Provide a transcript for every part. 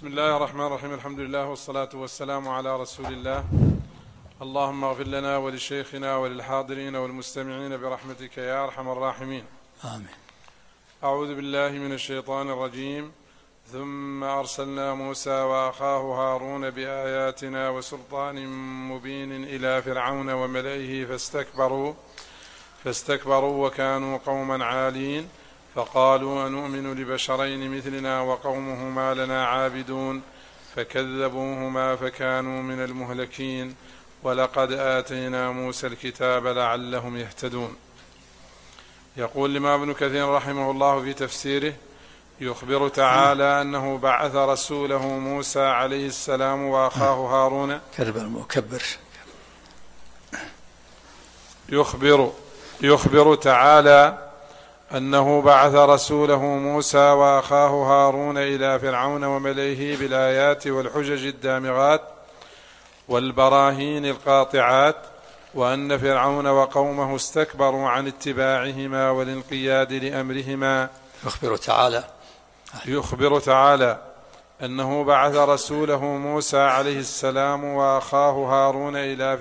بسم الله الرحمن الرحيم. الحمد لله والصلاة والسلام على رسول الله. اللهم اغفر لنا ولشيخنا وللحاضرين والمستمعين برحمتك يا أرحم الراحمين. آمين. أعوذ بالله من الشيطان الرجيم. ثم أرسلنا موسى وأخاه هارون بآياتنا وسلطان مبين إلى فرعون وملئه فاستكبروا وكانوا قوما عالين، فقالوا أنؤمن لبشرين مثلنا وقومهما لنا عابدون، فكذبوهما فكانوا من المهلكين، ولقد آتينا موسى الكتاب لعلهم يهتدون. يقول الإمام ابن كثير رحمه الله في تفسيره: يخبر تعالى أنه بعث رسوله موسى عليه السلام وأخاه هارون. يخبر تعالى أنه بعث رسوله موسى وأخاه هارون إلى فرعون وملئه بالآيات والحجج الدامغات والبراهين القاطعات، وأن فرعون وقومه استكبروا عن اتباعهما والانقياد لأمرهما. يخبر تعالى أنه بعث رسوله موسى عليه السلام وأخاه هارون إلى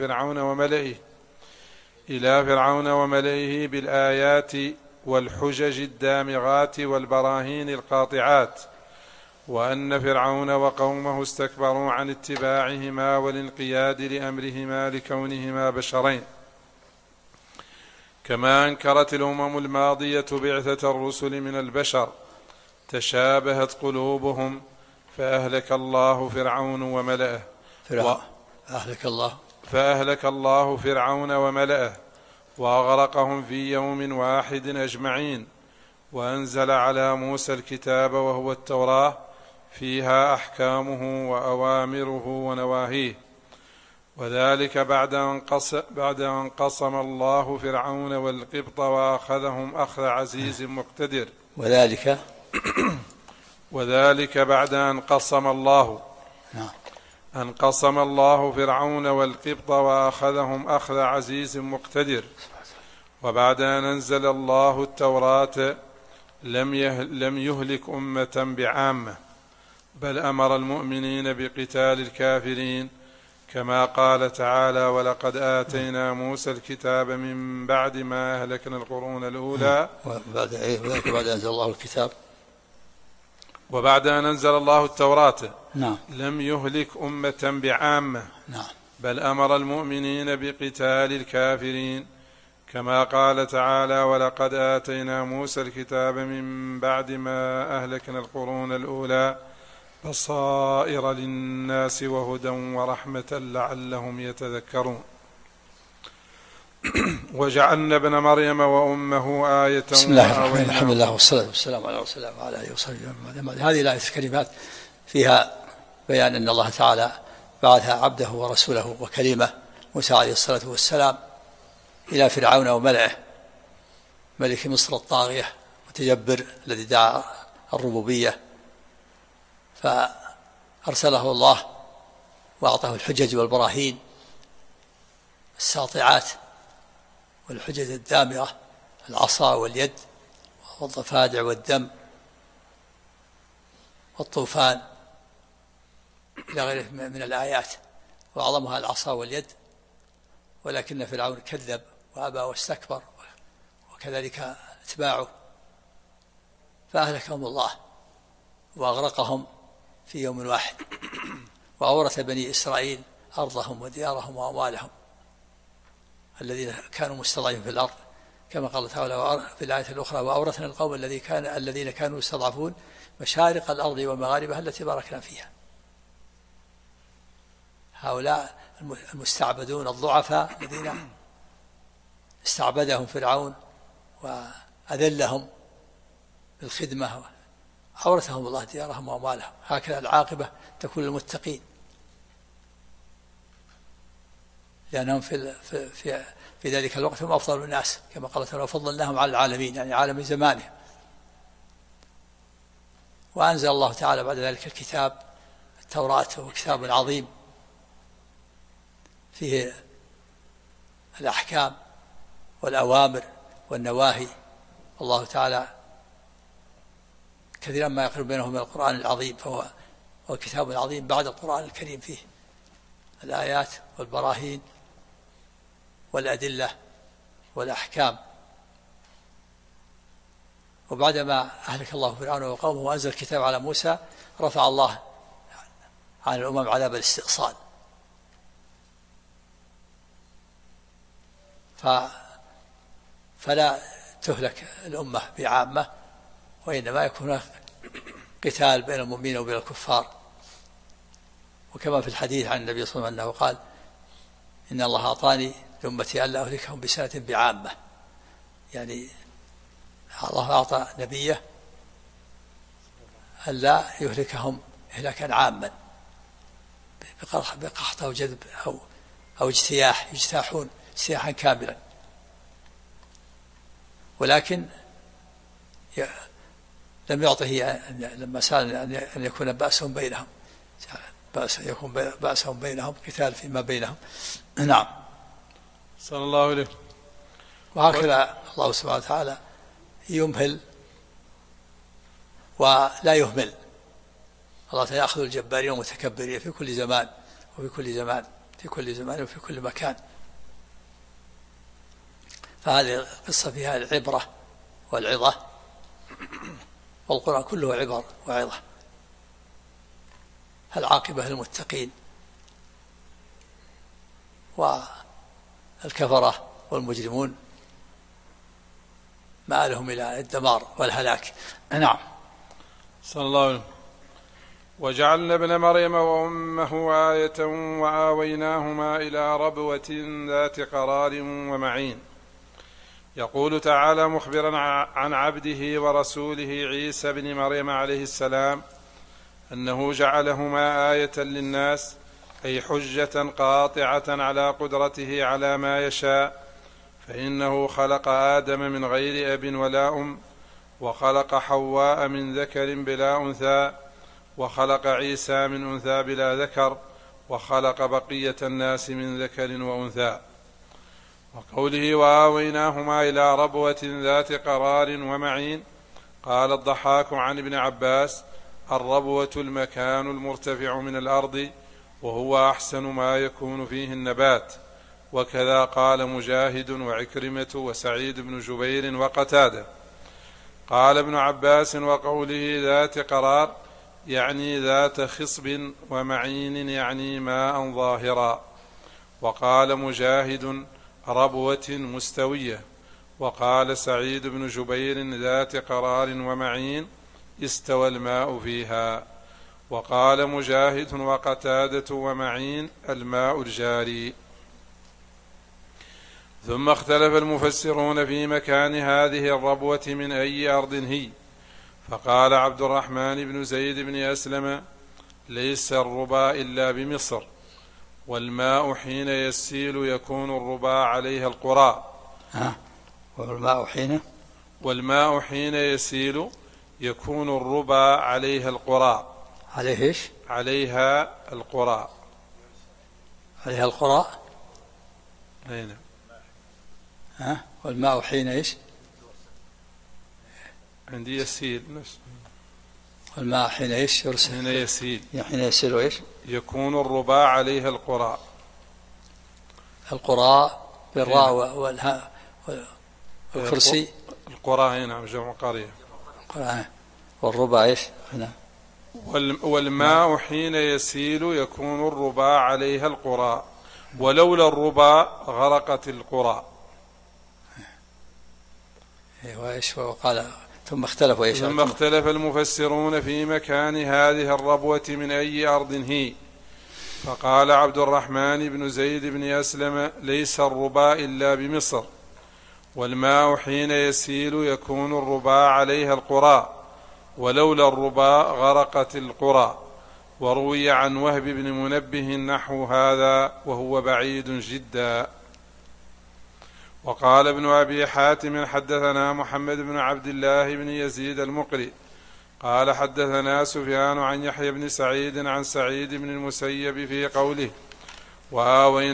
فرعون وملئه بالآيات والحجج الدامغات والبراهين القاطعات، وأن فرعون وقومه استكبروا عن اتباعهما والانقياد لأمرهما لكونهما بشرين، كما أنكرت الأمم الماضية بعثة الرسل من البشر، تشابهت قلوبهم فأهلك الله فرعون وملئه فأهلك الله فرعون وملئه وأغرقهم في يوم واحد أجمعين، وأنزل على موسى الكتاب وهو التوراة فيها أحكامه وأوامره ونواهيه، وذلك بعد أن قصم الله فرعون والقبط وأخذهم أخذ عزيز مقتدر. وذلك بعد أن قصم الله فرعون والقبط وأخذهم أخذ عزيز مقتدر. وبعد أن أنزل الله التوراة لم يهلك أمة بعامة، بل أمر المؤمنين بقتال الكافرين، كما قال تعالى: ولقد آتينا موسى الكتاب من بعد ما أهلكنا القرون الأولى. وبعد أن أنزل الله التوراة لم يهلك أمة بعامة، بل أمر المؤمنين بقتال الكافرين، كما قال تعالى: ولقد آتينا موسى الكتاب من بعد ما أهلكنا القرون الأولى بصائر للناس وهدى ورحمة لعلهم يتذكرون. وجعلنا ابن مريم وأمه آية. بسم الله الرحمن الرحيم. الحمد لله والصلاة والسلام على رسول الله وعلى آله وصحبه وسلم. هذه الآية الكريمات فيها بيان أن الله تعالى بعث عبده ورسوله وكلمه موسى عليه الصلاة والسلام إلى فرعون وملئه، ملك مصر الطاغية متجبر الذي دعا الربوبية، فأرسله الله وأعطاه الحجج والبراهين الساطعات والحجج الدامغة، العصا واليد والضفادع والدم والطوفان إلى غيره من الآيات، وأعظمها العصا واليد. ولكن فرعون كذب وأبى واستكبر، وكذلك اتباعه، فأهلكهم الله وأغرقهم في يوم واحد، وأورث بني إسرائيل أرضهم وديارهم وأموالهم الذين كانوا مستضعفين في الأرض، كما قال تعالى في الآية الأخرى: وأورثنا القوم الذين كانوا يستضعفون مشارق الأرض ومغاربها التي باركنا فيها. هؤلاء المستعبدون الضعفاء الذين استعبدهم فرعون وأذلهم بالخدمة، أورثهم الله ديارهم وأموالهم. هكذا العاقبة تكون للمتقين، لأنهم في ذلك الوقت هم أفضل الناس، كما قال تعالى: وفضلناهم على العالمين، يعني عالم زمانهم. وأنزل الله تعالى بعد ذلك الكتاب التوراة، وهو كتاب عظيم فيه الأحكام والأوامر والنواهي. الله تعالى كثيرا ما يقرب بينهم من القرآن العظيم، فهو وكتاب عظيم بعد القرآن الكريم فيه الآيات والبراهين والأدلة والأحكام. وبعدما أهلك الله فرعون وقومه وأنزل الكتاب على موسى رفع الله عن الأمم عذاب الاستئصال. فلا تهلك الأمة بعامة، وإنما يكون قتال بين المؤمنين وبين الكفار. وكما في الحديث عن النبي صلى الله عليه وسلم أنه قال إن الله أعطاني لأمتي ألا أهلكهم بسنة بعامة، يعني الله أعطى نبيه ألا يهلكهم إهلاكا عاما بقحط أو جذب أو اجتياح، يجتاحون اجتياحا كاملا. ولكن لم يعطه لما سأل أن يكون بأسهم بينهم، يكون بأسهم بينهم قتال فيما بينهم. نعم. صلى الله عليه. وهكذا الله سبحانه وتعالى يمهل ولا يهمل. الله تعالى يأخذ الجبارين والمتكبرين في كل زمان وفي كل زمان، في كل زمان وفي كل مكان. فهذه القصة فيها العبرة والعظة، والقرآن كله عبر وعظة. العاقبة للمتقين، والكفرة والمجرمون مآلهم إلى الدمار والهلاك. نعم. صلى الله عليه وسلم. وجعلنا ابن مريم وأمه آية وآويناهما إلى ربوة ذات قرار ومعين. يقول تعالى مخبرا عن عبده ورسوله عيسى بن مريم عليه السلام أنه جعلهما آية للناس، أي حجة قاطعة على قدرته على ما يشاء، فإنه خلق آدم من غير أب ولا أم، وخلق حواء من ذكر بلا أنثى، وخلق عيسى من أنثى بلا ذكر، وخلق بقية الناس من ذكر وأنثى. وقوله وآويناهما إلى ربوة ذات قرار ومعين، قال الضحاك عن ابن عباس الربوة المكان المرتفع من الأرض، وهو أحسن ما يكون فيه النبات. وكذا قال مجاهد وعكرمة وسعيد بن جبير وقتادة. قال ابن عباس وقوله ذات قرار يعني ذات خصب، ومعين يعني ماء ظاهرا. وقال مجاهد ربوة مستوية. وقال سعيد بن جبير ذات قرار ومعين استوى الماء فيها. وقال مجاهد وقتادة ومعين الماء الجاري. ثم اختلف المفسرون في مكان هذه الربوة من أي أرض هي، فقال عبد الرحمن بن زيد بن أسلم ليس الربا إلا بمصر، والماء حين يسيل يكون الربا عليها القرى. والماء حين يسيل يكون الربا عليها القرى. عليه ايش؟ عليها القرى. عليها القرى. أين؟ والماء حين ايش؟ عندي يسيل نفسه. والماء حين ايش؟ يرسل. حين يسيل. حين يسيل ايش؟ يكون الربا عليها القرى. القرى بالراء والهاء والكرسي. القرى هنا جمع قرية. والربا ايش؟ هنا. والماء حين يسيل يكون الربا عليها القرى، ولولا الربا غرقت القرى. وايش وقال ثم اختلفوا ايش؟ ثم اختلف المفسرون في مكان هذه الربوة من أي أرض هي، فقال عبد الرحمن بن زيد بن أسلم ليس الربا إلا بمصر، والماء حين يسيل يكون الربا عليها القرى، ولولا الربا غرقت القرى. وروي عن وهب بن منبه نحو هذا وهو بعيد جدا. وقال ابن أبي حاتم حدثنا محمد بن عبد الله بن يزيد المقري قال حدثنا سفيان عن يحيى بن سعيد عن سعيد بن المسيب في قوله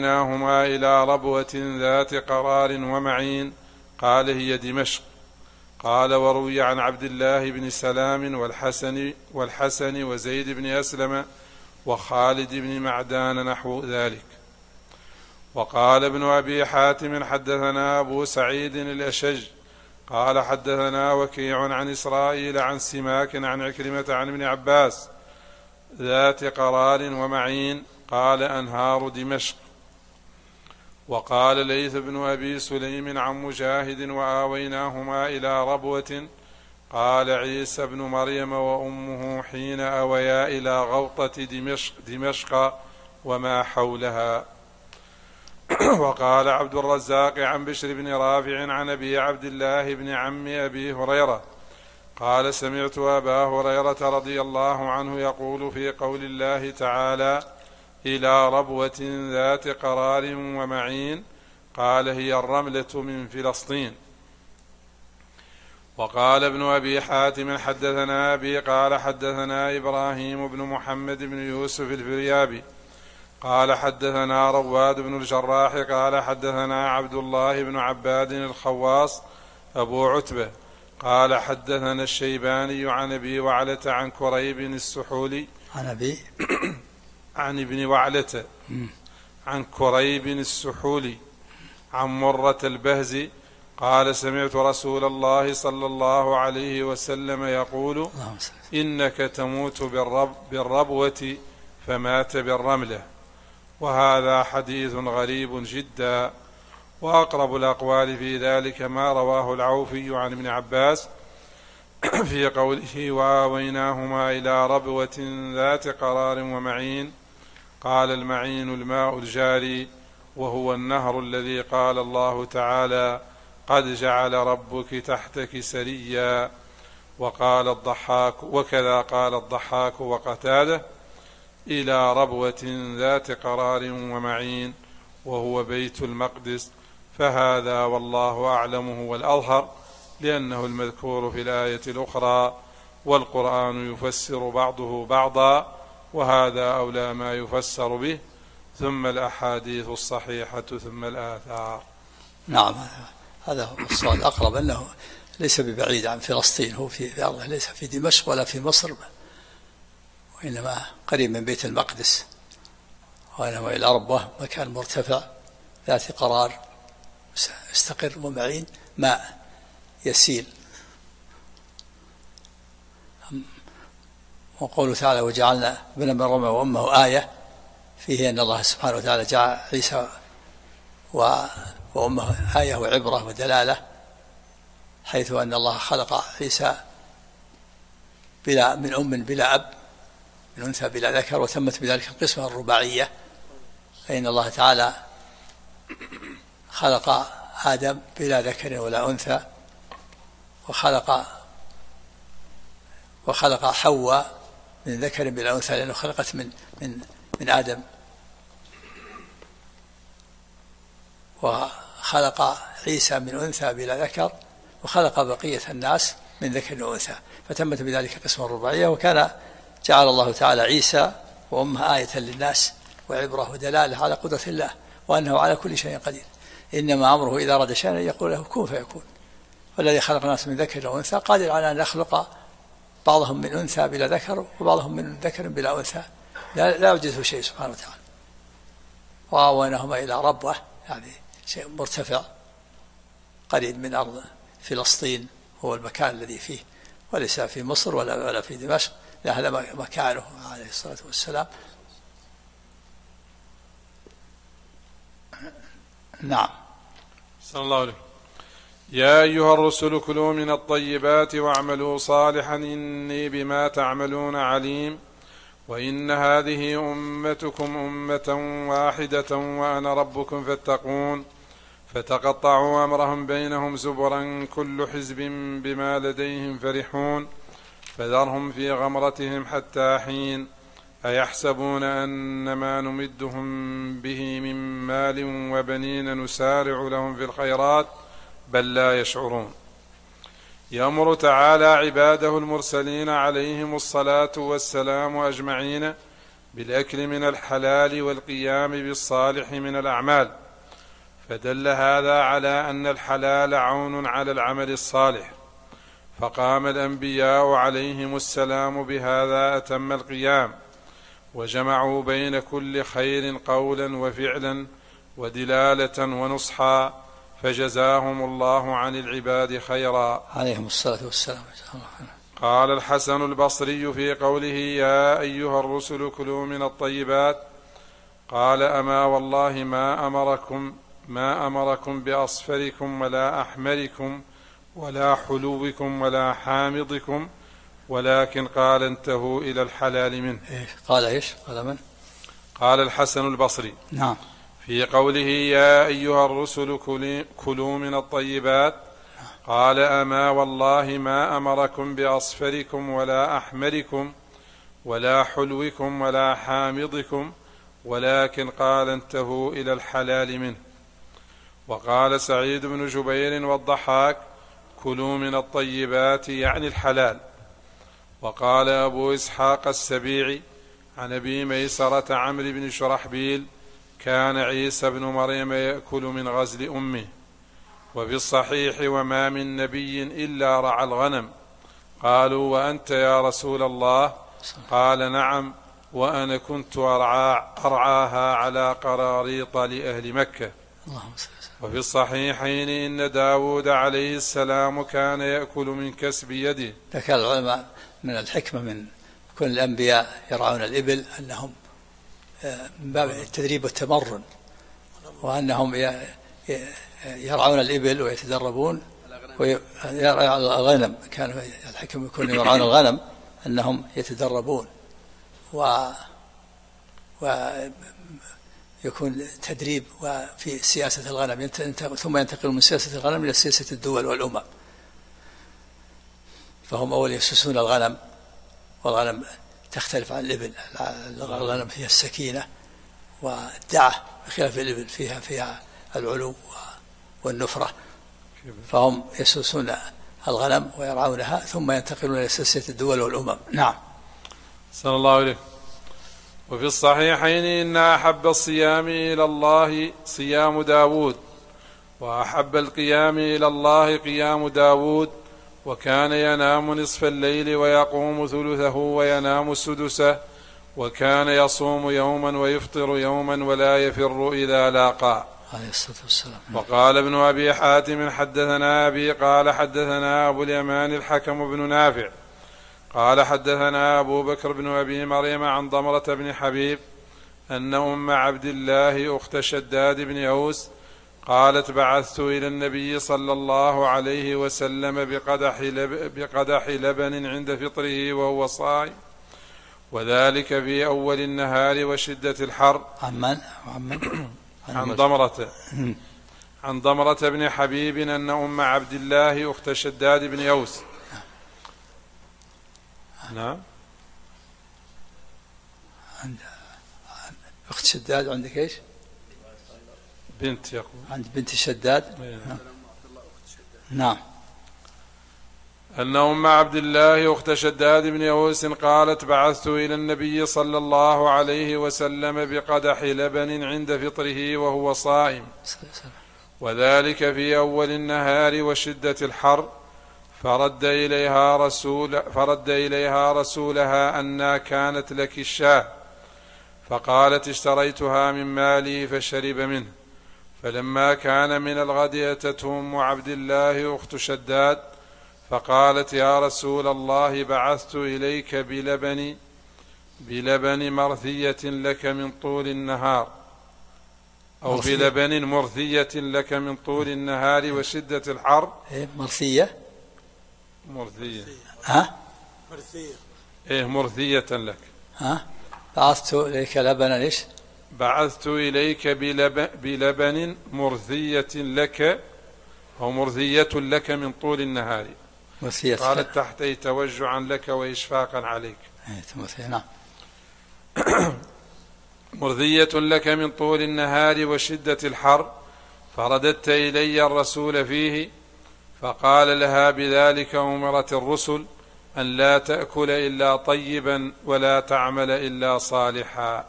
وآويناهما إلى ربوة ذات قرار ومعين، قال هي دمشق. قال: وروي عن عبد الله بن سلام والحسن وزيد بن أسلم وخالد بن معدان نحو ذلك. وقال ابن أبي حاتم: حدثنا أبو سعيد الأشج قال: حدثنا وكيع عن إسرائيل عن سماك عن عكرمة عن ابن عباس ذات قرار ومعين قال: أنهار دمشق. وقال ليث بن أبي سليم عن مجاهد: وآويناهما إلى ربوة قال عيسى بن مريم وأمه حين أويا إلى غوطة دمشق وما حولها. وقال عبد الرزاق عن بشر بن رافع عن أبي عبد الله بن عم أبي هريرة قال: سمعت أبا هريرة رضي الله عنه يقول في قول الله تعالى: إلى ربوة ذات قرار ومعين، قال: هي الرملة من فلسطين. وقال ابن أبي حاتم: حدثنا أبي قال: حدثنا إبراهيم بن محمد بن يوسف الفريابي قال: حدثنا رواد بن الجراح قال: حدثنا عبد الله بن عباد الخواص أبو عتبة قال: حدثنا الشيباني عن أبي وعلة عن كريب السحولي عن ابن وعلة عن كريب السحولي عن مرة البهزي قال: سمعت رسول الله صلى الله عليه وسلم يقول: إنك تموت بالربوة فمات بالرملة. وهذا حديث غريب جدا. وأقرب الأقوال في ذلك ما رواه العوفي عن ابن عباس في قوله: وآويناهما إلى ربوة ذات قرار ومعين. قال: المعين الماء الجاري، وهو النهر الذي قال الله تعالى: قد جعل ربك تحتك سريا. وكذا قال الضحاك وقتاده: إلى ربوة ذات قرار ومعين، وهو بيت المقدس. فهذا والله أعلم هو الأظهر، لأنه المذكور في الآية الأخرى، والقرآن يفسر بعضه بعضا، وهذا أولى ما يفسر به، ثم الأحاديث الصحيحة ثم الآثار. نعم، هذا هو الصواب الأقرب، أنه ليس ببعيد عن فلسطين، هو في أرضه ليس في دمشق ولا في مصر، وإنما قريب من بيت المقدس. وإنما إلى ربوة مكان مرتفع ذات قرار مستقر ومعين، ماء يسيل. وقوله تعالى: وجعلنا ابن مريم وأمه آية، فيه أن الله سبحانه وتعالى جعل عيسى وأمه آية وعبرة ودلالة، حيث أن الله خلق عيسى من أم بلا أب، من أنثى بلا ذكر، وتمت بذلك القسمة الرباعية. فإن الله تعالى خلق آدم بلا ذكر ولا أنثى، وخلق حواء من ذكر بلا أنثى، لأنه خلقت من آدم، وخلق عيسى من أنثى بلا ذكر، وخلق بقية الناس من ذكر وأنثى، فتمت بذلك قسمة الرباعية. وكان جعل الله تعالى عيسى وأمه آية للناس وعبرة ودلالة على قدرة الله، وأنه على كل شيء قدير. إنما أمره إذا أراد شيئا يقول له كن فيكون. والذي خلق الناس من ذكر وأنثى قادر على أن يخلق بعضهم من أنثى بلا ذكر وبعضهم من ذكر بلا أنثى، لا يوجده شيء سبحانه وتعالى. وآويناهما إلى ربوة، يعني شيء مرتفع قريب من أرض فلسطين، هو المكان الذي فيه، وليس في مصر ولا في دمشق، لا، هذا مكانه عليه الصلاة والسلام. نعم. صلى الله عليه. يا أيها الرسل كلوا من الطيبات واعملوا صالحا إني بما تعملون عليم. وإن هذه أمتكم أمة واحدة وأنا ربكم فاتقون. فتقطعوا أمرهم بينهم زبرا كل حزب بما لديهم فرحون. فذرهم في غمرتهم حتى حين. أيحسبون أن ما نمدهم به من مال وبنين نسارع لهم في الخيرات بل لا يشعرون. يأمر تعالى عباده المرسلين عليهم الصلاة والسلام أجمعين بالأكل من الحلال والقيام بالصالح من الأعمال، فدل هذا على أن الحلال عون على العمل الصالح، فقام الأنبياء عليهم السلام بهذا أتم القيام، وجمعوا بين كل خير قولا وفعلا ودلالة ونصحا، فجزاهم الله عن العباد خيرا عليهم الصلاة والسلام. قال الحسن البصري في قوله يا أيها الرسل كلوا من الطيبات، قال أما والله ما أمركم بأصفركم ولا أحمركم ولا حلوكم ولا حامضكم، ولكن قال انتهوا إلى الحلال منه. قال إيش؟ قال من؟ قال الحسن البصري نعم في قوله يا أيها الرسل كلوا من الطيبات، قال أما والله ما أمركم بأصفركم ولا أحمركم ولا حلوكم ولا حامضكم، ولكن قال انتهوا إلى الحلال منه. وقال سعيد بن جبير والضحاك كلوا من الطيبات يعني الحلال. وقال أبو إسحاق السبيعي عن أبي ميسرة عمرو بن شرحبيل كان عيسى بن مريم يأكل من غزل أمه. وفي الصحيح وما من نبي إلا رعى الغنم. قالوا وأنت يا رسول الله؟ قال نعم، وأنا كنت أرعاها على قراريط لأهل مكة. وفي الصحيحين إن داود عليه السلام كان يأكل من كسب يده. ذكر العلماء من الحكمة من كل الأنبياء يرعون الإبل أنهم من باب التدريب والتمرن، وأنهم يرعون الإبل ويتدربون ويرعون الغنم. كان الحكم يكون يرعون الغنم أنهم يتدربون ويكون تدريب وفي سياسة الغنم، ثم ينتقل من سياسة الغنم إلى سياسة الدول والأمم. فهم أول يسوسون الغنم، والغنم تختلف عن الإبل. الغنم فيها السكينة والدعة بخلاف الإبل فيها العلو والنفرة. فهم يسوسون الغنم ويرعونها ثم ينتقلون إلى سياسة الدول والأمم. نعم. صلى الله عليه. وفي الصحيحين إن أحب الصيام إلى الله صيام داود، وأحب القيام إلى الله قيام داود، وكان ينام نصف الليل ويقوم ثلثه وينام سدسه، وكان يصوم يوما ويفطر يوما ولا يفر إذا لاقى عليه الصلاة والسلام. وقال ابن أبي حاتم حدثنا أبي قال حدثنا أبو اليمان الحكم بن نافع قال حدثنا أبو بكر بن أبي مريم عن ضمرة بن حبيب أن أم عبد الله أخت شداد بن أوس قالت بعثت إلى النبي صلى الله عليه وسلم بقدح لبن عند فطره وهو صائم، وذلك في أول النهار وشدة الحر. عن ضمرة بن حبيب أن أم عبد الله أخت شداد بن أوس. نعم. أخت شداد عندك إيش؟ بنت يقول. عند بنت شداد. نعم. أن أم عبد الله أخت شداد بن أوس قالت بعثت إلى النبي صلى الله عليه وسلم بقدح لبن عند فطره وهو صائم، وذلك في أول النهار وشدة الحر، فرد إليها رسولها أنها كانت لك الشاة، فقالت اشتريتها من مالي فشرب منه. فلما كان من الغد أتته أم عبد الله أخت شداد فقالت يا رسول الله بعثت إليك بلبن مرثية لك من طول النهار، أو بلبن مرثية لك من طول النهار وشدة الحر. مرثية مرثية لك. بعثت إليك لبنا ليش؟ بعثت إليك بلبن مرثية لك، أو مرثية لك من طول النهار. قالت تحتي توجعا لك وإشفاقا عليك. نعم. مرثية لك من طول النهار وشدة الحر، فرددت إلي الرسول فيه، فقال لها بذلك أمرت الرسل أن لا تأكل إلا طيبا ولا تعمل إلا صالحا.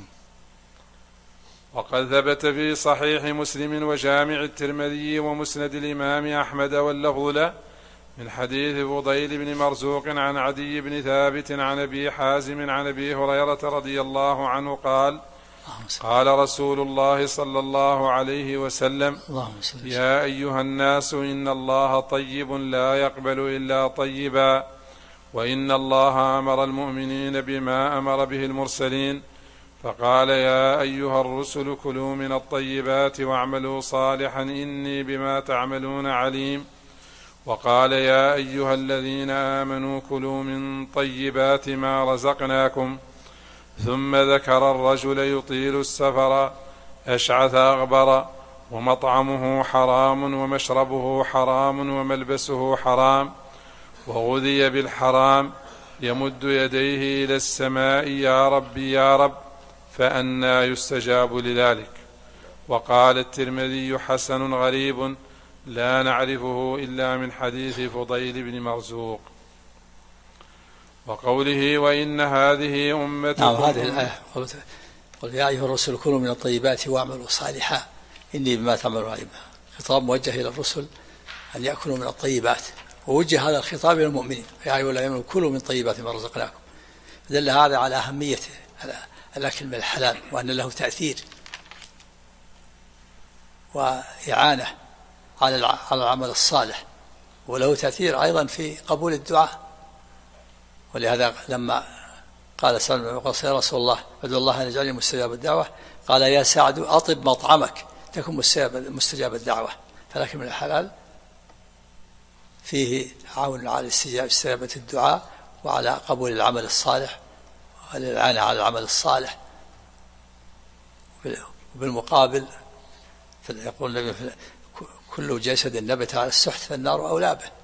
وقد ثبت في صحيح مسلم وجامع الترمذي ومسند الإمام أحمد واللفظ له من حديث فضيل بن مرزوق عن عدي بن ثابت عن أبي حازم عن أبي هريرة رضي الله عنه قال قال رسول الله صلى الله عليه وسلم يا أيها الناس إن الله طيب لا يقبل إلا طيبا وإن الله أمر المؤمنين بما أمر به المرسلين فقال يا أيها الرسل كلوا من الطيبات واعملوا صالحا إني بما تعملون عليم وقال يا أيها الذين آمنوا كلوا من طيبات ما رزقناكم ثم ذكر الرجل يطيل السفر أشعث أغبر ومطعمه حرام ومشربه حرام وملبسه حرام وغذي بالحرام يمد يديه إلى السماء يا رب يا رب فأنى يستجاب لذلك. وقال الترمذي حسن غريب لا نعرفه إلا من حديث فضيل بن مرزوق. وقوله وإن هذه أمتكم هذه الآية قل يا أيها الرسل كلوا من الطيبات واعملوا صالحا إني بما تعملون عليم. خطاب موجه إلى الرسل أن يأكلوا من الطيبات، ووجه هذا الخطاب إلى المؤمنين يا أيها الذين آمنوا كلوا من طيبات ما رزقناكم. دل هذا على أهمية الأكل من الحلال وأن له تأثير وإعانة على العمل الصالح، وله تأثير أيضا في قبول الدعاء. ولهذا لما قال سلم يا رسول الله ادعو الله أن يجعلني مستجاب الدعوة قال يا سعد أطب مطعمك تكن مستجاب الدعوة. فلكن من الحلال فيه عون على استجابة الدعاء وعلى قبول العمل الصالح والإعانة على العمل الصالح. وبالمقابل يقول النبي كل جسد نبت على السحت فالنار أولى به.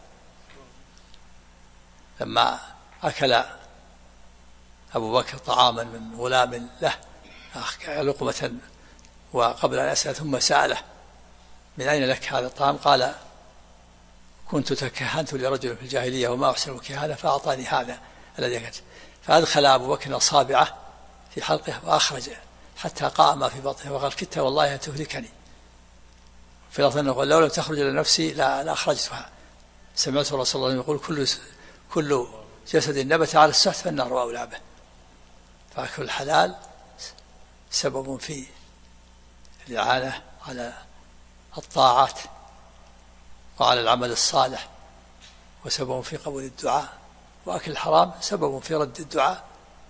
لما أكل أبو بكر طعاما من غلام له لقمة وقبل أن يسأل ثم سأله من أين لك هذا الطعام قال كنت تكهنت لرجل في الجاهلية وما أحسن الكهانة فأعطاني هذا الذي أكلت. فأدخل أبو بكر أصابعه في حلقه وأخرج حتى قام في بطنه وقال كدت والله أن تهلكني. في لفظ أنه قال لو لم تخرج إلى نفسي لا أخرجتها. سمعت رسول الله يقول كل جسد نبت على السحت فالنار أولى به. فأكل الحلال سبب في الإعانة على الطاعات وعلى العمل الصالح وسبب في قبول الدعاء، وأكل الحرام سبب في رد الدعاء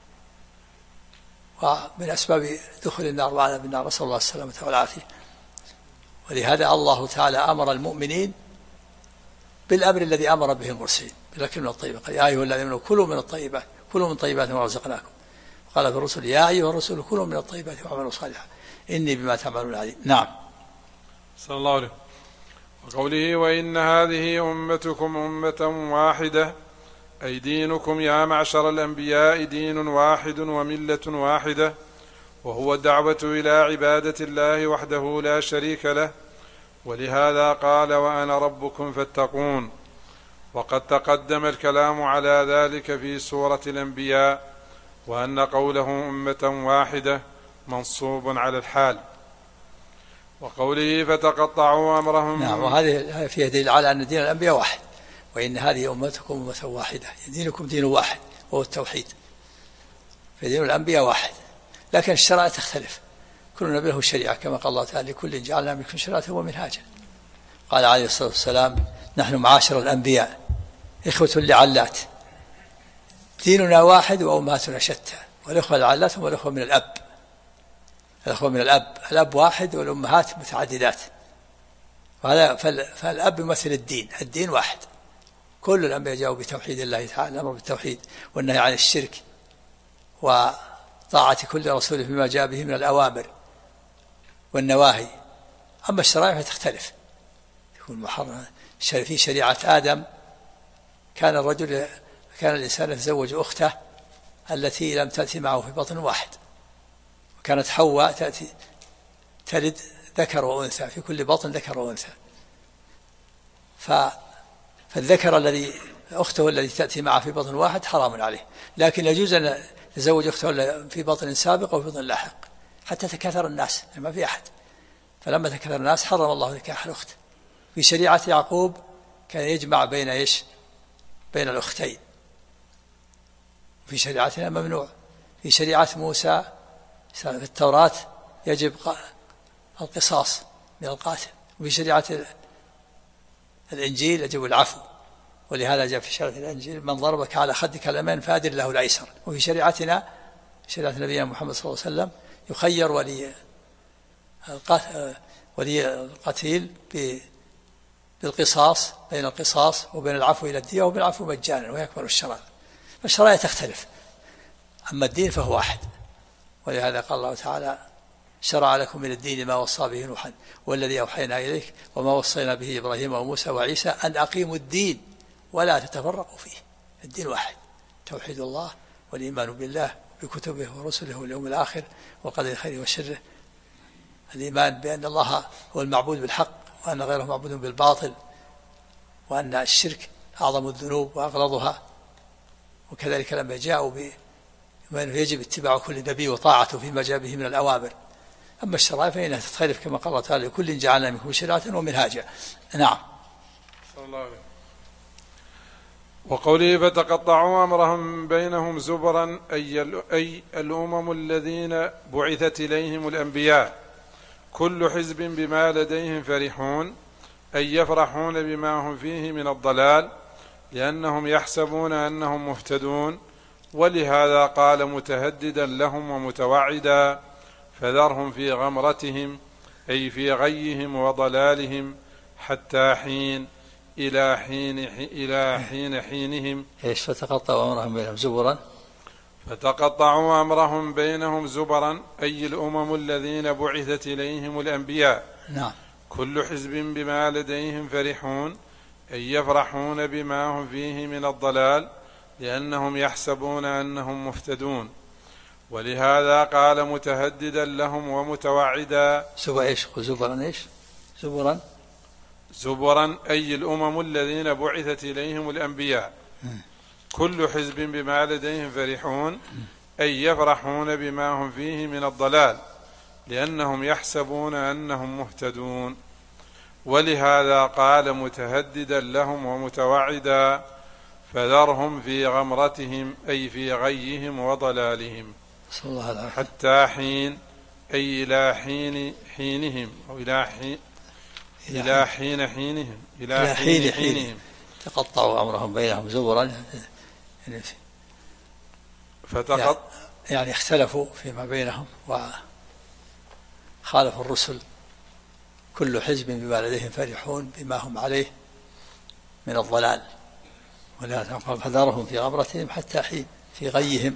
ومن أسباب دخول النار وعذاب النار، نسأل الله السلامة والعافية. ولهذا الله تعالى أمر المؤمنين بالأمر الذي أمر به المرسلين بالأكل من الطيبات قال يا أيها الذين آمنوا كلوا من الطيبات كلوا من طيبات ما رزقناكم. قال في الرسل يا أيها الرسل كلوا من الطيبات واعملوا صالحا إني بما تعملون عليم. نعم. صلى الله عليه. وقوله وإن هذه أمتكم أمة واحدة أي دينكم يا معشر الأنبياء دين واحد وملة واحدة، وهو الدعوة إلى عبادة الله وحده لا شريك له. ولهذا قال وأنا ربكم فاتقون. وقد تقدم الكلام على ذلك في سورة الأنبياء، وأن قوله أمة واحدة منصوب على الحال. وقوله فتقطعوا أمرهم. نعم. وهذه فيها دليل على أن دين الأنبياء واحد، وإن هذه أمتكم أمة واحدة دينكم دين واحد وهو التوحيد. فدين الأنبياء واحد، لكن الشرائع تختلف، كل نبي له شريعة كما قال الله تعالى لكل جعلنا منكم شريعة ومنهاجا. قال عليه الصلاة والسلام نحن معاشر الأنبياء إخوة لعلات ديننا واحد وأمهاتنا شتى. والإخوة العلات هم الإخوة من الأب، الإخوة من الأب واحد والأمهات متعددات. فالأب يمثل الدين واحد. كل الأنبياء جاءوا بتوحيد الله تعالى، الأمر بالتوحيد والنهي عن الشرك وطاعة كل رسول فيما جاء به من الأوامر والنواهي. أما الشرائع فتختلف، يكون محرم في شريعة آدم كان الإنسان يتزوج أخته التي لم تأتي معه في بطن واحد، وكانت حواء تلد ذكر وأنثى في كل بطن ذكر وأنثى. فالذكر الذي أخته الذي تأتي معه في بطن واحد حرام عليه، لكن يجوز أن يتزوج أخته في بطن سابق وفي بطن لاحق حتى تكاثر الناس ما في أحد. فلما تكاثر الناس حرم الله نكاح الأخت. في شريعة يعقوب كان يجمع بين إيش؟ بين الأختين. في شريعتنا ممنوع. في شريعة موسى في التوراة يجب القصاص من القاتل، وفي شريعة الإنجيل يجب العفو، ولهذا جاء في شريعة الإنجيل من ضربك على خدك الأيمن فأدر له الأيسر. وفي شريعتنا شريعة نبينا محمد صلى الله عليه وسلم يخير ولي القتيل بالقصاص، بين القصاص وبين العفو إلى الدية وبين العفو مجانا، ويكمل الشرائع. فالشرائع تختلف، أما الدين فهو واحد. ولهذا قال الله تعالى شرع لكم من الدين ما وصى به نوحا والذي أوحينا إليك وما وصينا به إبراهيم وموسى وعيسى أن أقيموا الدين ولا تتفرقوا فيه. الدين واحد، توحيد الله والإيمان بالله بكتبه ورسله واليوم الآخر وقدر خيره وشره. الإيمان بأن الله هو المعبود بالحق وأن غيره معبود بالباطل، وأن الشرك أعظم الذنوب وأغلظها. وكذلك لما جاءوا بما يجب اتباع كل نبي وطاعته فيما جاء به من الأوامر. أما الشرائع فإنها تختلف كما قال الله تعالى لكل جعلنا منكم شريعة ومنهاجا. نعم. صلى الله عليه. وقوله فتقطعوا أمرهم بينهم زبرا أي الأمم الذين بعثت إليهم الأنبياء كل حزب بما لديهم فرحون، أي يفرحون بما هم فيه من الضلال لأنهم يحسبون أنهم مهتدون. ولهذا قال متهددا لهم ومتوعدا فذرهم في غمرتهم أي في غيهم وضلالهم حتى حين إلى حينهم. إيش فتقطعوا أمرهم بينهم زبرا؟ فتقطعوا أمرهم بينهم زبرا أي الأمم الذين بعثت إليهم الأنبياء. نعم. كل حزب بما لديهم فرحون أي يفرحون بما هم فيه من الضلال لأنهم يحسبون أنهم مهتدون. ولهذا قال متهددا لهم ومتوعدا. زبرا أي الأمم الذين بعثت إليهم الأنبياء كل حزب بما لديهم فرحون أي يفرحون بما هم فيه من الضلال لأنهم يحسبون أنهم مهتدون. ولهذا قال متهددا لهم ومتوعدا فذرهم في غمرتهم أي في غيهم وضلالهم حتى حين أي إلى حينهم أو إلى حينهم. تقطعوا أمرهم بينهم زبرا يعني اختلفوا فيما بينهم وخالفوا الرسل. كل حزب بما لديهم فرحون بما هم عليه من الضلال. ولهذا قال فذرهم في غمرتهم حتى حين في غيهم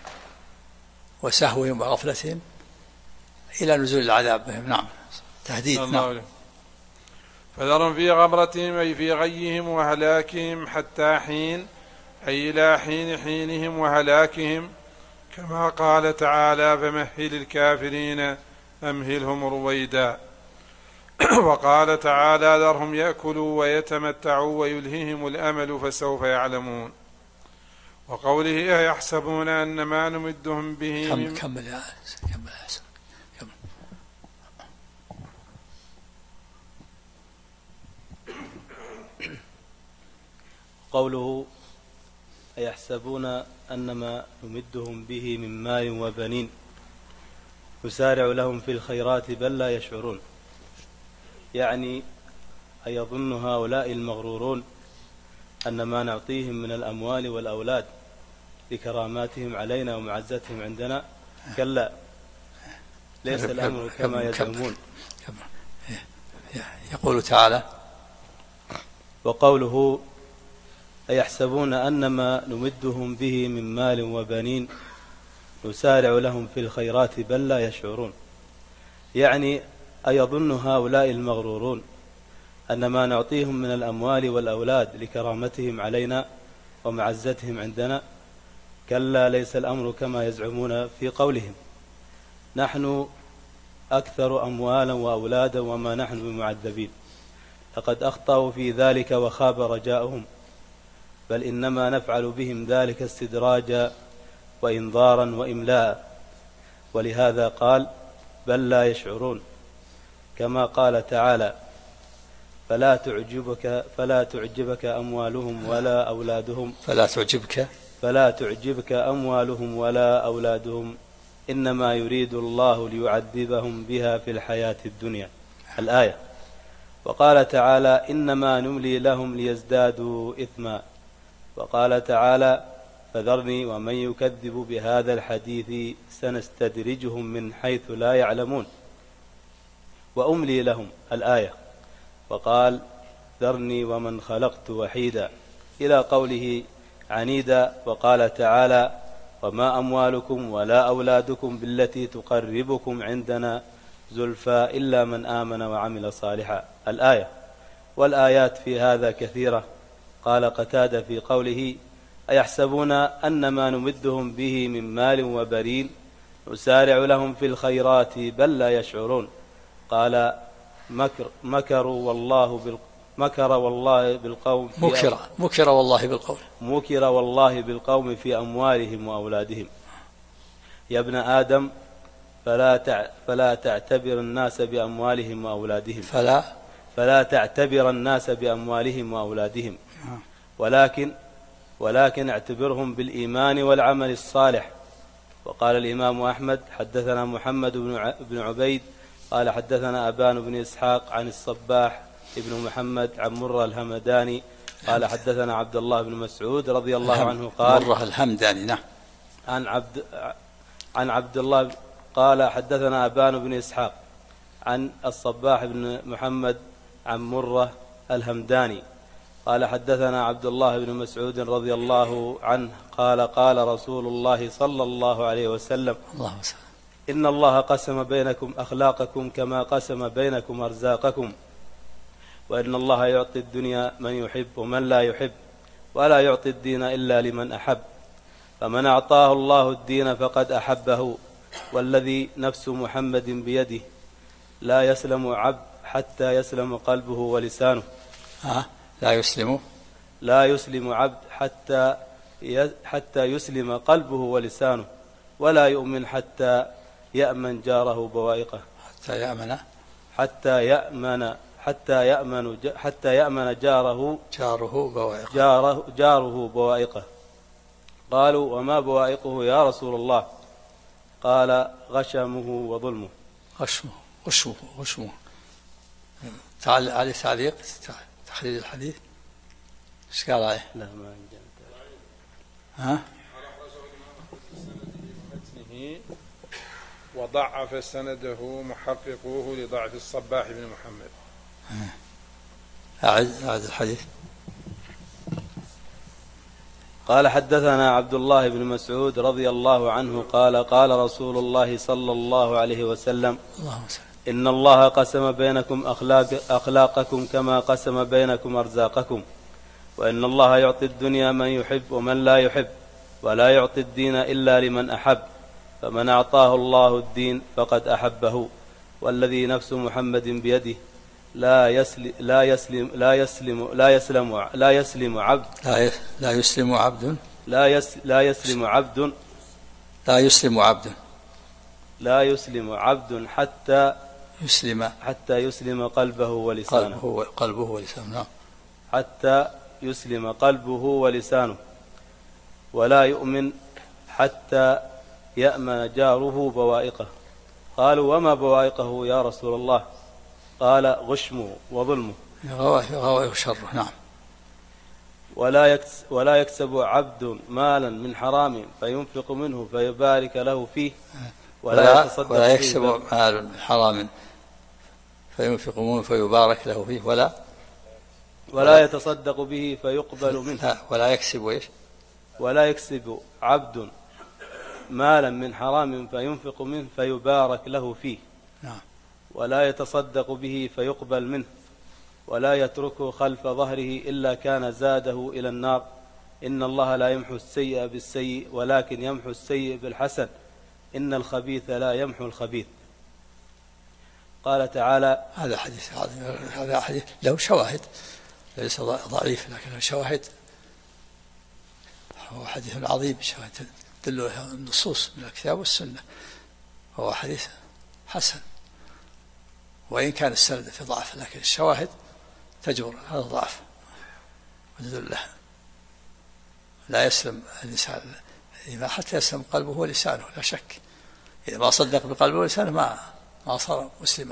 وسهوهم وغفلتهم إلى نزول العذاب بهم. نعم. تهديد. نعم. فذرهم في غمرتهم أي في غيهم وهلاكهم حتى حين أي إلى حينهم وهلاكهم، كما قال تعالى فمهل الكافرين أمهلهم رويدا. وقال تعالى ذرهم يأكلوا ويتمتعوا ويلههم الأمل فسوف يعلمون. وقوله يحسبون أن ما نمدهم به كمل. قوله أيحسبون أن ما نمدهم به من مال وبنين نسارع لهم في الخيرات بل لا يشعرون، يعني أيظن هؤلاء المغرورون أن ما نعطيهم من الأموال والأولاد لكراماتهم علينا ومعزتهم عندنا؟ كلا، ليس الأمر كما يزعمون. يقول تعالى وقوله أيحسبون أن ما نمدهم به من مال وبنين نسارع لهم في الخيرات بل لا يشعرون، يعني أيظن هؤلاء المغرورون أن ما نعطيهم من الأموال والأولاد لكرامتهم علينا ومعزتهم عندنا؟ كلا، ليس الأمر كما يزعمون في قولهم نحن أكثر أموالا وأولادا وما نحن بمعذبين. لقد أخطأوا في ذلك وخاب رجاؤهم، بل إنما نفعل بهم ذلك استدراجا وإنذارا وإملاء. ولهذا قال بل لا يشعرون، كما قال تعالى فلا تعجبك أموالهم ولا أولادهم فلا تعجبك أموالهم ولا أولادهم إنما يريد الله ليعذبهم بها في الحياة الدنيا. الآية. وقال تعالى إنما نملي لهم ليزدادوا إثما. وقال تعالى فذرني ومن يكذب بهذا الحديث سنستدرجهم من حيث لا يعلمون وأملي لهم. الآية. وقال ذرني ومن خلقت وحيدا إلى قوله عنيدا. وقال تعالى وما أموالكم ولا أولادكم بالتي تقربكم عندنا زلفى إلا من آمن وعمل صالحا. الآية. والآيات في هذا كثيرة. قال قتادة في قوله أيحسبون أن ما نمدهم به من مال وبنين نسارع لهم في الخيرات بل لا يشعرون. قال مكر والله بالقوم في أموالهم وأولادهم. يا ابن آدم فلا تعتبر الناس بأموالهم وأولادهم فلا تعتبر الناس بأموالهم وأولادهم ولكن اعتبرهم بالإيمان والعمل الصالح. وقال الإمام أحمد حدثنا محمد بن عبيد قال حدثنا أبان بن إسحاق عن الصباح ابن محمد عن مرة الهمداني قال حدثنا عبد الله بن مسعود رضي الله عنه قال مرة الهمداني نعم عن عبد الله قال حدثنا أبان بن إسحاق عن الصباح بن محمد عن مرة الهمداني قال حدثنا عبد الله بن مسعود رضي الله عنه قال قال رسول الله صلى الله عليه وسلم إن الله قسم بينكم أخلاقكم كما قسم بينكم أرزاقكم وإن الله يعطي الدنيا من يحب ومن لا يحب ولا يعطي الدين إلا لمن أحب فمن أعطاه الله الدين فقد أحبه والذي نفس محمد بيده لا يسلم عبد حتى يسلم قلبه ولسانه. لا يسلم عبد حتى يسلم قلبه ولسانه ولا يؤمن حتى يأمن جاره بوائقه. حتى يأمن جاره بوائقه. قالوا وما بوائقه يا رسول الله؟ قال غشمه وظلمه. غشمه عليه تعليق تخريج الحديث ايش قال عليه؟ لا ما ها وضعف سنده محققوه لضعف الصباح بن محمد. أعد الحديث. قال حدثنا عبد الله بن مسعود رضي الله عنه قال قال رسول الله صلى الله عليه وسلم إن الله قسم بينكم أخلاقكم كما قسم بينكم أرزاقكم وإن الله يعطي الدنيا من يحب ومن لا يحب ولا يعطي الدين إلا لمن أحب فمن أعطاه الله الدين فقد أحبه والذي نفس محمد بيده لا يسلم عبد حتى يسلم قلبه ولسانه. حتى يسلم قلبه ولسانه ولا يؤمن حتى يأمن جاره بوائقه. قالوا وما بوائقه يا رسول الله؟ قال غشمه وظلمه. غوائق شره. نعم. ولا يكسب عبد مالا من حرام فينفق منه فيبارك له فيه ولا يكسب مال من حرام فينفق منه فيبارك له فيه ولا يتصدق به فيقبل منه. ولا يكسب عبد مالا من حرام فينفق منه فيبارك له فيه. نعم. ولا يتصدق به فيقبل منه ولا يتركه خلف ظهره إلا كان زاده إلى النار. إن الله لا يمحو السيء بالسيء ولكن يمحو السيء بالحسن إن الخبيث لا يمحو الخبيث. قال تعالى هذا حديث له شواهد ليس ضعيف لكن له شواهد. هو حديث عظيم شواهد تدل النصوص من الكتاب والسنة. هو حديث حسن وإن كان السند في ضعف لكن الشواهد تجور، هذا ضعف وتذله. لا يسلم الإنسان حتى يسلم قلبه ولسانه، لا شك. إذا ما صدق بقلبه ولسانه ما صار مسلما.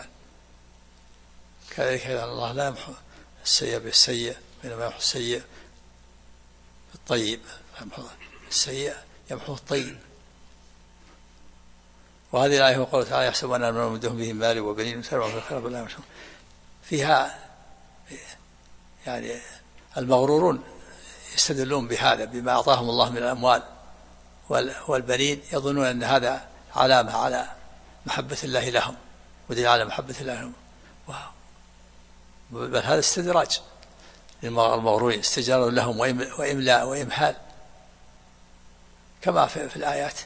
كذلك الله لا يمحو السيء بالسيء، وإنما يمحو السيء بالطيب، السيء يمحو الطيب. وهذه الآية وقوله تعالى يحسب أن نمدهم به مال وبنين سرعوا في الخير بالله مشهور، فيها يعني المغرورون يستدلون بهذا بما أعطاهم الله من الأموال والبنين، يظنون أن هذا علامة على محبة الله لهم ودليل على محبة الله لهم، بل هذا استدراج للمغرورين، استجار لهم وإملاء وإمهال، كما في الآيات،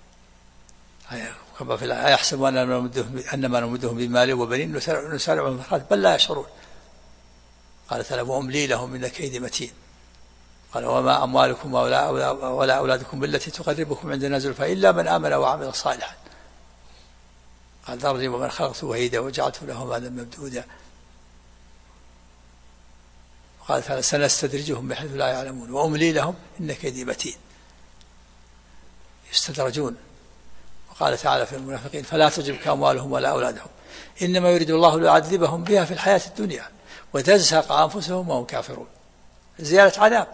كما في الآية يحسب أنما نمدهم بمال وبنين نسارع في الخيرات بل لا يشعرون. قال تعالى وأملي لهم إن كيدي متين. قال وما أموالكم ولا أولادكم بالتي تقربكم عندنا زلفى إلا من آمن وعمل صالحا. قال ذرني ومن خلقت وحيدا وجعلت له مالا ممدودا. وقال تعالى سنستدرجهم من حيث لا يعلمون وأملي لهم إن كيدي متين. يستدرجون. وقال تعالى في المنافقين فلا تعجبك أموالهم ولا أولادهم إنما يريد الله ليعذبهم بها في الحياة الدنيا وتزهق أنفسهم وهم كافرون. زيادة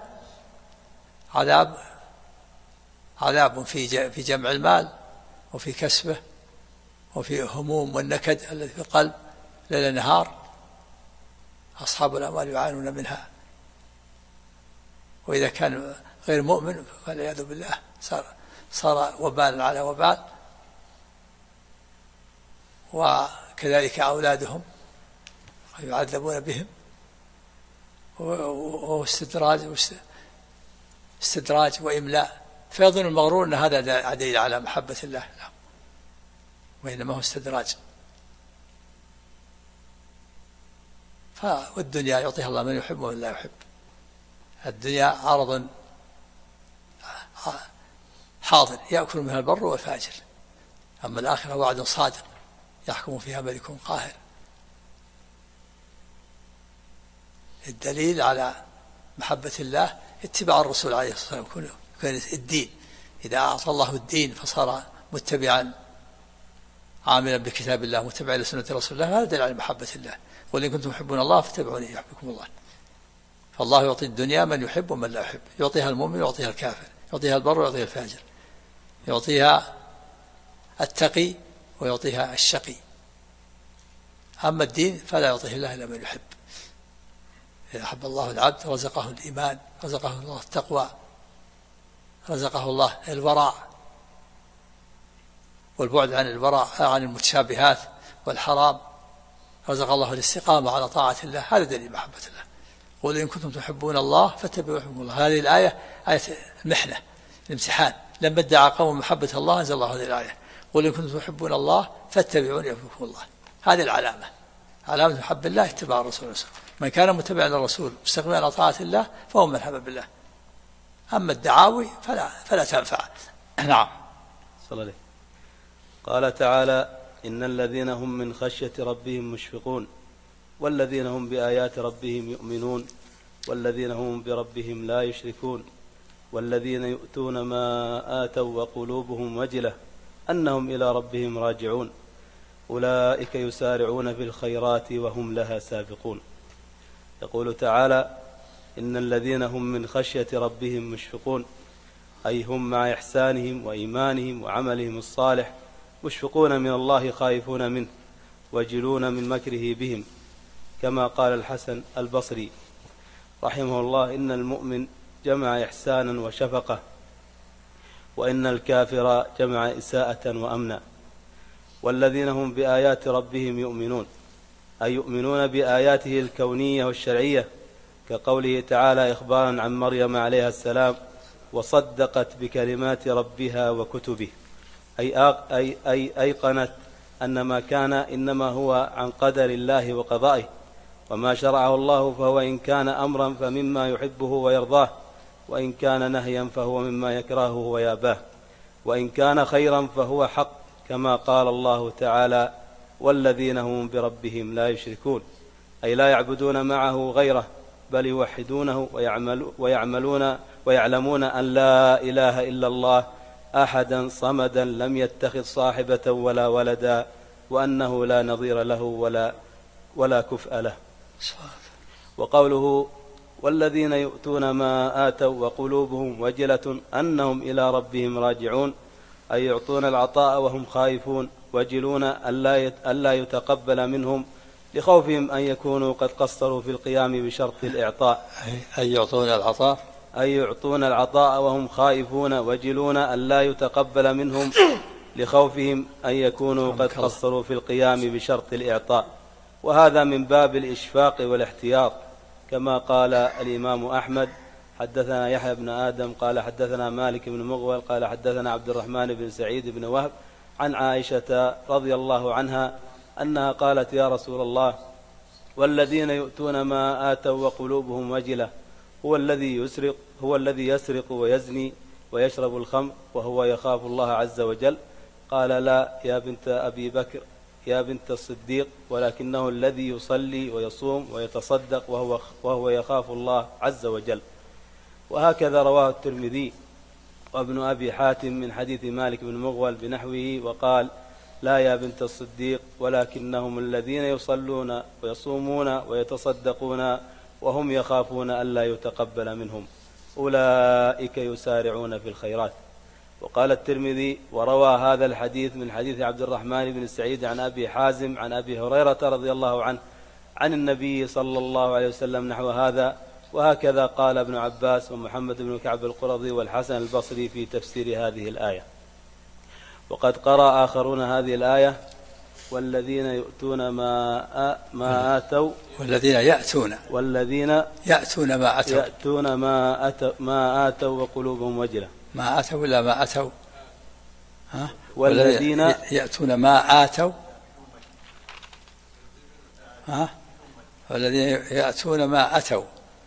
عذاب في جمع المال وفي كسبه وفي هموم والنكد الذي في القلب ليل نهار. أصحاب الأموال يعانون منها، وإذا كان غير مؤمن فالعياذ بالله صار وبال على وبال. وكذلك أولادهم يعذبون بهم، واستدراج وإملاء، فيظن المغرور أن هذا دليل على محبة الله، لا، وإنما هو استدراج. والدنيا يعطيها الله من يحب ومن لا يحب. الدنيا عرض حاضر يأكل منها البر والفاجر، أما الآخرة وعد صادق يحكم فيها ملك قاهر. الدليل على محبة الله اتباع الرسول عليه الصلاة والسلام. كان الدين إذا أعطى الله الدين فصار متبعا عاملا بكتاب الله متبعا لسنة رسول الله، هذا دليل على محبة الله. قل إن كنتم تحبون الله فاتبعوني يحبكم الله. فالله يعطي الدنيا من يحب ومن لا يحب، يعطيها المؤمن ويعطيها الكافر، يعطيها البر ويعطيها الفاجر، يعطيها التقي ويعطيها الشقي. أما الدين فلا يعطيه الله إلا من يحب. إذا أحب الله العبد رزقه الإيمان، رزقه الله التقوى، رزقه الله الورع والبعد عن الورع عن المتشابهات والحرام، رزق الله الاستقامة على طاعة الله. هذا دليل محبة الله. قل إن كنتم تحبون الله فاتبعوا يحبكم الله. هذه الآية آية المحنة، الامتحان. لما ادعى قوم محبة الله أنزل الله هذه الآية قل إن كنتم تحبون الله فاتبعوني يحبكم الله. هذه العلامة، علامة محب الله اتباع الرسول. من كان متبعا للرسول مستقيما على طاعة الله فهو من حبب الله. أما الدعاوي فلا تنفع. نعم. صلى الله. قال تعالى إن الذين هم من خشية ربهم مشفقون والذين هم بآيات ربهم يؤمنون والذين هم بربهم لا يشركون والذين يؤتون ما آتوا وقلوبهم وجلة أنهم إلى ربهم راجعون أولئك يسارعون في الخيرات وهم لها سابقون. يقول تعالى إن الذين هم من خشية ربهم مشفقون، أي هم مع إحسانهم وإيمانهم وعملهم الصالح مشفقون من الله خائفون منه وجلون من مكره بهم، كما قال الحسن البصري رحمه الله إن المؤمن جمع إحسانا وشفقة وإن الكافر جمع إساءة وأمنا. والذين هم بآيات ربهم يؤمنون، أي يؤمنون بآياته الكونية والشرعية، كقوله تعالى إخبارا عن مريم عليها السلام وصدقت بكلمات ربها وكتبه، أي أيقنت أن ما كان إنما هو عن قدر الله وقضائه، وما شرعه الله فهو إن كان أمرا فمما يحبه ويرضاه، وإن كان نهيا فهو مما يكرهه وياباه، وإن كان خيرا فهو حق، كما قال الله تعالى والذين هم بربهم لا يشركون. أي لا يعبدون معه غيره، بل يوحدونه ويعلمون أن لا إله إلا الله أحدا صمدا لم يتخذ صاحبة ولا ولدا، وأنه لا نظير له ولا كفء له. وقوله والذين يؤتون ما آتوا وقلوبهم وجلة أنهم إلى ربهم راجعون، أي يعطون العطاء وهم خائفون وجلون ألا يتقبل منهم لخوفهم أن يكونوا قد قصروا في القيام بشرط الإعطاء. أي يعطون العطاء وهم خائفون وجلون ألا يتقبل منهم لخوفهم أن يكونوا قد قصروا في القيام بشرط الإعطاء. وهذا من باب الإشفاق والاحتياط، كما قال الإمام أحمد حدثنا يحيى بن آدم قال حدثنا مالك بن مغول قال حدثنا عبد الرحمن بن سعيد بن وهب عن عائشة رضي الله عنها أنها قالت يا رسول الله والذين يؤتون ما آتوا وقلوبهم وجلة هو الذي يسرق ويزني ويشرب الخمر وهو يخاف الله عز وجل؟ قال لا يا بنت أبي بكر يا بنت الصديق، ولكنه الذي يصلي ويصوم ويتصدق وهو يخاف الله عز وجل. وهكذا رواه الترمذي وابن أبي حاتم من حديث مالك بن مغول بنحوه، وقال لا يا بنت الصديق ولكنهم الذين يصلون ويصومون ويتصدقون وهم يخافون ألا يتقبل منهم، أولئك يسارعون في الخيرات. وقال الترمذي وروى هذا الحديث من حديث عبد الرحمن بن سعيد عن أبي حازم عن أبي هريرة رضي الله عنه عن النبي صلى الله عليه وسلم نحو هذا. وهكذا قال ابن عباس ومحمد بن كعب القرظي والحسن البصري في تفسير هذه الآية. وقد قرأ آخرون هذه الآية والذين يؤتون ما آتوا والذين يأتون ما آتوا وقلوبهم وجلة. ما آتوا ولا ما أتوا؟ والذين يأتون ما آتوا والذين يأتون ما أتوا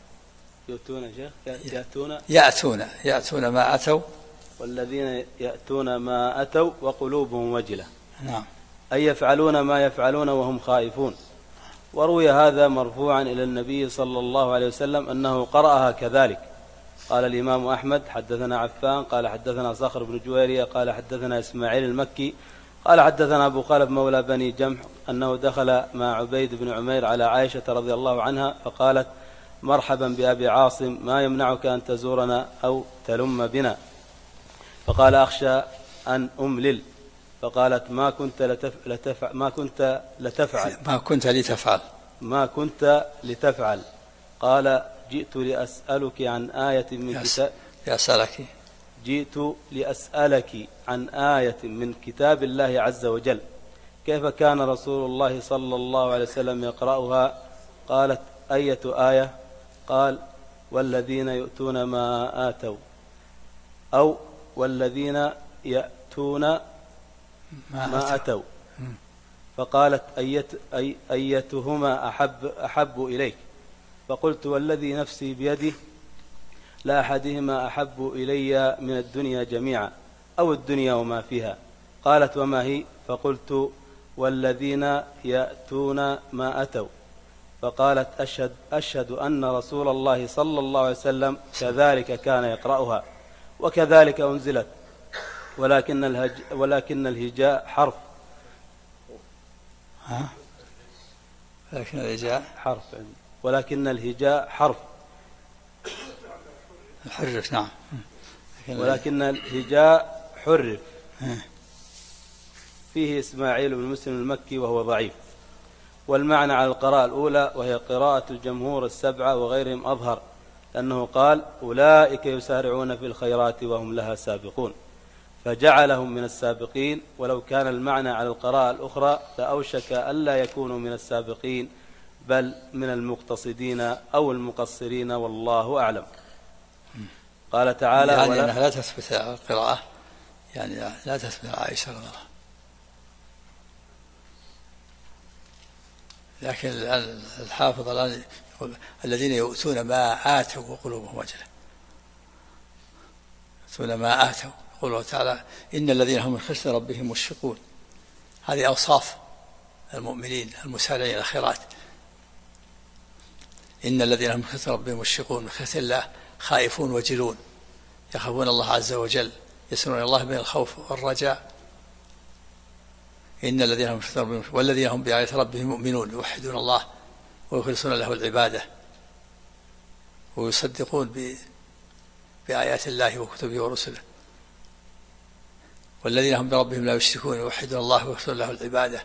يأتون ما أتوا والذين يأتون ما أتوا وقلوبهم وجلة. نعم. أي يفعلون ما يفعلون وهم خائفون. وروي هذا مرفوعا إلى النبي صلى الله عليه وسلم أنه قرأها كذلك. قال الإمام أحمد حدثنا عفان قال حدثنا صخر بن جويرية قال حدثنا إسماعيل المكي قال حدثنا أبو خالد مولى بني جمح أنه دخل مع عبيد بن عمير على عائشة رضي الله عنها فقالت مرحبا بأبي عاصم، ما يمنعك أن تزورنا أو تلم بنا؟ فقال أخشى أن أملل. فقالت ما كنت لتفعل. قال جئت لأسألك عن آية من كتاب جئت لأسألك عن آية من كتاب الله عز وجل كيف كان رسول الله صلى الله عليه وسلم يقرأها؟ قالت أية آية؟ قال والذين يؤتون ما آتوا أو والذين يأتون ما أتوا. فقالت أيتهما أحب إليك؟ فقلت والذي نفسي بيده لا أحدهما أحب إلي من الدنيا جميعا أو الدنيا وما فيها. قالت وما هي؟ فقلت والذين يأتون ما أتوا. فقالت أشهد أن رسول الله صلى الله عليه وسلم كذلك كان يقرأها وكذلك أنزلت، ولكن الهجاء حرف. ولكن الهجاء حرف الحرف. نعم. ولكن الهجاء حرف. فيه إسماعيل بن مسلم المكي وهو ضعيف. والمعنى على القراءة الأولى وهي قراءة الجمهور السبعة وغيرهم أظهر، لأنه قال أولئك يسارعون في الخيرات وهم لها سابقون، فجعلهم من السابقين. ولو كان المعنى على القراءة الأخرى لأوشك ألا يكونوا من السابقين بل من المقتصدين أو المقصرين، والله أعلم. قال تعالى يعني أنها لا تثبت القراءة، يعني لا تثبت عائشة رضي الله عنها، لكن الحافظ الآن يقول الذين يؤتون ما آتوا وقلوبهم وجلة. يؤتون ما آتوا، يقول الله تعالى إن الذين هم من خشية ربهم مشفقون. هذه أوصاف المؤمنين المسارعين إلى الخيرات، إن الذين هم من خشية ربهم مشفقون، من خشية الله خائفون وجلون، يخافون الله عز وجل، يسألون الله من الخوف والرجاء. إن الذين هم من خشية ربهم، والذين هم بآيات ربهم مؤمنون، يوحدون الله ويخلصون له العبادة ويصدقون بآيات الله وكتبه ورسله. والذين هم بربهم لا يشركون، يوحدون الله ويخلصون له العبادة،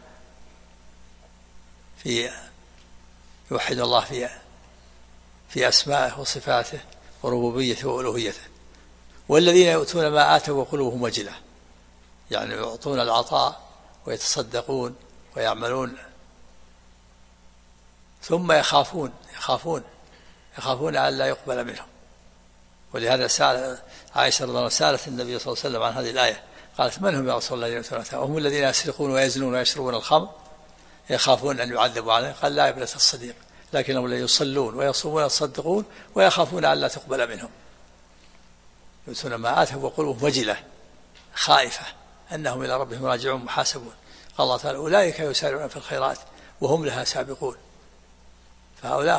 يوحد الله في أسمائه وصفاته وربوبيته وألوهيته. والذين يؤتون ما آتوا وقلوبهم وجلة، يعني يعطون العطاء ويتصدقون ويعملون، ثم يخافون أن لا يقبل منهم. ولهذا سأل عائشة رضي الله عنها سألت النبي صلى الله عليه وسلم عن هذه الآية، قالت: من هم يا رسول الله الذين يؤتون؟ وهم الذين يسرقون ويزنون ويشربون الخمر يخافون أن يعذبوا عليه. قال: لا يا ابنة الصديق، لكنهم لا يصلون ويصومون ويصدقون ويخافون أن لا تقبل منهم. يؤتون ما آتوا وقلوبهم وجلة، خائفة أنهم إلى ربهم راجعون محاسبون. قال الله تعالى: أولئك يسارعون في الخيرات وهم لها سابقون. فهؤلاء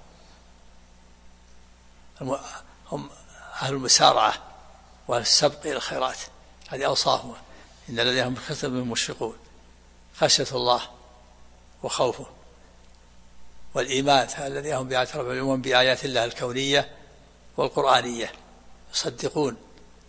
هم أهل المسارعة والسبق إلى الخيرات، هذه أوصافهم. إن الذين هم من خشية ربهم مشفقون، خشية الله وخوفه والإيمان، الذين هم بآيات ربهم يؤمنون بآيات الله الكونية والقرآنية، يصدقون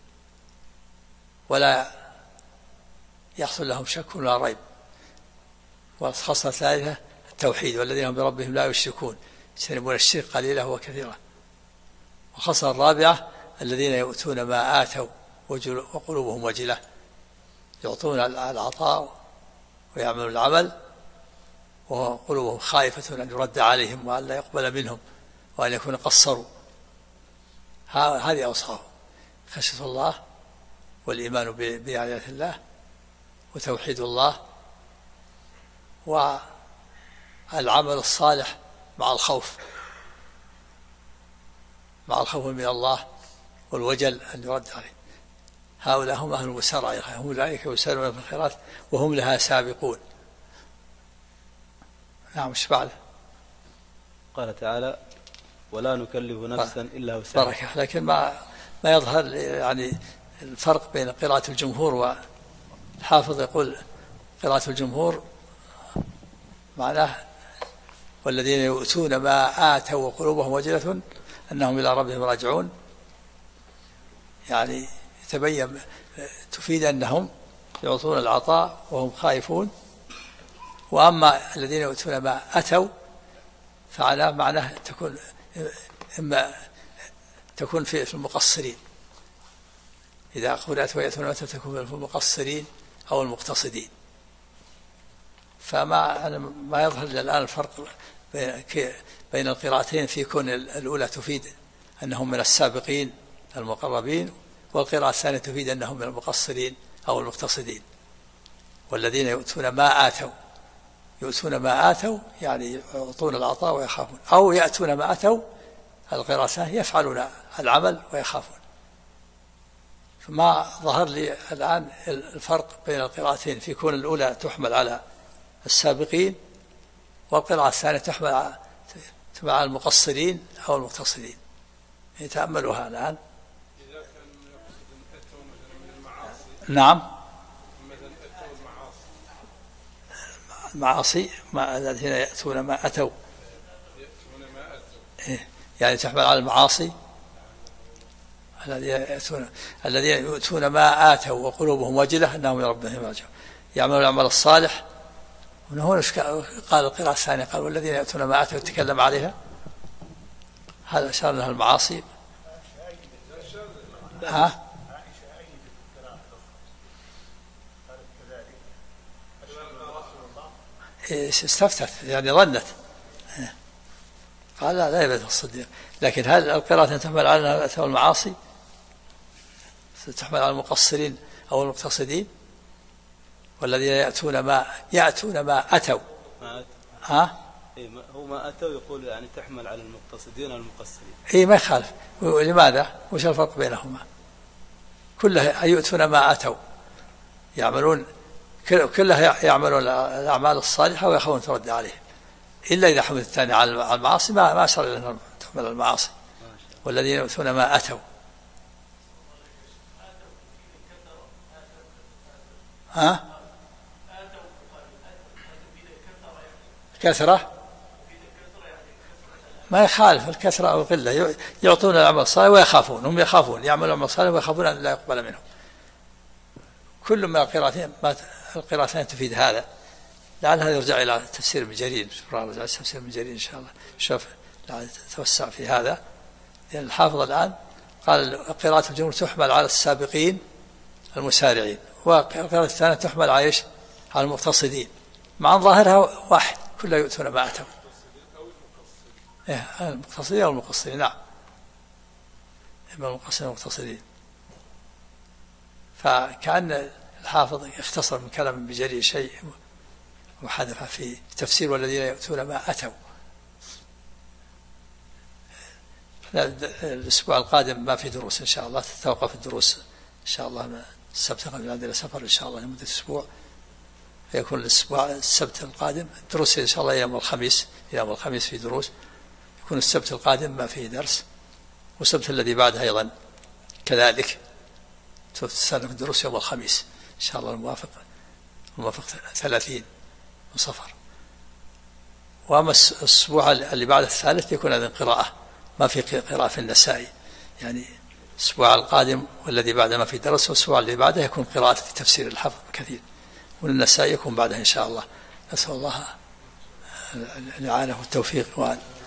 ولا يحصل لهم شك ولا ريب. والخاصة الثالثة التوحيد، والذين هم بربهم لا يشركون، يجتنبون الشرك قليله وكثيرا. والخاصة الرابعة الذين يؤتون ما آتوا وقلوبهم وجلة، يعطون العطاء ويعملون العمل وقلوبهم خائفة أن يرد عليهم وأن لا يقبل منهم وأن يكون قصروا. هذه أوصاف: خشية الله والإيمان بآيات الله وتوحيد الله والعمل الصالح مع الخوف من الله والوجل أن يرد عليه. هؤلاء هم أهل المسارعة، هم أولئك يسارعون في الخيرات وهم لها سابقون. نعم. ايش بعد؟ قال تعالى: ولا نكلف نفسا إلا وسعها. بركة. لكن ما يظهر يعني الفرق بين قراءة الجمهور والحافظ. يقول قراءة الجمهور معناه: والذين يؤتون ما آتوا وقلوبهم وجلة أنهم إلى ربهم راجعون، يعني تفيد أنهم يعطون العطاء وهم خائفون. وأما الذين يؤتون ما أتوا معناه تكون في المقصرين. إذا قرأت ويأتون ما أتوا تكون في المقصرين أو المقتصدين. ما يظهر الآن الفرق بين القراءتين، في كون الأولى تفيد أنهم من السابقين المقربين، والقراءة الثانية تفيد أنهم من المقصرين أو المقتصدين. والذين يؤتون ما آتوا يعني يعطون العطاء ويخافون، أو يأتون ما أتوا القراءة الثانية يفعلون العمل ويخافون. فما ظهر لي الآن الفرق بين القراءتين، في كون الأولى تحمل على السابقين والقراءة الثانية تحمل على المقصرين أو المقتصدين. يتأملوها الآن. نعم. المعاصي الذين يأتون ما أتوا، يعني تحمل على المعاصي. الذين يؤتون ما آتوا وقلوبهم وجلة أنهم إلى ربهم راجعون، يعملون العمل الصالح. هنا قال القراءة الثانية قال: والذين يأتون ما آتوا يتكلم عليها، هذا أشار لها المعاصي. استفتت يعني ظنت، قال: لا يبدأ الصديق. لكن هل القراءة تحمل على المعاصي؟ تحمل على المقصرين أو المقتصدين. والذين يأتون ما أتوا. هو ما أتوا يقول يعني تحمل على المقتصدين والمقصرين. ما يخالف. لماذا؟ وش الفرق بينهما؟ كلها يؤتون ما أتوا، يعملون كلها يعملون الأعمال الصالحة ويخافون ترد عليهم. إلا إذا حمل الثاني على المعاصي ما أشار إلى أن تحمل المعاصي. والذين يؤتون ما أتوا كثرة ما يخالف الكثرة أو القلة، يعطون العمل الصالح ويخافون، هم يخافون يعملون العمل الصالح ويخافون أن لا يقبل منهم. كل من القراءتين تفيد هذا. لعل هذا يرجع إلى تفسير ابن جرير، تفسير ابن جرير إن شاء الله شوف توسع في هذا، لأن الحافظ الآن قال قراءة الجمهور تحمل على السابقين المسارعين، والقراءة الثانية تحمل على المقتصدين، مع ظاهرها واحد كلها يؤتون ما أتوا. المقتصدين أو المقصرين، نعم، إما المقصرين والمقتصدين. فكأن الحافظ اختصر من كلام ابن جرير شيء وحذف في تفسير والذين يؤتون ما أتوا. الأسبوع القادم ما في دروس إن شاء الله، تتوقف الدروس إن شاء الله. السبت عندنا سفر إن شاء الله لمدة أسبوع، يكون السبت القادم الدروس إن شاء الله يوم الخميس في دروس، يكون السبت القادم ما فيه درس، والسبت الذي بعده أيضا كذلك تستأنف الدروس يوم الخميس إن شاء الله الموافق 30 من صفر. وأما الأسبوع اللي بعد الثالث يكون هذا قراءة، ما في قراءة في النسائي، يعني الأسبوع القادم والذي بعده ما في درس، والأسبوع اللي بعده يكون قراءة في تفسير الحافظ كثير، والنسائي يكون بعده إن شاء الله. نسأل الله الإعانة والتوفيق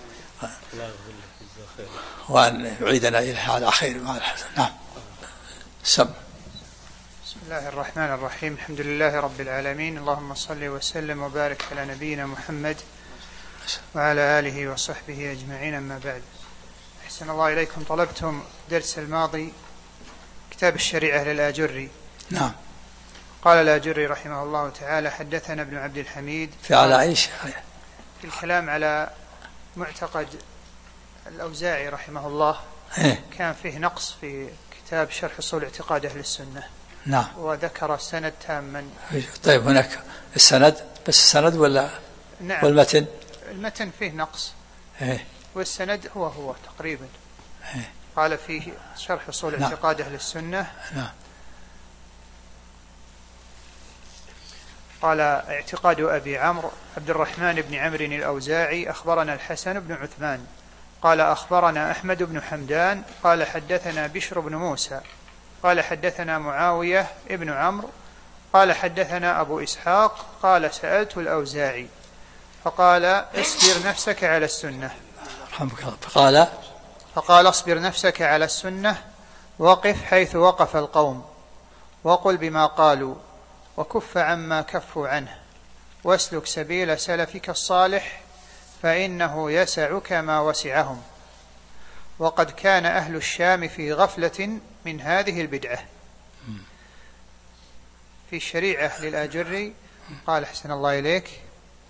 وأن يعيدنا إليها على خير وعلى الحسن. نعم. بسم الله الرحمن الرحيم. الحمد لله رب العالمين، اللهم صل وسلم وبارك على نبينا محمد وعلى آله وصحبه أجمعين، أما بعد. أحسن الله إليكم. طلبتم درس الماضي كتاب الشريعة للآجري. نعم. قال الآجري رحمه الله تعالى: حدثنا ابن عبد الحميد في على عيش في الكلام على معتقد الأوزاعي رحمه الله. كان فيه نقص في كتاب شرح أصول اعتقاد أهل السنة. نعم. وذكر السند تاما. طيب هناك السند بس، السند ولا نعم. والمتن؟ المتن فيه نقص. والسند هو تقريبا. قال فيه شرح أصول اعتقاد أهل السنة. نعم. قال: اعتقاد أبي عمرو عبد الرحمن بن عمرو الأوزاعي أخبرنا الحسن بن عثمان قال أخبرنا أحمد بن حمدان قال حدثنا بشر بن موسى قال حدثنا معاوية ابن عمرو قال حدثنا أبو إسحاق قال: سألت الأوزاعي فقال: اصبر نفسك على السنة. فقال: اصبر نفسك على السنة، وقف حيث وقف القوم، وقل بما قالوا، وكف عما كفوا عنه، واسلك سبيل سلفك الصالح، فإنه يسعك ما وسعهم. وقد كان أهل الشام في غفلة من هذه البدعة. في الشريعة للآجري قال: حسن الله إليك،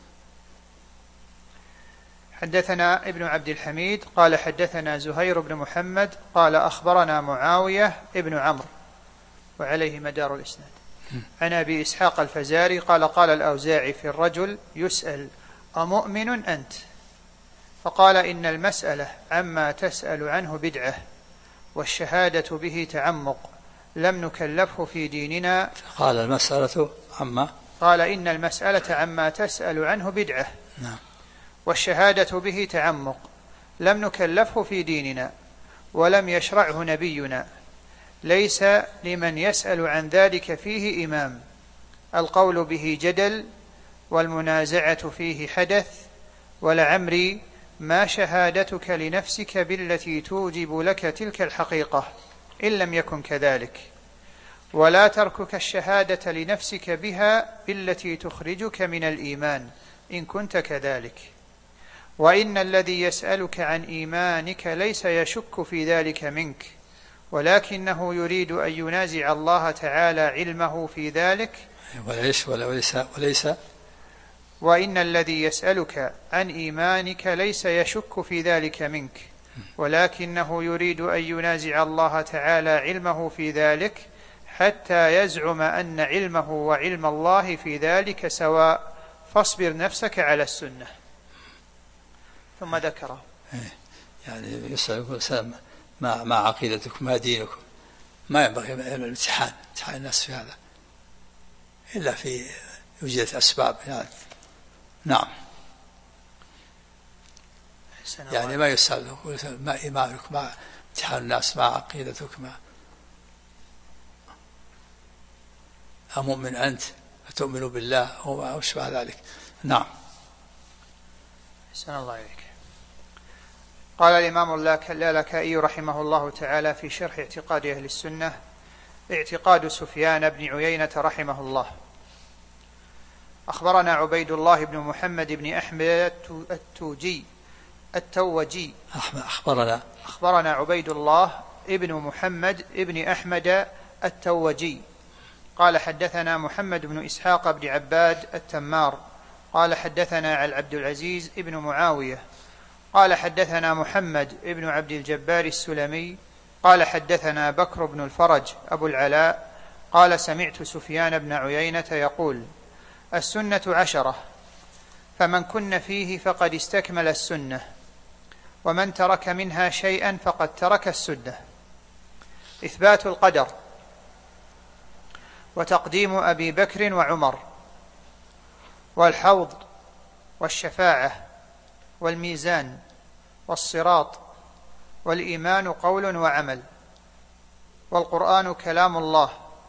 حدثنا ابن عبد الحميد قال حدثنا زهير بن محمد قال أخبرنا معاوية ابن عمرو، وعليه مدار الإسناد، عن أبي إسحاق الفزاري قال: قال الأوزاعي في الرجل يسأل: أمؤمن أنت؟ فقال: إن المسألة عما تسأل عنه بدعة، والشهادة به تعمق، لم نكلفه في ديننا. قال: المسألة عما، قال: إن المسألة عما تسأل عنه بدعة. نعم. والشهادة به تعمق، لم نكلفه في ديننا، ولم يشرعه نبينا، ليس لمن يسأل عن ذلك فيه إمام، القول به جدل، والمنازعة فيه حدث، ولعمري ما شهادتك لنفسك بالتي توجب لك تلك الحقيقة إن لم يكن كذلك، ولا تركك الشهادة لنفسك بها بالتي تخرجك من الإيمان إن كنت كذلك. وإن الذي يسألك عن إيمانك ليس يشك في ذلك منك، ولكنه يريد أن ينازع الله تعالى علمه في ذلك. وليس وإن الذي يسألك عن إيمانك ليس يشك في ذلك منك، ولكنه يريد أن ينازع الله تعالى علمه في ذلك، حتى يزعم أن علمه وعلم الله في ذلك سواء، فاصبر نفسك على السنة. ثم ذكره. يعني يسأل يقول سلام ما عقيدتكم ما دينكم. ما ينبغي الامتحان الناس في هذا إلا في وجدت أسباب يعني. نعم. يعني ما يسأل ما إيمانك ما امتحان الناس ما عقيدتك ما أمؤمن أنت أتؤمن بالله وما أشبه ذلك. نعم. أحسن الله إليك. قال الإمام اللالكائي رحمه الله تعالى في شرح اعتقاد أهل السنة: اعتقاد سفيان بن عيينة رحمه الله. أخبرنا عبيد الله بن محمد بن أحمد التوجي. أخبرنا عبيد الله ابن محمد ابن أحمد التوجي قال حدثنا محمد بن إسحاق بن عباد التمار قال حدثنا عبد العزيز ابن معاوية قال حدثنا محمد ابن عبد الجبار السلمي قال حدثنا بكر بن الفرج أبو العلاء قال سمعت سفيان بن عيينة يقول: السنة 10، فمن كن فيه فقد استكمل السنة، ومن ترك منها شيئا فقد ترك السنة. إثبات القدر، وتقديم أبي بكر وعمر، والحوض، والشفاعة، والميزان، والصراط، والإيمان قول وعمل، والقرآن كلام الله،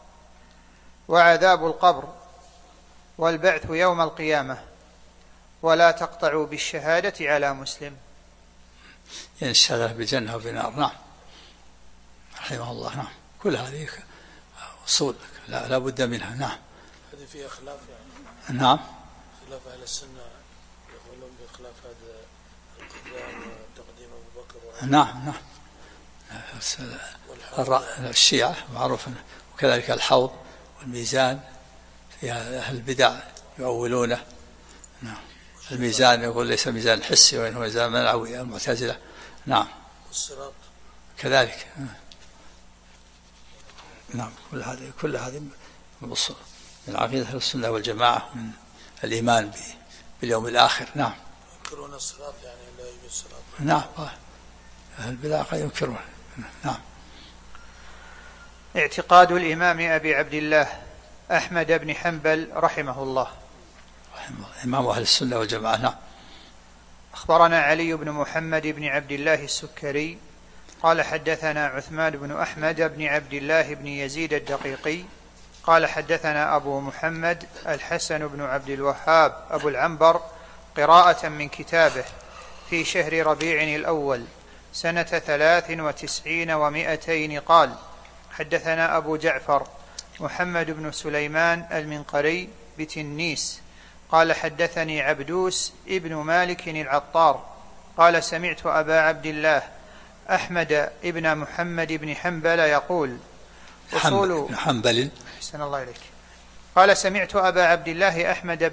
وعذاب القبر، والبعث يوم القيامة، ولا تقطعوا بالشهادة على مسلم. يعني الشهادة بالجنة وبالنار. نعم رحمه الله. نعم كل هذه أصول لا بد منها. نعم. هذه فيها خلاف يعني. نعم. خلاف أهل السنة يقولون بخلاف هذا القدام وتقديم أبو بكر. نعم. الشيعة معروف، وكذلك الحوض والميزان فيها أهل البدع يؤولونه. نعم. الميزان يقول ليس ميزان حسي وإنه ميزان معنوي المعتزلة. نعم. والصراط كذلك. نعم كل هذه من عقيدة أهل السنة والجماعة، من الإيمان باليوم الآخر. نعم. ينكرون الصراط يعني لا يوجد صراط. نعم أهل البدع قد ينكرون. نعم. اعتقاد الإمام أبي عبد الله أحمد بن حنبل رحمه الله. إمام أهل السنة والجماعة. نعم. أخبرنا علي بن محمد بن عبد الله السكري قال حدثنا عثمان بن أحمد بن عبد الله بن يزيد الدقيقي قال حدثنا أبو محمد الحسن بن عبد الوهاب أبو العنبر قراءة من كتابه في شهر ربيع الأول سنة 93 و200 قال: حدثنا أبو جعفر محمد بن سليمان المنقري بتنيس قال حدثني عبدوس ابن مالك العطار قال سمعت أبا عبد الله أحمد ابن محمد بن حنبل يقول: أصول حنبل. أحسن الله إليك. قال سمعت أبا عبد الله أحمد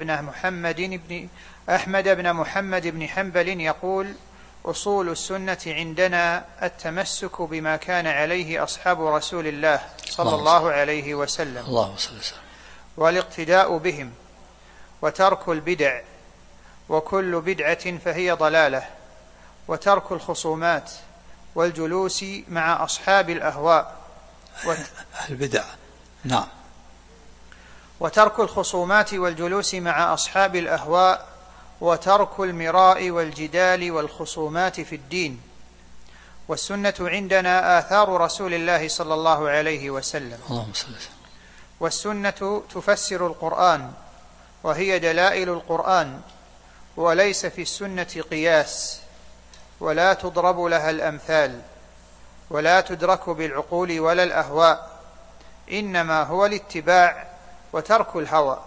بن محمد بن حنبل يقول: أصول السنة عندنا التمسك بما كان عليه أصحاب رسول الله صلى الله عليه وسلم، اللهم صل وسلم، والاقتداء بهم، وترك البدع، وكل بدعة فهي ضلالة، وترك الخصومات والجلوس مع أصحاب الأهواء البدع. نعم. وترك الخصومات والجلوس مع أصحاب الأهواء، وترك المراء والجدال والخصومات في الدين. والسنة عندنا آثار رسول الله صلى الله عليه وسلم. اللهم صل وسلم. والسنة تفسر القرآن، وهي دلائل القرآن، وليس في السنة قياس، ولا تضرب لها الأمثال، ولا تدرك بالعقول ولا الأهواء، إنما هو الاتباع وترك الهوى.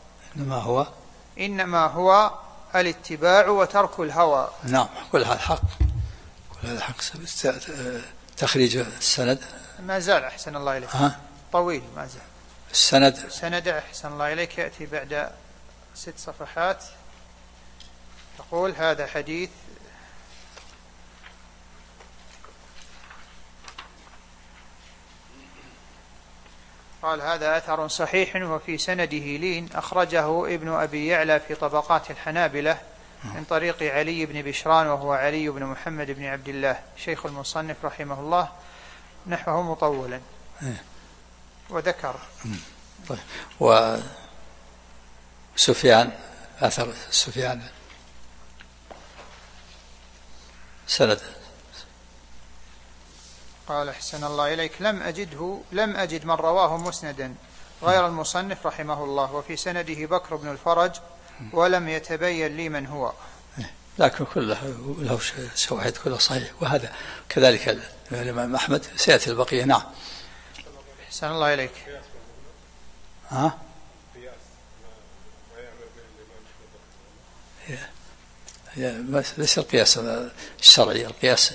إنما هو الاتباع وترك الهوى. نعم. كل هذا حق. كل هذا حق. تخريج السند ما زال أحسن الله إليك طويل، ما زال السند أحسن الله إليك يأتي بعد 6 صفحات. تقول: هذا حديث قال هذا أثر صحيح وفي سنده لين، أخرجه ابن أبي يعلى في طبقات الحنابلة من طريق علي بن بشران وهو علي بن محمد بن عبد الله شيخ المصنف رحمه الله نحوه مطولا وذكر. طيب. وسفيان أثر سفيان سند. قال أحسن الله إليك لم أجد من رواه مسندا غير المصنف رحمه الله، وفي سنده بكر بن الفرج ولم يتبين لي من هو، لكن كله له شواهد كله صحيح. وهذا كذلك الإمام أحمد سيأتي البقية. نعم. أحسن الله إليك. ها؟ ليس القياس الشرعي، القياس.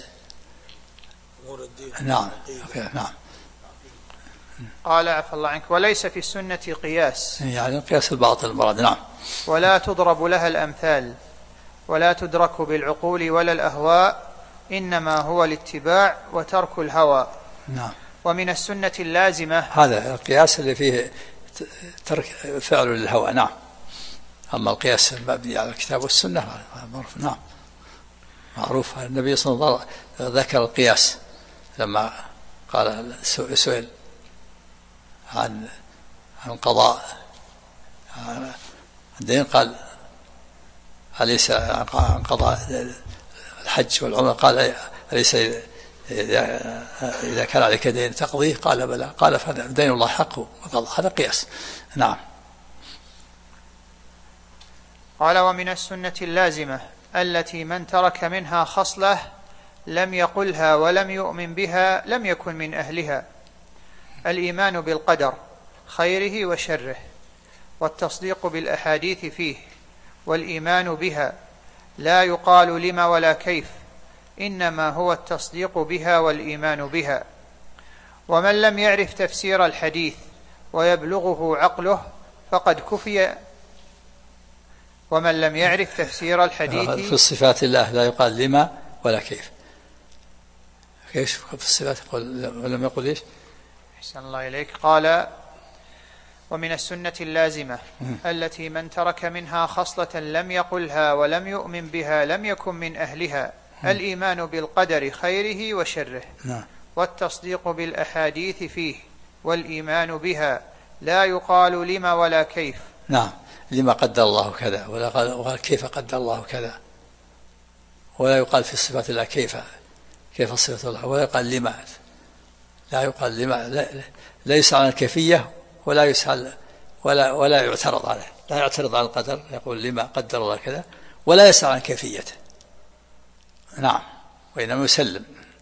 نعم. نعم. قال عفى الله عنك وليس في السنة قياس، يعني القياس الباطل المراد. نعم. ولا تضرب لها الأمثال ولا تدرك بالعقول ولا الأهواء، إنما هو الاتباع وترك الهوى. نعم. ومن السنة اللازمة هذا القياس اللي فيه ترك فعل للهوى. نعم. أما القياس المبني على الكتاب والسنة معروف. نعم معروف. النبي صلى الله عليه وسلم ذكر القياس لما قال سئل عن قضاء الدين، قال أليس عن قضاء الحج والعمرة، قال أليس إذا كان عليك دين تقضيه، قال بلى، قال فدين الله حقه وقضى. هذا قياس. نعم. قال ومن السنة اللازمة التي من ترك منها خصلة لم يقلها ولم يؤمن بها لم يكن من أهلها، الإيمان بالقدر خيره وشره، والتصديق بالأحاديث فيه، والإيمان بها لا يقال لما ولا كيف، إنما هو التصديق بها والإيمان بها. ومن لم يعرف تفسير الحديث ويبلغه عقله فقد كفي. ومن لم يعرف تفسير الحديث في الصفات الله لا يقال لما ولا كيف. كيف في الصفات ولم يقل إيش؟ أحسن الله إليك. قال ومن السنة اللازمة التي من ترك منها خصلة لم يقلها ولم يؤمن بها لم يكن من أهلها، الإيمان بالقدر خيره وشره، والتصديق بالأحاديث فيه، والإيمان بها لا يقال لما ولا كيف. نعم. لما قدر الله كذا ولا كيف قدر الله كذا، ولا يقال في الصفات الله كيف صفة الله، ولا يقال لما، لا يقال لما، لا يسأل عن الكيفية ولا يسأل ولا يعترض عليه، لا يعترض على القدر، يقول لما قدر الله كذا، ولا يسأل عن كيفيته. نعم. وإنما يسلم.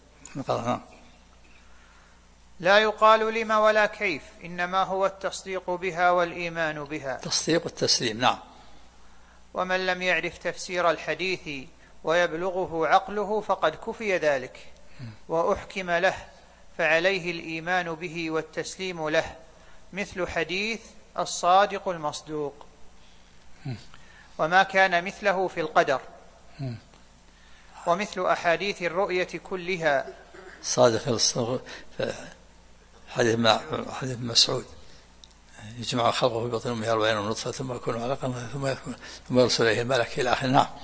لا يقال لما ولا كيف، إنما هو التصديق بها والإيمان بها. تصديق والتسليم. نعم. ومن لم يعرف تفسير الحديث ويبلغه عقله فقد كفي ذلك وأحكم له، فعليه الإيمان به والتسليم له، مثل حديث الصادق المصدوق، وما كان مثله في القدر، ومثل أحاديث الرؤية كلها. صادق حديث مسعود يجمع خلقه في بطن أمه 40 نطفة ثم يكون علقا ثم يرسل إليه الملك إلى آخره. نعم.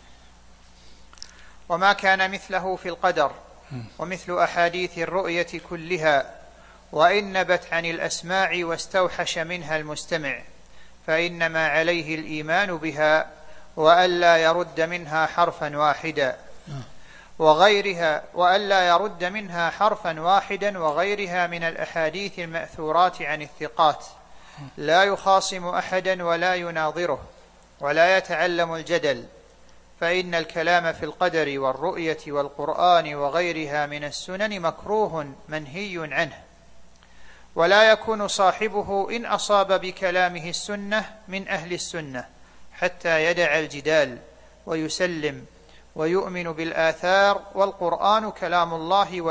وما كان مثله في القدر، ومثل أحاديث الرؤية كلها، وإن نبت عن الأسماع واستوحش منها المستمع، فإنما عليه الإيمان بها وألا يرد منها حرفا واحدا وغيرها من الأحاديث المأثورات عن الثقات، لا يخاصم أحدا ولا يناظره ولا يتعلم الجدل، فإن الكلام في القدر والرؤية والقرآن وغيرها من السنن مكروه منهي عنه، ولا يكون صاحبه إن أصاب بكلامه السنة من أهل السنة حتى يدع الجدال ويسلم ويؤمن بالآثار، والقرآن كلام الله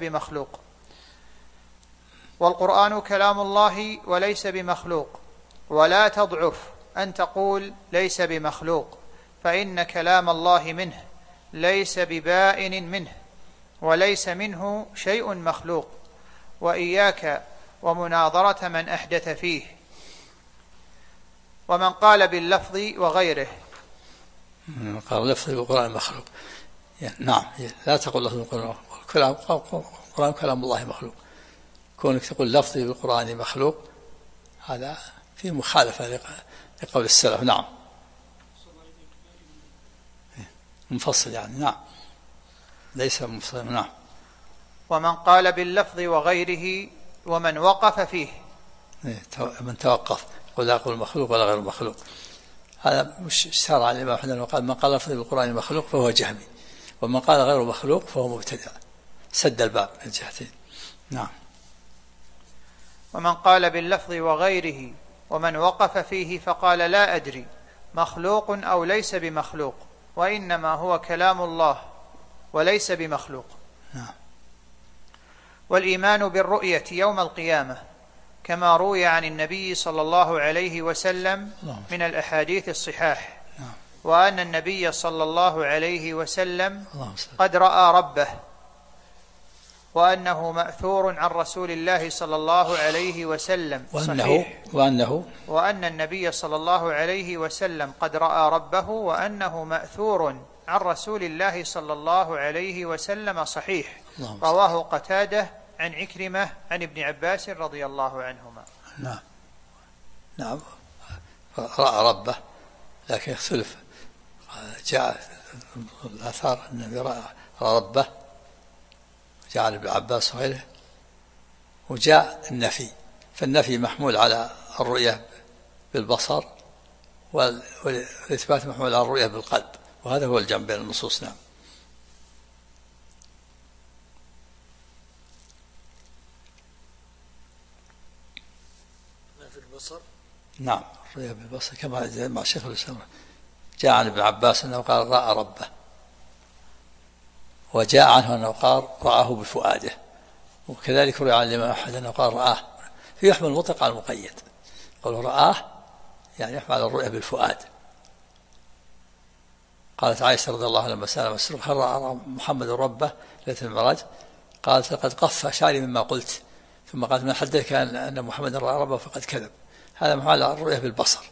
وليس بمخلوق، ولا تضعف أن تقول ليس بمخلوق، فإن كلام الله منه ليس ببائن منه، وليس منه شيء مخلوق، وإياك ومناظرة من أحدث فيه. ومن قال باللفظ وغيره قال لفظي بالقرآن مخلوق، يعني نعم، لا تقول لفظي بالقرآن، القرآن كلام الله مخلوق. كونك تقول لفظي بالقرآن مخلوق هذا في مخالفة لقول السلف. نعم، منفصل يعني، نعم، ليس منفصل. نعم. ومن قال باللفظ وغيره ومن وقف فيه، من توقف يقول لا أقول مخلوق ولا غير مخلوق، هذا مش اشتهر عن الإمام أحمد وقال من قال لفظي بالقرآن مخلوق فهو جهمي، ومن قال غير مخلوق فهو مبتدع، سد الباب من الجهتين. نعم. ومن قال باللفظ وغيره ومن وقف فيه فقال لا أدري مخلوق أو ليس بمخلوق، وإنما هو كلام الله وليس بمخلوق. نعم. والإيمان بالرؤية يوم القيامة كما روي عن النبي صلى الله عليه وسلم من الأحاديث الصحاح، وأن النبي صلى الله عليه وسلم قد رأى ربه، وأنه مأثور عن رسول الله صلى الله عليه وسلم صحيح، وأن النبي صلى الله عليه وسلم قد رأى ربه، وأنه مأثور عن رسول الله صلى الله عليه وسلم صحيح، رواه قتادة عن عكرمة عن ابن عباس رضي الله عنهما. نعم. نعم، رأى ربه، لكن اختلف، جاء الآثار أن النبي رأى ربه، جاء عن ابن عباس وغيره، وجاء النفي، فالنفي محمول على الرؤية بالبصر، والإثبات محمول على الرؤية بالقلب، وهذا هو الجمع بين النصوص. نعم. نعم، الرؤيا بالبصر كما مع شيخ الإسلام جاء عن ابن عباس أنه قال رأى ربه، وجاء عنه أنه قال رآه بفؤاده، وكذلك روي عن الإمام أحمد أنه قال رآه، في يحمل المطلق على المقيد، قالوا رآه يعني يحمل على الرؤيا بالفؤاد. قالت عائشة رضي الله عنها لما سأل مسروق هل رأى محمد ربه ليلة المعراج؟ قالت لقد قف شعري مما قلت، ثم قالت من حدثك أن محمد رأى ربه فقد كذب، هذا محمل على الرؤيا بالبصر.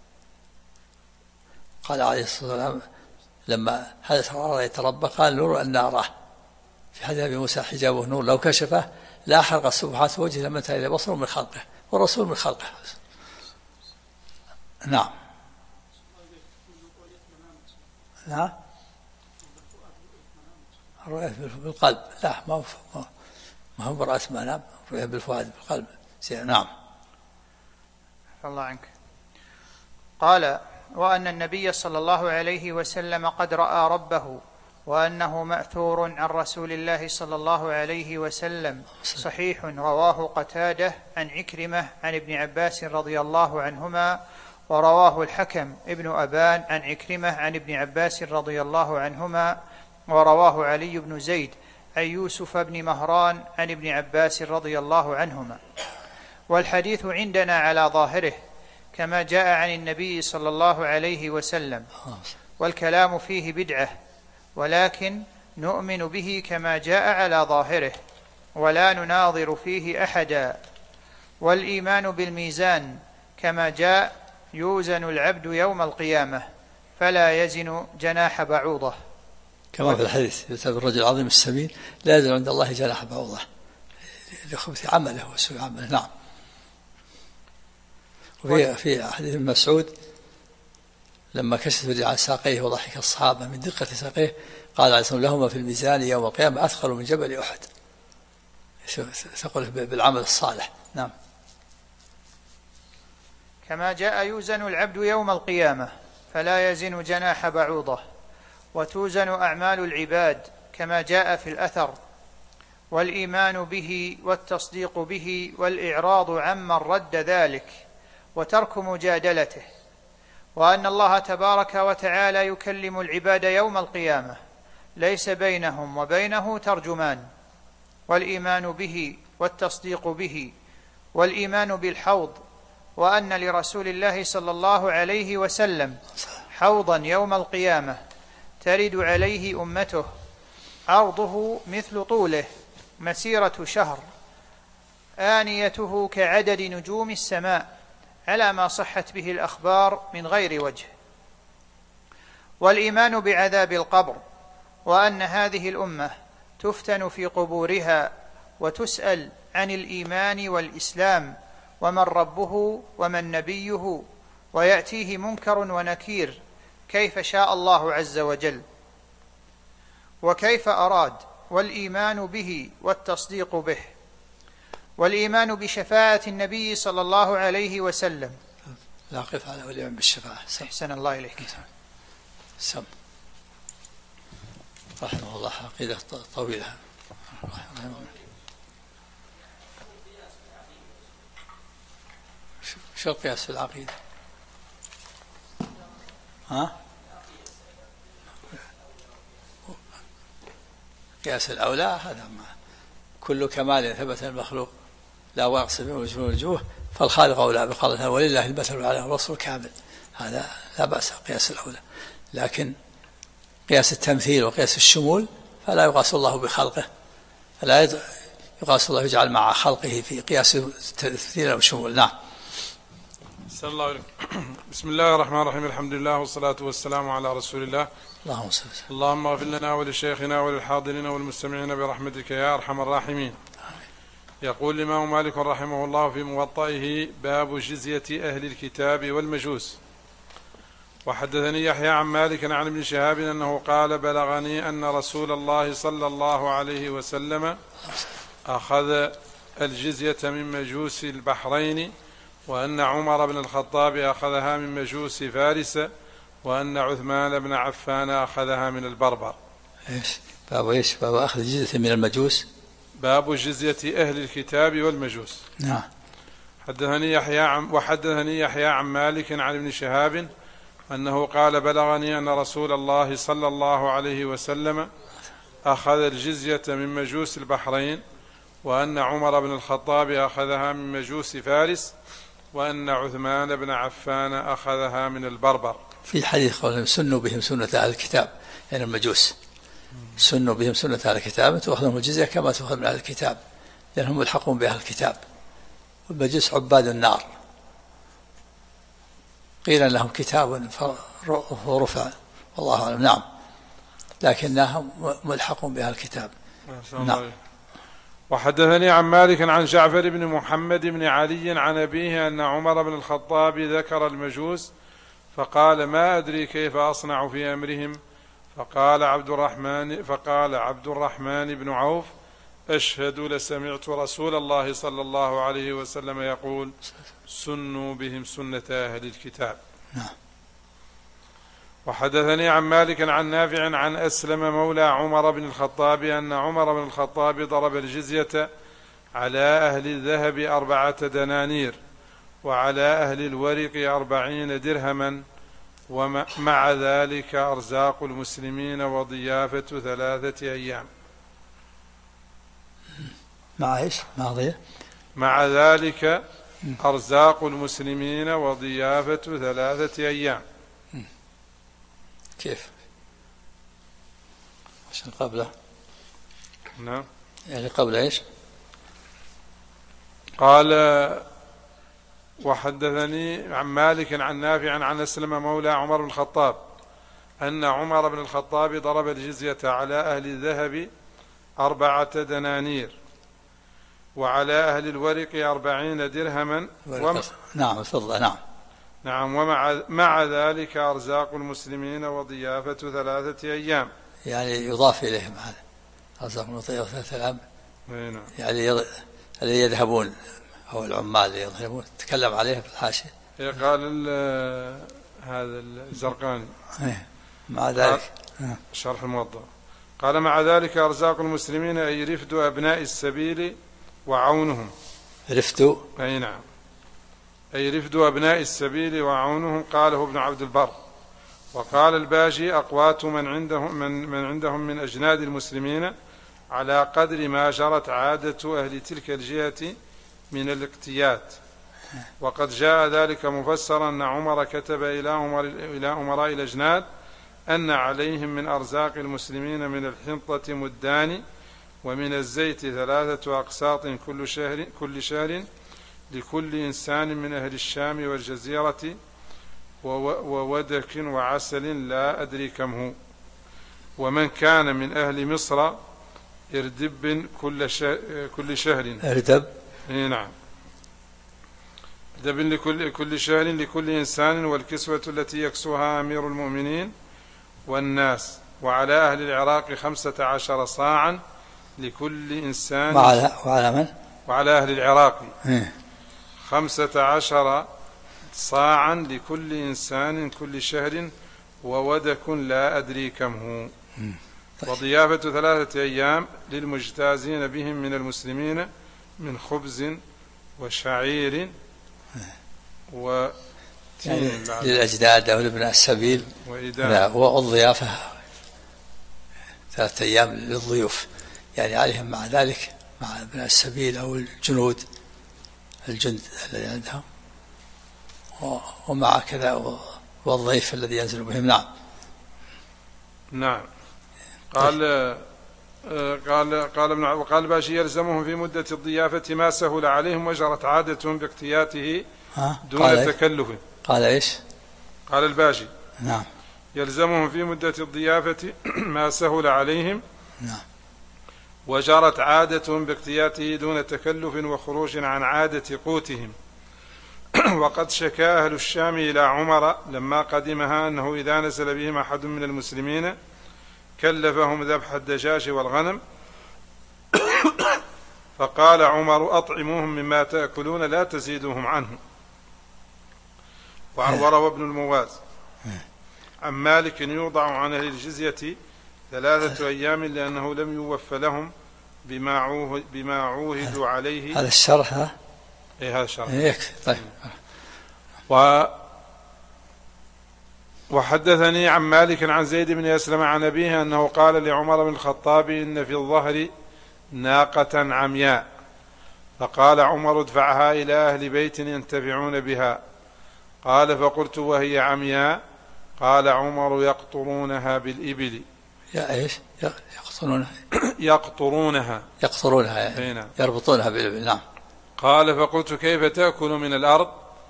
قال عليه الصلاة والسلام لما حدث رأيت ربه قال نور أن أراه، في حديث أبي موسى حجابه نور لو كشفه لا حرق سبحات وجهه لما انتهى إلى بصره من خلقه، والرسول من خلقه. نعم. نعم، الرؤية بالقلب، لا ما هو برأة منام، الرؤية بالفؤاد بالقلب. نعم. الله عنك. قال وأن النبي صلى الله عليه وسلم قد رأى ربه، وأنه مأثور عن رسول الله صلى الله عليه وسلم صحيح، رواه قتادة عن عكرمة عن ابن عباس رضي الله عنهما، ورواه الحكم ابن أبان عن عكرمة عن ابن عباس رضي الله عنهما، ورواه علي بن زيد عن يوسف بن مهران عن ابن عباس رضي الله عنهما. والحديث عندنا على ظاهره كما جاء عن النبي صلى الله عليه وسلم، والكلام فيه بدعة، ولكن نؤمن به كما جاء على ظاهره ولا نناظر فيه أحدا. والإيمان بالميزان كما جاء يوزن العبد يوم القيامة فلا يزن جناح بعوضة، كما في الحديث يتابع الرجل عظيم السمين لا يزن عند الله جناح بعوضة لخبث عمله وسوء عمله. نعم. وفي حديث ابن مسعود لما كشف الرجل عن ساقيه وضحك الصحابة من دقة ساقيه قال عليه الصلاة والسلام لهما في الميزان يوم القيامة أثقل من جبل أحد، ثقل بالعمل الصالح. نعم. كما جاء يوزن العبد يوم القيامة فلا يزن جناح بعوضة، وتوزن أعمال العباد كما جاء في الأثر. والإيمان به والتصديق به والإعراض عمن رد ذلك وترك مجادلته، وأن الله تبارك وتعالى يكلم العباد يوم القيامة ليس بينهم وبينه ترجمان. والإيمان به والتصديق به والإيمان بالحوض، وأن لرسول الله صلى الله عليه وسلم حوضا يوم القيامة ترد عليه أمته عرضه مثل طوله مسيرة شهر، آنيته كعدد نجوم السماء، على ما صحت به الأخبار من غير وجه. والإيمان بعذاب القبر، وأن هذه الأمة تفتن في قبورها وتسأل عن الإيمان والإسلام ومن ربه ومن نبيه، ويأتيه منكر ونكير كيف شاء الله عز وجل وكيف أراد، والإيمان به والتصديق به، والإيمان بشفاعة النبي صلى الله عليه وسلم. لا قف على والإيمان بالشفاعة. أحسن الله إليك. سم رحمه الله عقيدة طويلة. شو القياس في العقيدة؟ قياس الأولى هذا ما كل كمال ثبت المخلوق لا واقص بوجه من الوجوه فالخالق أولى بقالتها ولله المثل الأعلى والوصف الكامل، هذا لا بأس قياس الأولى. لكن قياس التمثيل وقياس الشمول فلا يقاس الله بخلقه، فلا يقاس الله يجعل مع خلقه في قياس التمثيل أو الشمول. نعم. صلى الله عليه. بسم الله الرحمن الرحيم، الحمد لله والصلاة والسلام على رسول الله. اللهم اغفر لنا ولشيخنا وللحاضرين والمستمعين برحمتك يا أرحم الراحمين. يقول الإمام مالك رحمه الله في موطئه: باب جزية أهل الكتاب والمجوس. وحدثني يحيى عن مالك عن ابن شهاب أنه قال: بلغني أن رسول الله صلى الله عليه وسلم أخذ الجزية من مجوس البحرين، وأن عمر بن الخطاب أخذها من مجوس فارس، وأن عثمان بن عفان أخذها من البربر. باب أخذ الجزية من المجوس. باب جزية أهل الكتاب والمجوس. نعم. وحدثني يحيى عن مالك عن ابن شهاب أنه قال: بلغني أن رسول الله صلى الله عليه وسلم أخذ الجزية من مجوس البحرين، وأن عمر بن الخطاب أخذها من مجوس فارس، وأن عثمان بن عفان أخذها من البربر. في حديث قولهم: سنوا بهم سنة أهل الكتاب، يعني المجوس سنوا بهم سنة أهل الكتاب تأخذهم الجزية كما تأخذ من أهل الكتاب، لأنهم ملحقون بأهل الكتاب. والمجوس عباد النار، قيل لهم كتاب فرفع والله أعلم. نعم، لكنهم ملحقون بأهل الكتاب. نعم. وحدثني عن مالك عن جعفر بن محمد بن علي عن أبيه أن عمر بن الخطاب ذكر المجوس فقال: ما أدري كيف أصنع في أمرهم. فقال عبد الرحمن بن عوف: أشهد لسمعت رسول الله صلى الله عليه وسلم يقول: سنوا بهم سنة أهل الكتاب. وحدثني عن مالك عن نافع عن أسلم مولى عمر بن الخطاب أن عمر بن الخطاب ضرب الجزية على أهل الذهب 4 دنانير، وعلى أهل الورق 40 درهما، ومع ذلك أرزاق المسلمين وضيافة 3 أيام. مع ذلك أرزاق المسلمين وضيافة 3 أيام. كيف؟ عشان قبله. نعم، يعني قبل إيش؟ قال: وحدثني عن مالك عن نافع عن أسلم مولى عمر بن الخطاب أن عمر بن الخطاب ضرب الجزية على أهل الذهب 4 دنانير، وعلى أهل الورق 40 درهما، نعم الفضة. نعم، ومع ذلك أرزاق المسلمين وضيافة 3 أيام. يعني يضاف إليهم هذا أرزاق المسلمين 3 أيام. نعم. يعني الذي يذهبون أو العمال اللي يذهبون تكلم عليه في الحاشية. قال هذا الزرقاني مع ذلك شرح الموضوع قال: مع ذلك أرزاق المسلمين أي رفد أبناء السبيل وعونهم. رفد؟ أي نعم، أي رفد أبناء السبيل وعونهم. قاله ابن عبد البر. وقال الباجي: أقوات من عندهم من أجناد المسلمين على قدر ما جرت عادة أهل تلك الجهة من الاقتيات. وقد جاء ذلك مفسرا أن عمر كتب إلى أمراء الأجناد أن عليهم من أرزاق المسلمين من الحنطة مدان، ومن الزيت 3 أقساط كل شهر لكل إنسان من أهل الشام والجزيرة وودك وعسل لا أدري كم هو. ومن كان من أهل مصر إردب كل شهر. إردب. نعم. إردب لكل شهر لكل إنسان، والكسوة التي يكسوها أمير المؤمنين والناس. وعلى أهل العراق 15 صاعا لكل إنسان. وعلى من؟ وعلى أهل العراق 15 صاعا لكل إنسان كل شهر، وودك لا أدري كم هو. وضيافة 3 أيام للمجتازين بهم من المسلمين من خبز وشعير وتين يعني للأجداد أو لابن السبيل وإدام. والضيافة 3 أيام للضيوف، يعني عليهم مع ذلك مع ابن السبيل أو الجند الذي عندهم، ومع كذا والضيف الذي ينزل بهم. نعم. نعم. وقال الباشي يلزمهم في مدة الضيافة ما سهل عليهم وجرت عادتهم باقتياته دون تكلف. قال إيش؟ قال الباشي نعم يلزمهم في مدة الضيافة ما سهل عليهم. نعم. وجرت عادتهم باقتياته دون تكلف وخروج عن عادة قوتهم. وقد شكى أهل الشام إلى عمر لما قدمها أنه إذا نزل بهم أحد من المسلمين كلفهم ذبح الدجاج والغنم، فقال عمر أطعموهم مما تأكلون لا تزيدوهم عنه. وروى ابن المواز عن مالك يوضع عن أهل الجزية 3 أيام لأنه لم يوفى لهم بما عوهدوا عليه. هذا الشرح. ها هذا الشرح يكفي. طيب. وحدثني عن مالك عن زيد بن أسلم عن أبيه أنه قال لعمر بن الخطاب إن في الظهر ناقة عمياء، فقال عمر ادفعها إلى أهل بيت ينتفعون بها. قال فقلت وهي عمياء؟ قال عمر يقطرونها بالإبل. يا إيش؟ يقطرونها يعني يربطونها بالإبل. نعم. قال فقلت كيف تأكل من الأرض؟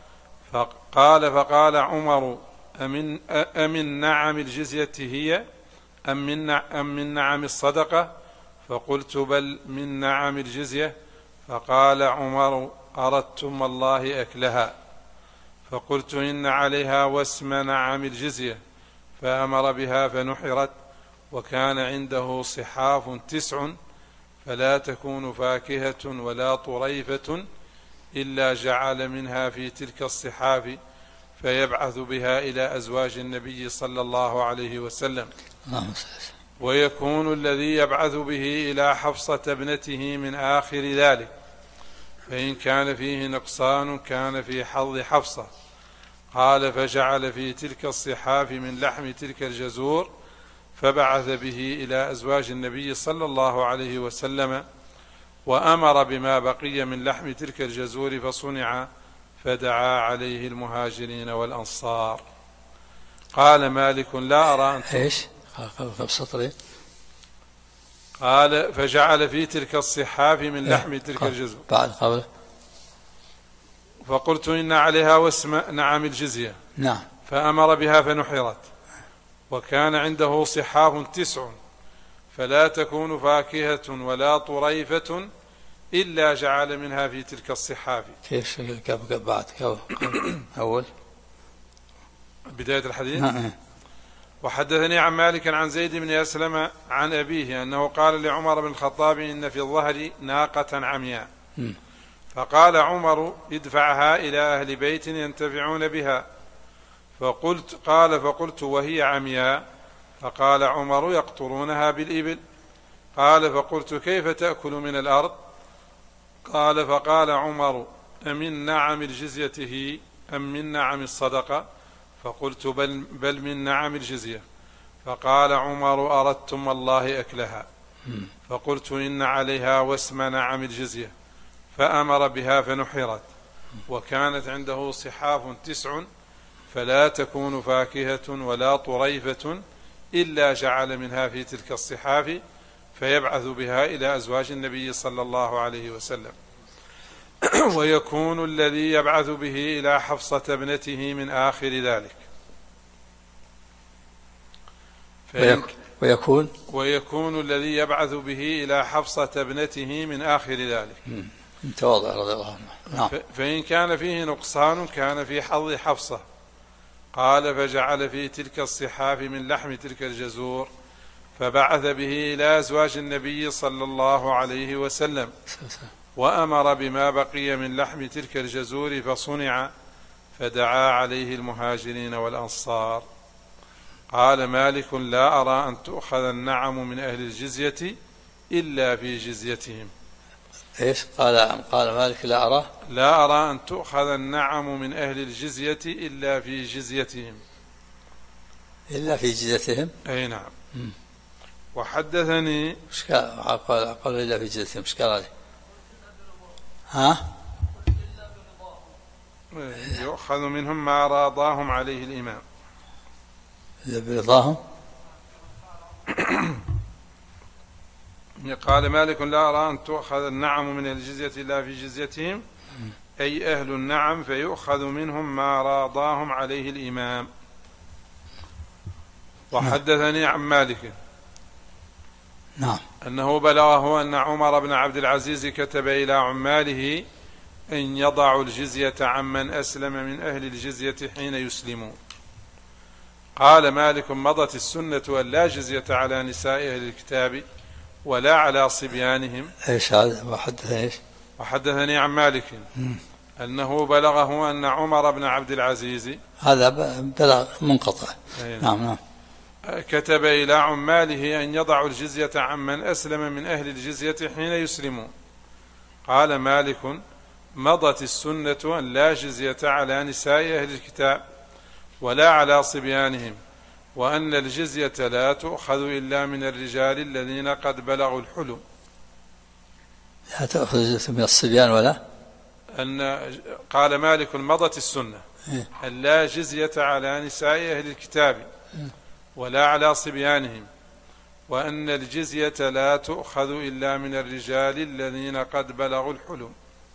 فقال عمر أمن نعم الجزية هي أم من نعم الصدقة؟ فقلت بل من نعم الجزية. فقال عمر أردتم الله أكلها؟ فقلت إن عليها واسم نعم الجزية، فأمر بها فنحرت. وكان عنده صحاف 9 فلا تكون فاكهة ولا طريفة إلا جعل منها في تلك الصحاف فيبعث بها إلى أزواج النبي صلى الله عليه وسلم. ويكون الذي يبعث به إلى حفصة ابنته من آخر ذلك، فإن كان فيه نقصان كان في حظ حفصة. قال فجعل في تلك الصحاف من لحم تلك الجزور فبعث به إلى أزواج النبي صلى الله عليه وسلم، وأمر بما بقي من لحم تلك الجزور فصنع، فدعا عليه المهاجرين والأنصار. قال مالك لا أرى أن إيش؟ قال فجعل في تلك الصحاف من لحم تلك الجزور بعد قبله. فقلت إن عليها واسم نعم الجزية. نعم. فأمر بها فنحرت. وكان عنده صحاف 9 فلا تكون فاكهة ولا طريفة إلا جعل منها في تلك الصحاف. كيف بعد أول بداية الحديث. وحدثني عن مالك عن زيد بن أسلم عن أبيه أنه قال لعمر بن الخطاب إن في الظهر ناقة عمياء، فقال عمر ادفعها إلى أهل بيت ينتفعون بها. فقلت وهي عمياء؟ فقال عمر يقطرونها بالإبل. قال فقلت كيف تأكل من الأرض؟ قال فقال عمر أمن نعم الجزية هي أم من نعم الصدقة؟ فقلت بل من نعم الجزية. فقال عمر أردتم الله أكلها؟ فقلت إن عليها واسم نعم الجزية، فأمر بها فنحرت. وكانت عنده صحاف 9 فلا تكون فاكهة ولا طريفة إلا جعل منها في تلك الصحاف فيبعث بها إلى أزواج النبي صلى الله عليه وسلم. ويكون الذي يبعث به إلى حفصة ابنته من آخر ذلك. ويكون الذي يبعث به إلى حفصة ابنته من آخر ذلك. متواضع رضي الله عنه. نعم. فإن كان فيه نقصان كان في حظ حفصة. قال فجعل في تلك الصحاف من لحم تلك الجزور فبعث به إلى أزواج النبي صلى الله عليه وسلم وأمر بما بقي من لحم تلك الجزور فصنع فدعا عليه المهاجرين والأنصار. قال مالك لا أرى أن تؤخذ النعم من أهل الجزية إلا في جزيتهم. إيش قال مالك لا أرى أن تؤخذ النعم من أهل الجزية إلا في جزيتهم. أي نعم. وحدثني قال إلا في جزيتهم. إيش قال عليه؟ ها؟ يؤخذ منهم ما راضاهم عليه الإمام. برضاهم. قال مالك لا أرى أن تؤخذ النعم من الجزية إلا في جزيتهم أي أهل النعم فيؤخذ منهم ما راضاهم عليه الإمام. وحدثني عن مالك نعم أنه بلغه أن عمر بن عبد العزيز كتب إلى عماله أن يضعوا الجزية عمن أسلم من أهل الجزية حين يسلمون. قال مالك مضت السنة أن لا جزية على نساء أهل الكتاب ولا على صبيانهم. ايش هذا؟ وحدثني عن مالك أنه بلغه أن عمر بن عبد العزيز هذا بلغ منقطع. نعم كتب إلى عماله أن يضعوا الجزية عمن أسلم من أهل الجزية حين يسلمون. قال مالك مضت السنة أن لا جزية على نساء أهل الكتاب ولا على صبيانهم وأن الجزية لا تؤخذ إلا من الرجال الذين قد بلغوا الحلم. لا تأخذ الجزية من الصبيان ولا قال مالك مضت السنة أن لا جزية على نساء أهل الكتاب ولا على صبيانهم وأن الجزية لا تؤخذ إلا من الرجال الذين قد بلغوا الحلم.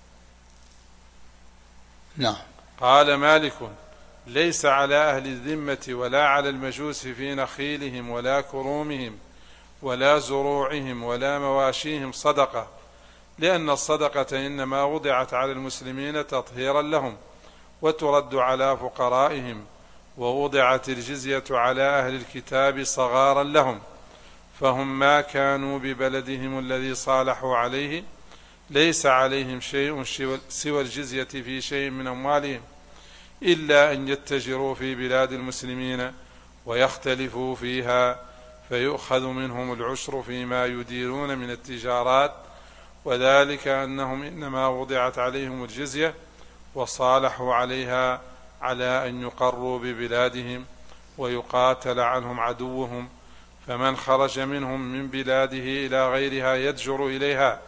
نعم. قال مالك ليس على أهل الذمة ولا على المجوس في نخيلهم ولا كرومهم ولا زروعهم ولا مواشيهم صدقة لأن الصدقة إنما وضعت على المسلمين تطهيرا لهم وترد على فقرائهم ووضعت الجزية على أهل الكتاب صغارا لهم فهم ما كانوا ببلدهم الذي صالحوا عليه ليس عليهم شيء سوى الجزية في شيء من أموالهم إلا أن يتجروا في بلاد المسلمين ويختلفوا فيها فيؤخذ منهم العشر فيما يديرون من التجارات وذلك أنهم إنما وضعت عليهم الجزية وصالحوا عليها على أن يقروا ببلادهم ويقاتل عنهم عدوهم فمن خرج منهم من بلاده إلى غيرها يدجر إليها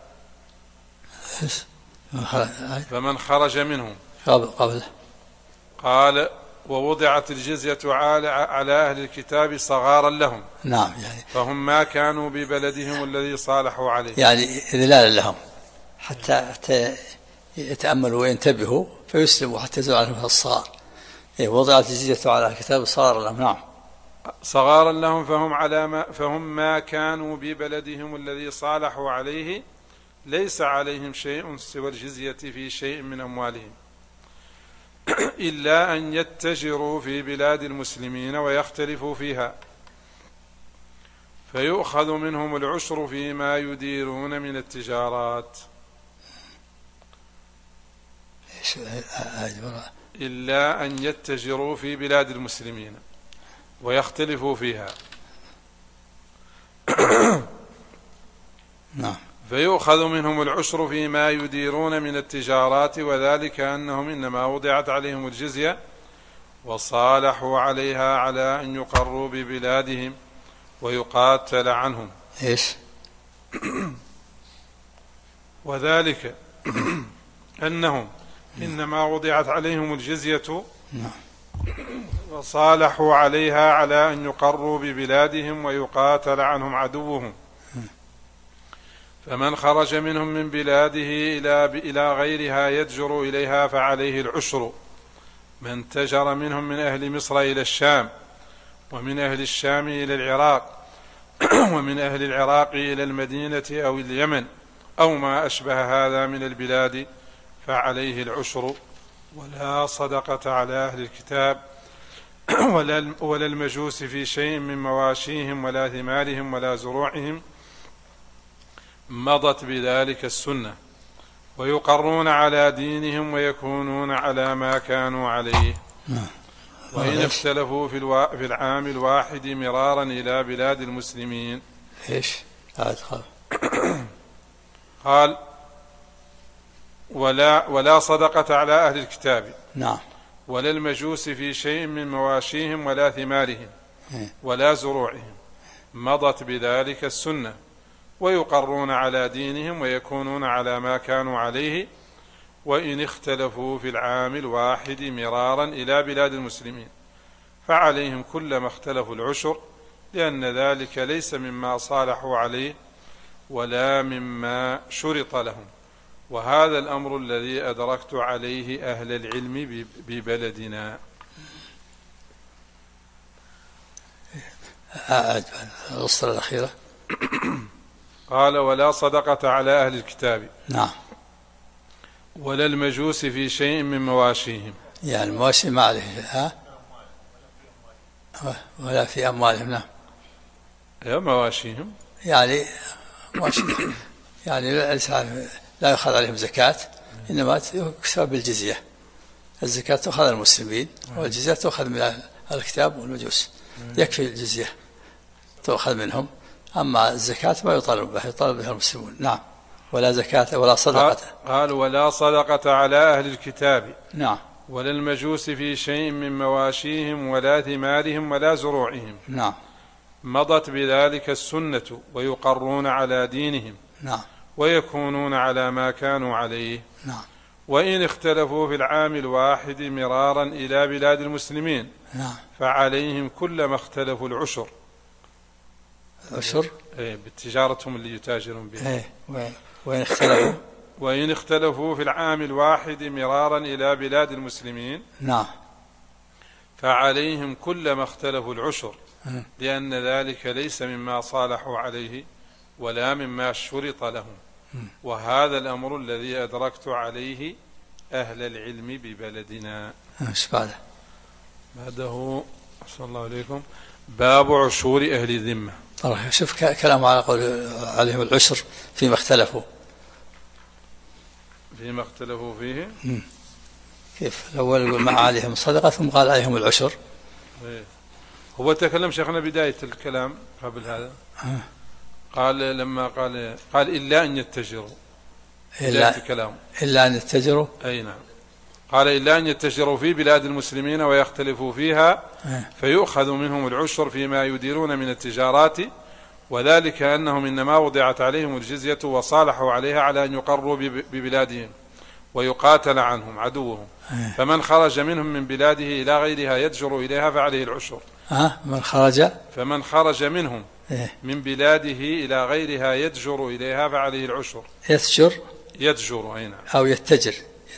فمن خرج منهم قال ووضعت الجزية على أهل الكتاب صغارا لهم. نعم فهم ما كانوا ببلدهم الذي صالحوا عليه يعني إذلالا لهم حتى يتأملوا وينتبهوا فيسلموا حتى يزول عنهم الصغار. وضعت الجزية على الكتاب صغارا لهم. نعم صغارا لهم فهم ما كانوا ببلدهم الذي صالحوا عليه ليس عليهم شيء سوى الجزية في شيء من أموالهم إلا أن يتجروا في بلاد المسلمين ويختلفوا فيها فيؤخذ منهم العشر فيما يديرون من التجارات إلا أن يتجروا في بلاد المسلمين ويختلفوا فيها نعم. فيؤخذ منهم العشر فيما يديرون من التجارات وذلك أنهم إنما وضعت عليهم الجزية وصالحوا عليها على أن يقروا ببلادهم ويقاتل عنهم. إيش؟ وذلك أنهم إنما وضعت عليهم الجزية وصالحوا عليها على أن يقروا ببلادهم ويقاتل عنهم عدوهم فمن خرج منهم من بلاده إلى غيرها يدجر إليها فعليه العشر من تجر منهم من أهل مصر إلى الشام ومن أهل الشام إلى العراق ومن أهل العراق إلى المدينة أو اليمن أو ما أشبه هذا من البلاد فعليه العشر. ولا صدقة على أهل الكتاب ولا المجوس في شيء من مواشيهم ولا ثمارهم ولا زروعهم، مضت بذلك السنة، ويقرون على دينهم ويكونون على ما كانوا عليه. وإن اختلفوا في العام الواحد مرارا إلى بلاد المسلمين. إيش؟ قال ولا صدقة على أهل الكتاب. نعم. ولا المجوس في شيء من مواشيهم ولا ثمارهم ولا زروعهم، مضت بذلك السنة، ويقرون على دينهم ويكونون على ما كانوا عليه. وإن اختلفوا في العام الواحد مرارا إلى بلاد المسلمين فعليهم كلما اختلفوا العشر، لأن ذلك ليس مما صالحوا عليه ولا مما شرط لهم. وهذا الأمر الذي أدركت عليه أهل العلم ببلدنا. الأسطرة الأخيرة. قال ولا صدقة على أهل الكتاب. نعم. ولا المجوس في شيء من مواشيهم. يعني المواشي ما عليه ولا في أموالهم. نعم. مواشيهم يعني مواشي يعني لا يؤخذ عليهم زكاة، إنما يكسب بالجزية. الزكاة تؤخذ المسلمين والجزية تؤخذ من الكتاب والمجوس، يكفي الجزية تؤخذ منهم، أما الزكاة ما يطالب بها، يطالب بها المسلمون. نعم. ولا زكاة ولا صدقة. قال ولا صدقة على أهل الكتاب. نعم. ولا المجوس في شيء من مواشيهم ولا ثمارهم ولا زروعهم. نعم. مضت بذلك السنة، ويقرون على دينهم. نعم. ويكونون على ما كانوا عليه. نعم. وإن اختلفوا في العام الواحد مرارا إلى بلاد المسلمين نعم. فعليهم كلما اختلفوا العشر. عشر بالتجارتهم اللي يتاجرون بها. وإن اختلفوا في العام الواحد مرارا إلى بلاد المسلمين. نعم. فعليهم كلما اختلفوا العشر، لأن ذلك ليس مما صالحوا عليه ولا مما شرط لهم. وهذا الأمر الذي أدركت عليه أهل العلم ببلدنا. بعده صلى الله عليكم باب عشور أهل الذمة. طبعا شوف كلام على قول عليهم العشر فيما اختلفوا فيه. كيف الأول يقول مع عليهم صدقة ثم قال عليهم العشر. هو تكلم شيخنا بداية الكلام قبل هذا. قال لما قال إلا أن يتجروا. إلا أن يتجروا. أي نعم. قال إلا أن يتجروا في بلاد المسلمين ويختلفوا فيها فيؤخذ منهم العشر فيما يديرون من التجارات، وذلك أنهم إنما وضعت عليهم الجزية وصالحوا عليها على أن يقروا ببلادهم ويقاتل عنهم عدوهم، فمن خرج منهم من بلاده إلى غيرها يتجر إليها فعليه العشر. فمن خرج منهم من بلاده إلى غيرها يتجر إليها فعليه العشر. يتجر أي نعم. أو يتجر.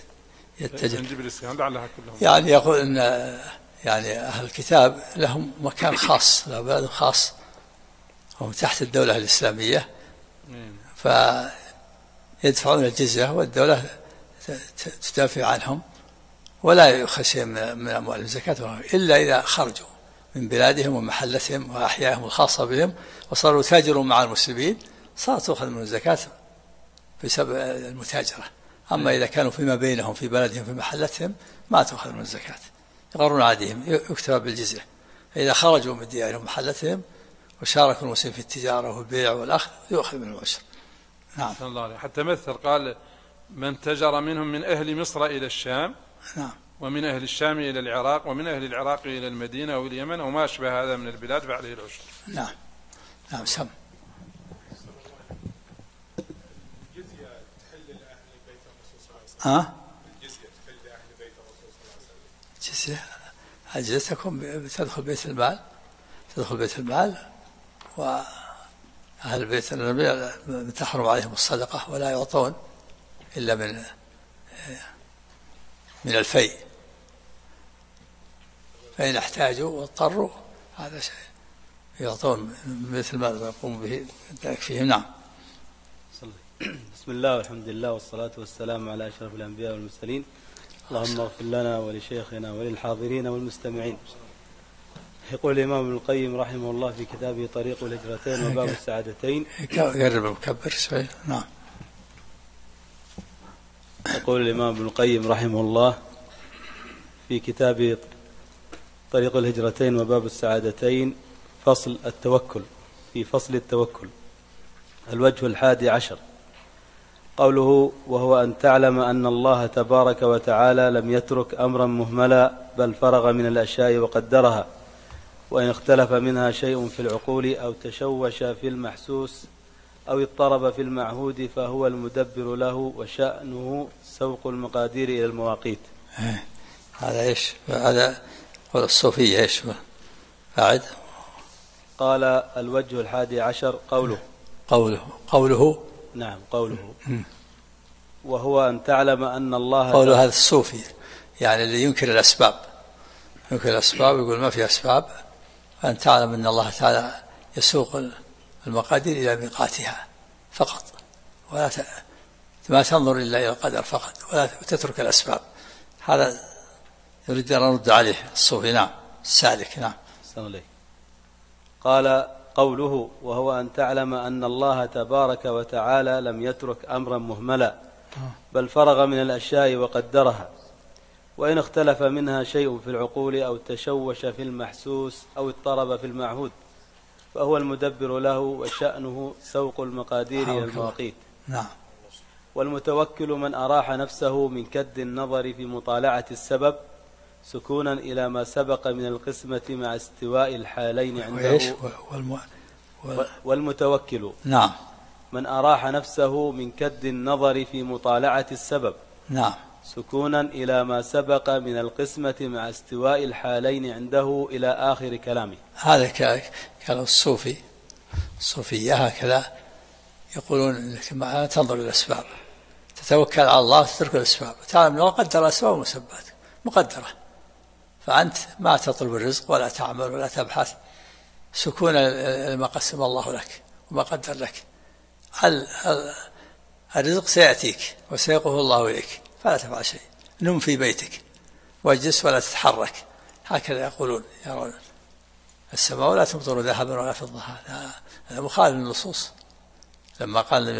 يعني يقول أن يعني أهل الكتاب لهم مكان خاص، لهم بلد خاص، هم تحت الدولة الإسلامية، فيدفعون الجزية والدولة تدافع عنهم ولا يؤخذ شيء من أموالهم زكاة إلا إذا خرجوا من بلادهم ومحلتهم وأحيائهم الخاصة بهم وصاروا تاجروا مع المسلمين، صارت تؤخذ من الزكاة بسبب المتاجرة. أما إذا كانوا فيما بينهم في بلدهم في محلتهم ما تؤخذ من الزكاة، يقرون عاديهم يكتب بالجزية. فإذا خرجوا من ديارهم محلتهم وشاركوا المسلمين في التجارة والبيع والأخذ يؤخذ من العشر. نعم. الله حتى مثل قال من تجر منهم من أهل مصر إلى الشام. نعم. ومن أهل الشام إلى العراق ومن أهل العراق إلى المدينة أو اليمن أو ما أشبه هذا من البلاد فعليه العشر. نعم. نعم. سم. الجزية تحل لأهل بيت الرسول صلى الله عليه وسلم. الجزية تحل لأهل بيت الرسول صلى الله عليه وسلم. الجزية تكون تدخل بيت المال، تدخل بيت المال، وأهل بيت النبي تحرم عليهم الصدقة ولا يعطون إلا من الفيء، فإن احتاجوا واضطروا هذا شيء يعطون مثل ما يقوم به فيهم. نعم. بسم الله والحمد لله والصلاة والسلام على أشرف الأنبياء والمرسلين. اللهم اغفر لنا ولشيخنا وللحاضرين والمستمعين. يقول الإمام ابن القيم رحمه الله في كتابه طريق الهجرتين وباب السعادتين. قرب مكبر شوي. نعم. يقول الإمام ابن القيم رحمه الله في كتابه طريق الهجرتين وباب السعادتين فصل التوكل، في فصل التوكل. الوجه 11 قوله: وهو أن تعلم أن الله تبارك وتعالى لم يترك أمرا مهملا بل فرغ من الأشياء وقدرها، وإن اختلف منها شيء في العقول أو تشوش في المحسوس أو اضطرب في المعهود فهو المدبر له، وشأنه سوق المقادير إلى المواقيت. هذا إيش؟ هذا قول الصوفية إيش بعد؟ قال: الوجه 11 قوله نعم قوله وهو أن تعلم أن الله، قوله هذا الصوفي يعني اللي ينكر الأسباب، يقول ما في أسباب، أن تعلم أن الله تعالى يسوق المقادير إلى ميقاتها فقط، ولا ما تنظر إلا إلى القدر فقط ولا تترك الأسباب. هذا يريد أن نرد عليه الصوفي. نعم. السالك. نعم. قال: قوله وهو أن تعلم أن الله تبارك وتعالى لم يترك أمرا مهملا بل فرغ من الأشياء وقدرها، وإن اختلف منها شيء في العقول أو تشوش في المحسوس أو اضطرب في المعهود فهو المدبر له، وشأنه سوق المقادير إلى المواقيت. نعم. والمتوكل من أراح نفسه من كد النظر في مطالعة السبب سكونا إلى ما سبق من القسمة مع استواء الحالين عنده. والمتوكل نعم من أراح نفسه من كد النظر في مطالعة السبب نعم سكونا إلى ما سبق من القسمة مع استواء الحالين عنده إلى آخر كلامه. هذا كلام الصوفية هكذا يقولون انك ما تنظر للأسباب، تتوكل على الله وتترك الأسباب، تعلم الله قدر الأسباب والمسببات مقدرة، فأنت ما تطلب الرزق ولا تعمل ولا تبحث، سكون لما قسم الله لك وما قدر لك. الرزق سيأتيك وسيقه الله إليك، فلا تفعل شيء، نم في بيتك واجلس ولا تتحرك، هكذا يقولون يرون السماء ولا تمطر ذهبا ولا فضة. هذا مخالف للنصوص. لما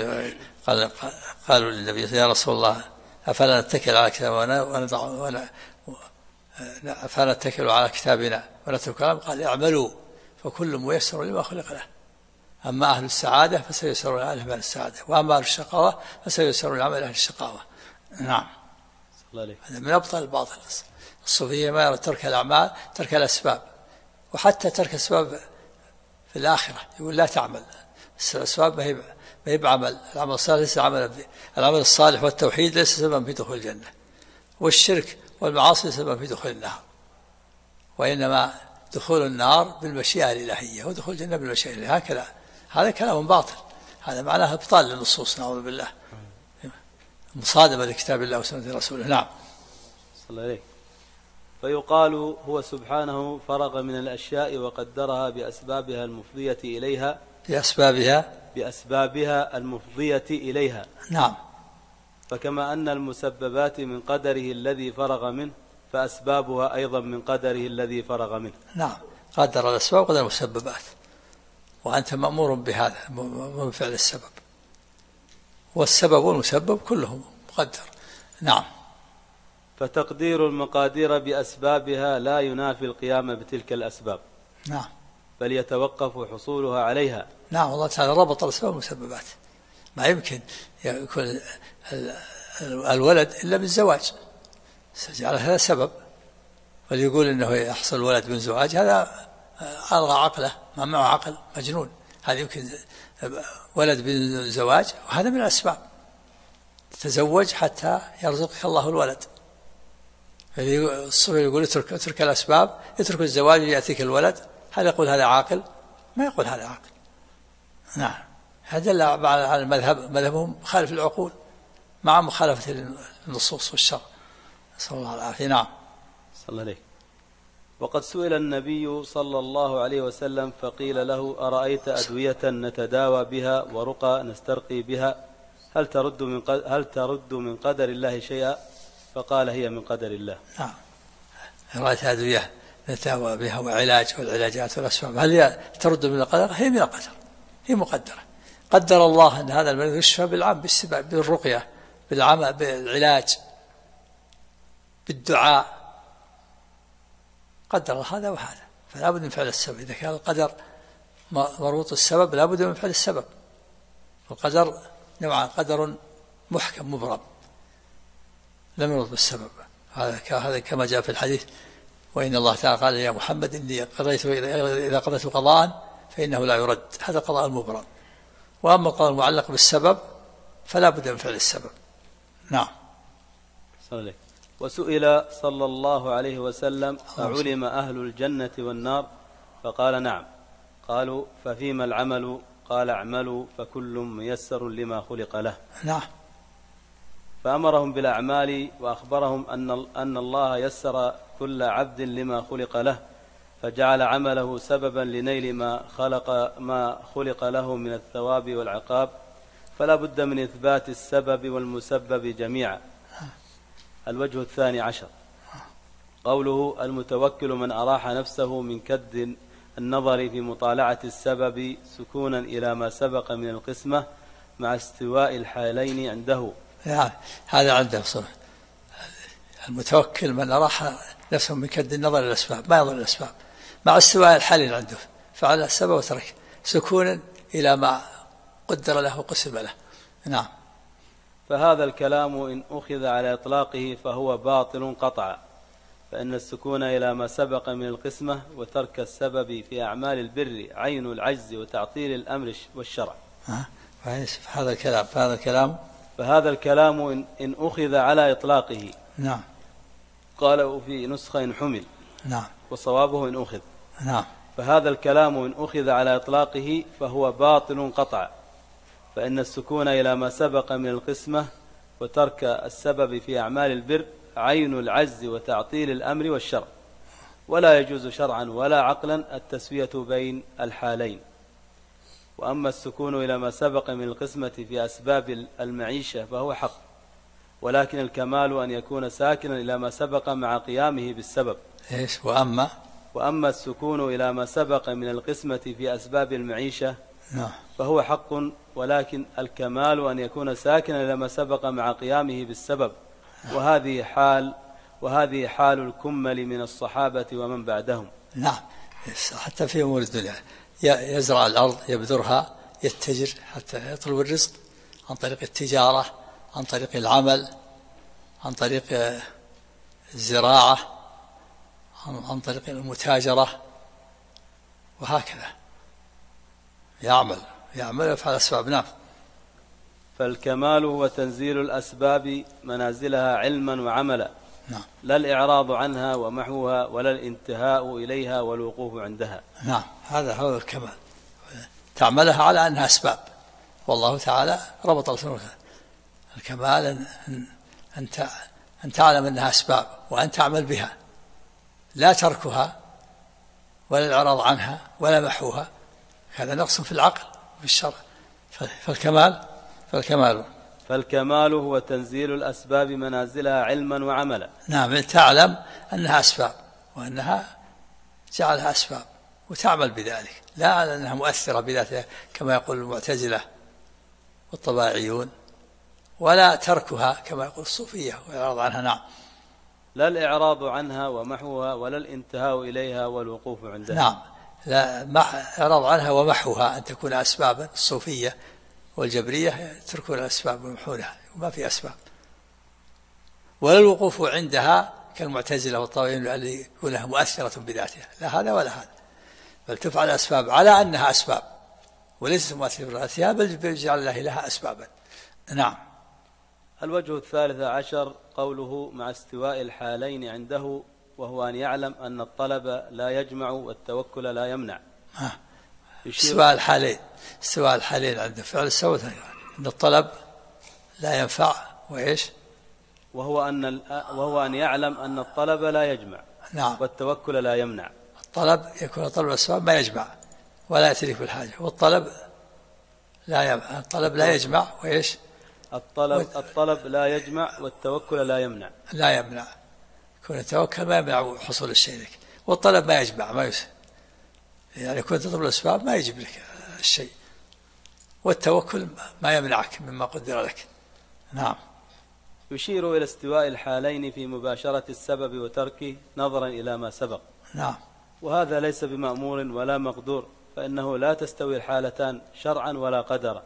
قالوا للنبي يا رسول الله أفلا نتكل على كتابنا أفلا نتكل على كتابنا ونترك كلام، قال اعملوا فكل ميسر لما خلق له، أما أهل السعادة فسيسرون لأهل السعادة، وأما أهل الشقاوة فسيسرون لأهل الشقاوة. نعم. هذا من أبطل الباطل. الصوفية ما يرى ترك الأعمال ترك الأسباب، وحتى ترك الأسباب في الآخرة يقول لا تعمل، الأسباب ما هي بعمل. العمل الصالح ليس عملا، العمل الصالح والتوحيد ليس سببا في دخول الجنة، والشرك والمعاصي سببا في دخول النار، وإنما دخول النار بالمشيئة الإلهية ودخول الجنة بالمشيئة الإلهية. هكذا هذا كلام باطل، هذا معناه ابطال للنصوص نعوذ بالله، مصادمة لكتاب الله وسنة رسوله. نعم. صلى الله عليه. فيقال هو سبحانه فرغ من الأشياء وقدرها بأسبابها المفضية إليها، بأسبابها المفضية إليها. نعم. فكما أن المسببات من قدره الذي فرغ منه فأسبابها أيضا من قدره الذي فرغ منه. نعم، قدر الأسباب وقدر المسببات، وأنت مأمور بهذا من فعل السبب، والسبب والمسبب كلهم مقدر. نعم. فتقدير المقادير بأسبابها لا ينافي القيام بتلك الأسباب. نعم. بل يتوقف حصولها عليها. نعم، والله تعالى ربط الأسباب والمسببات، ما يمكن يكون الولد إلا بالزواج، سجعل هذا سبب، وليقول إنه يحصل الولد من زواج هذا ألغى عقله، ما معه عقل، مجنون. هذا يمكن ولد من زواج، وهذا من الأسباب، تزوج حتى يرزقك الله الولد. الصبي يقول اترك الأسباب، اترك الزواج يأتيك الولد، هل يقول هذا عاقل؟ ما يقول هذا عاقل. نعم. هذا على المذهب، مذهبهم مخالف العقول مع مخالفة النصوص والشرع، نسأل الله العافية. نعم. صلى الله عليه. وقد سئل النبي صلى الله عليه وسلم فقيل له: أرأيت أدوية نتداوى بها ورقى نسترقي بها هل ترد من قدر الله شيئا؟ فقال: هي من قدر الله. نعم. رأيت أدوية نتداوى بها وعلاج والعلاجات والأسباب هل ترد من القدر؟ هي من القدر، هي مقدرة. قدر الله أن هذا المريض يشفى بالرقية، بالعمل، بالعلاج، بالدعاء، قدر هذا وهذا، فلا بد من فعل السبب. إذا كان القدر مربوط السبب لا بد من فعل السبب. القدر نوعان: قدر محكم مبرم لم يرد بالسبب، هذا كما جاء في الحديث: وإن الله تعالى قال يا محمد إني قضيت إذا قضيت قضاء فإنه لا يرد، هذا قضاء المبرم. وأما القضاء المعلق بالسبب فلا بد من فعل السبب. نعم. وسئل صلى الله عليه وسلم: أعلم أهل الجنة والنار؟ فقال: نعم. قالوا: ففيما العمل؟ قال: اعملوا فكل ميسر لما خلق له. نعم. فأمرهم بالأعمال وأخبرهم أن الله يسر كل عبد لما خلق له، فجعل عمله سببا لنيل ما خلق له من الثواب والعقاب، فلا بد من إثبات السبب والمسبب جميعا. الوجه الثاني عشر قوله: المتوكل من أراح نفسه من كد النظر في مطالعة السبب سكونا إلى ما سبق من القسمة مع استواء الحالين عنده. يعني هذا عنده صنع. المتوكل من أراح نفسه من كد النظر إلى الأسباب، ما ينظر الأسباب، مع استواء الحالين عنده، فعل السبب وترك سكونا إلى ما قدر له وقسم له. نعم. فهذا الكلام إن أخذ على إطلاقه فهو باطل قطعا، فإن السكون إلى ما سبق من القسمة وترك السبب في أعمال البر عين العجز وتعطيل الأمر والشرع. فهذا الكلام إن أخذ على إطلاقه. نعم. قالوا في نسخة إن حمل. نعم. وصوابه إن أخذ. نعم. فهذا الكلام إن أخذ على إطلاقه فهو باطل قطعا، فإن السكون إلى ما سبق من القسمة وترك السبب في أعمال البر عين العجز وتعطيل الأمر والشرع، ولا يجوز شرعا ولا عقلا التسوية بين الحالين. وأما السكون إلى ما سبق من القسمة في أسباب المعيشة فهو حق، ولكن الكمال أن يكون ساكنا إلى ما سبق مع قيامه بالسبب. وأما السكون إلى ما سبق من القسمة في أسباب المعيشة فهو حق، ولكن الكمال أن يكون ساكنا إلى ما سبق مع قيامه بالسبب، وهذه حال الكمل من الصحابة ومن بعدهم. نعم. حتى في أمور الدنيا يزرع الأرض، يبذرها، يتجر حتى يطلب الرزق عن طريق التجارة، عن طريق العمل، عن طريق الزراعة، عن طريق المتاجرة، وهكذا يعمل ويفعل أسباب. نعم. فالكمال هو تنزيل الأسباب منازلها علما وعملا. نعم. لا الإعراض عنها ومحوها، ولا الانتهاء إليها والوقوف عندها. نعم. هذا هو الكمال، تعملها على أنها أسباب، والله تعالى ربط الكمال أن تعلم أنها أسباب وأن تعمل بها، لا تركها ولا الإعراض عنها ولا محوها، هذا نقص في العقل في الشرع. فالكمال هو تنزيل الأسباب منازلها علما وعملا. نعم. تعلم أنها أسباب وأنها جعلها أسباب وتعمل بذلك، لا على أنها مؤثرة بذاتها كما يقول المعتزلة والطباعيون، ولا تركها كما يقول الصوفية والإعراض عنها. نعم. لا الإعراض عنها ومحوها، ولا الانتهاء إليها والوقوف عندها. نعم. لا إعراض عنها ومحوها أن تكون أسبابا. الصوفية والجبرية يتركون الأسباب ويمحونها وما في أسباب. ولا الوقوف عندها كالمعتزلة والطاغيين اللي يكونها مؤثرة بذاتها، لا هذا ولا هذا، بل تفعل الأسباب على أنها أسباب وليست مؤثرة بذاتها، بل بيجعل الله لها أسبابا. نعم. الوجه الثالث عشر قوله: مع استواء الحالين عنده، وهو أن يعلم أن الطلب لا يجمع والتوكل لا يمنع. استواء الحالين عنده فعل السوء، أن الطلب لا ينفع وإيش، وهو أن يعلم أن الطلب لا يجمع. نعم. والتوكل لا يمنع. الطلب يكون طلب الأسباب ما يجمع ولا يأتي بالحاجة، والطلب لا يمنع. الطلب لا يجمع وإيش؟ الطلب لا يجمع والتوكل لا يمنع. لا يمنع، يكون التوكل ما يمنع حصول الشيء لك، والطلب ما يجمع ما يسمع. يعني كنت تطلب الأسباب ما يجب لك الشيء، والتوكل ما يمنعك مما قدر لك. نعم. يشير إلى استواء الحالين في مباشرة السبب وتركه نظرا إلى ما سبق. نعم. وهذا ليس بمأمور ولا مقدور، فإنه لا تستوي الحالتان شرعا ولا قدرا.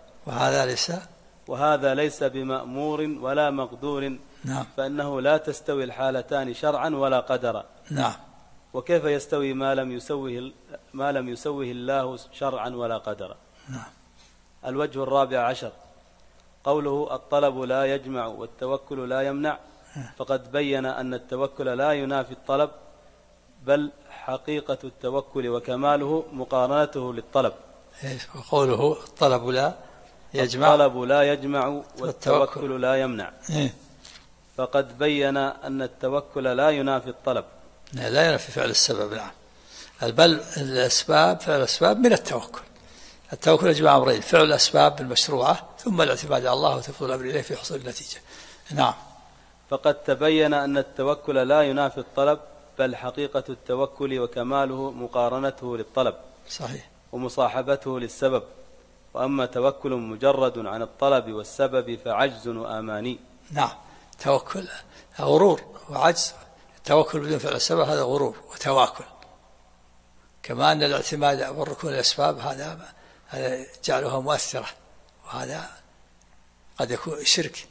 وهذا ليس بمأمور ولا مقدور. نعم. فإنه لا تستوي الحالتان شرعا ولا قدرا. نعم. وكيف يستوي ما لم يسوه الله شرعا ولا قدرا؟ نعم. الوجه 14 قوله الطلب لا يجمع والتوكل لا يمنع، فقد بين أن التوكل لا ينافي الطلب، بل حقيقة التوكل وكماله مقارنته للطلب. وقوله الطلب لا يجمع والتوكل لا يمنع، فقد بين أن التوكل لا ينافي الطلب. لا ينافي فعل السبب. نعم. بل الأسباب، فعل الأسباب من التوكل. التوكل يجمع أمرين: فعل الأسباب المشروعة، ثم الاعتماد على الله وتفويض الأمر إليه في حصول النتيجة. نعم. فقد تبين أن التوكل لا ينافي الطلب، بل حقيقة التوكل وكماله مقارنته للطلب. صحيح. ومصاحبته للسبب. وأما توكل مجرد عن الطلب والسبب فعجز وآماني. نعم. توكل غرور وعجز. التوكل بدون فعل السبب هذا غرور وتواكل. كما أن الاعتماد والركون الأسباب هذا جعلها مؤثرة، وهذا قد يكون شرك.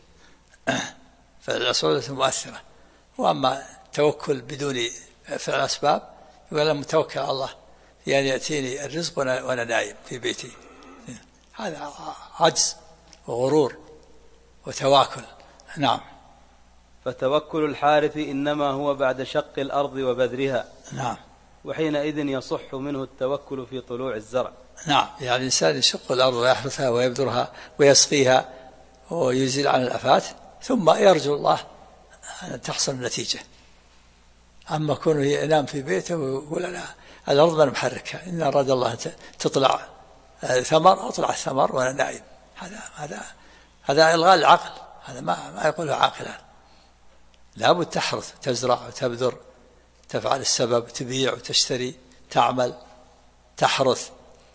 فالأسباب مؤثرة. وأما التوكل بدون فعل الأسباب يقول أنا متوكل على الله في أن يأتيني الرزق وأنا نائم في بيتي، هذا عجز وغرور وتواكل. نعم. فتوكل الحارث إنما هو بعد شق الأرض وبذرها. نعم. وحينئذ يصح منه التوكل في طلوع الزرع. نعم. يعني الإنسان يشق الأرض ويحرثها ويبذرها ويسقيها ويزيل عن الآفات، ثم يرجو الله أن تحصل النتيجة. أما كونه ينام في بيته ويقول أنا الأرض ما محركها، إن أراد الله تطلع ثمر أطلع الثمر وأنا نائم، هذا إلغاء العقل، هذا ما يقوله عاقلا. لابد تحرث، تزرع وتبذر، تفعل السبب، تبيع وتشتري، تعمل، تحرث،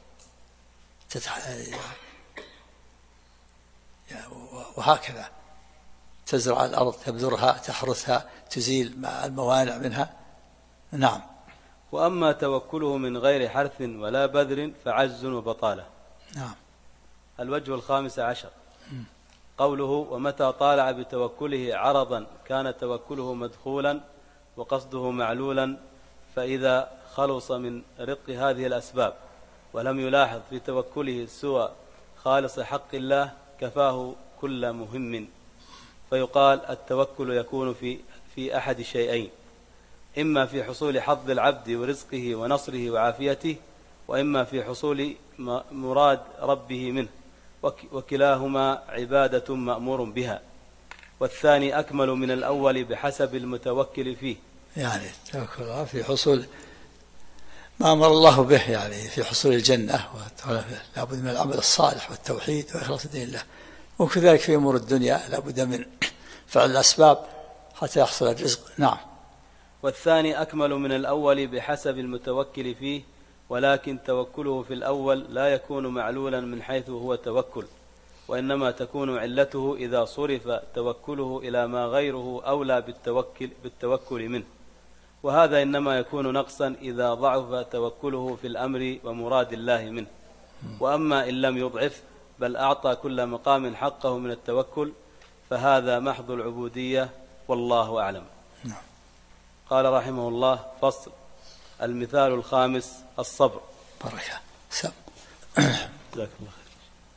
وهكذا تزرع الأرض، تبذرها، تحرثها، تزيل الموانع منها. نعم. وأما توكله من غير حرث ولا بذر فعجز وبطالة. نعم. الوجه 15 قوله ومتى طالع بتوكله عرضا كان توكله مدخولا وقصده معلولا، فإذا خلص من رق هذه الأسباب ولم يلاحظ في توكله سوى خالص حق الله كفاه كل مهم. فيقال التوكل يكون في أحد شيئين: إما في حصول حظ العبد ورزقه ونصره وعافيته، وإما في حصول مراد ربه منه، وكلاهما عبادة مأمور بها، والثاني أكمل من الأول بحسب المتوكل فيه. يعني التوكل في حصول ما أمر الله به، يعني في حصول الجنة، لابد من العمل الصالح والتوحيد وإخلاص دين الله. وكذلك في أمور الدنيا لابد من فعل الأسباب حتى يحصل الرزق. نعم. والثاني أكمل من الأول بحسب المتوكل فيه، ولكن توكله في الأول لا يكون معلولا من حيث هو توكل، وإنما تكون علته إذا صرف توكله إلى ما غيره أولى بالتوكل منه، وهذا إنما يكون نقصا إذا ضعف توكله في الأمر ومراد الله منه. وأما إن لم يضعف بل أعطى كل مقام حقه من التوكل فهذا محض العبودية، والله أعلم. قال رحمه الله: فصل. المثال الخامس: الصبر. بركة. جزاك الله خير.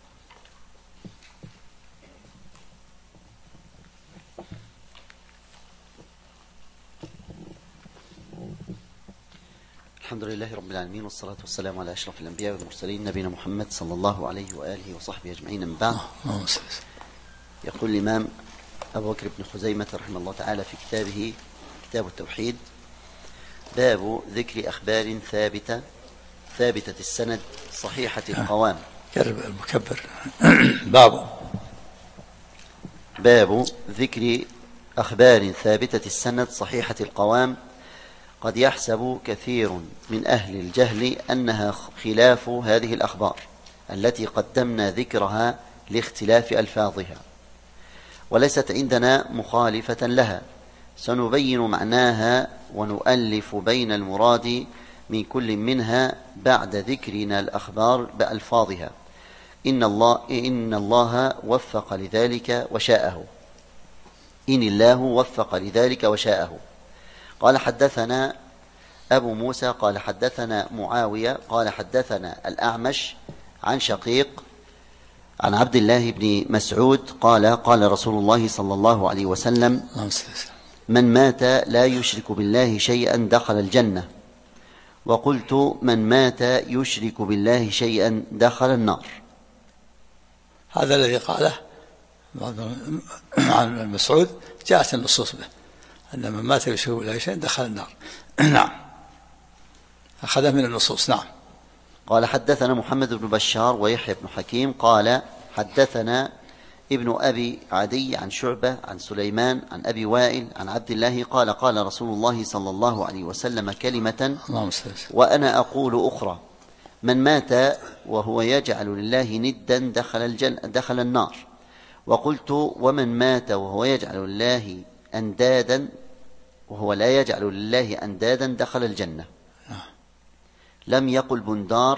الحمد لله رب العالمين، والصلاة والسلام على أشرف الأنبياء والمرسلين نبينا محمد صلى الله عليه وآله وصحبه أجمعين. من بعد، يقول الإمام أبو بكر بن خزيمة رحمه الله تعالى في كتابه كتاب التوحيد: باب ذكر أخبار ثابتة السند صحيحة القوام. قرب المكبر. باب ذكر أخبار ثابتة السند صحيحة القوام قد يحسب كثير من أهل الجهل أنها خلاف هذه الأخبار التي قدمنا ذكرها لاختلاف ألفاظها، وليست عندنا مخالفة لها، سنبين معناها ونؤلف بين المراد من كل منها بعد ذكرنا الأخبار بألفاظها. إن الله وفق لذلك وشاءه. إن الله وفق لذلك وشاءه. قال حدثنا أبو موسى قال حدثنا معاوية قال حدثنا الأعمش عن شقيق عن عبد الله بن مسعود قال قال رسول الله صلى الله عليه وسلم: من مات لا يشرك بالله شيئا دخل الجنة. وقلت: من مات يشرك بالله شيئا دخل النار. هذا الذي قاله عن مسعود جاءت النصوص به أن من مات يشرك بالله شيئا دخل النار. نعم، أخذه من النصوص. نعم. قال حدثنا محمد بن بشار ويحيى بن حكيم قال حدثنا ابن أبي عدي عن شعبة عن سليمان عن أبي وائل عن عبد الله قال قال رسول الله صلى الله عليه وسلم كلمة وأنا أقول أخرى: من مات وهو يجعل لله ندا دخل النار. وقلت: ومن مات وهو يجعل لله أندادا وهو لا يجعل لله أندادا دخل الجنة. لم يقل بندار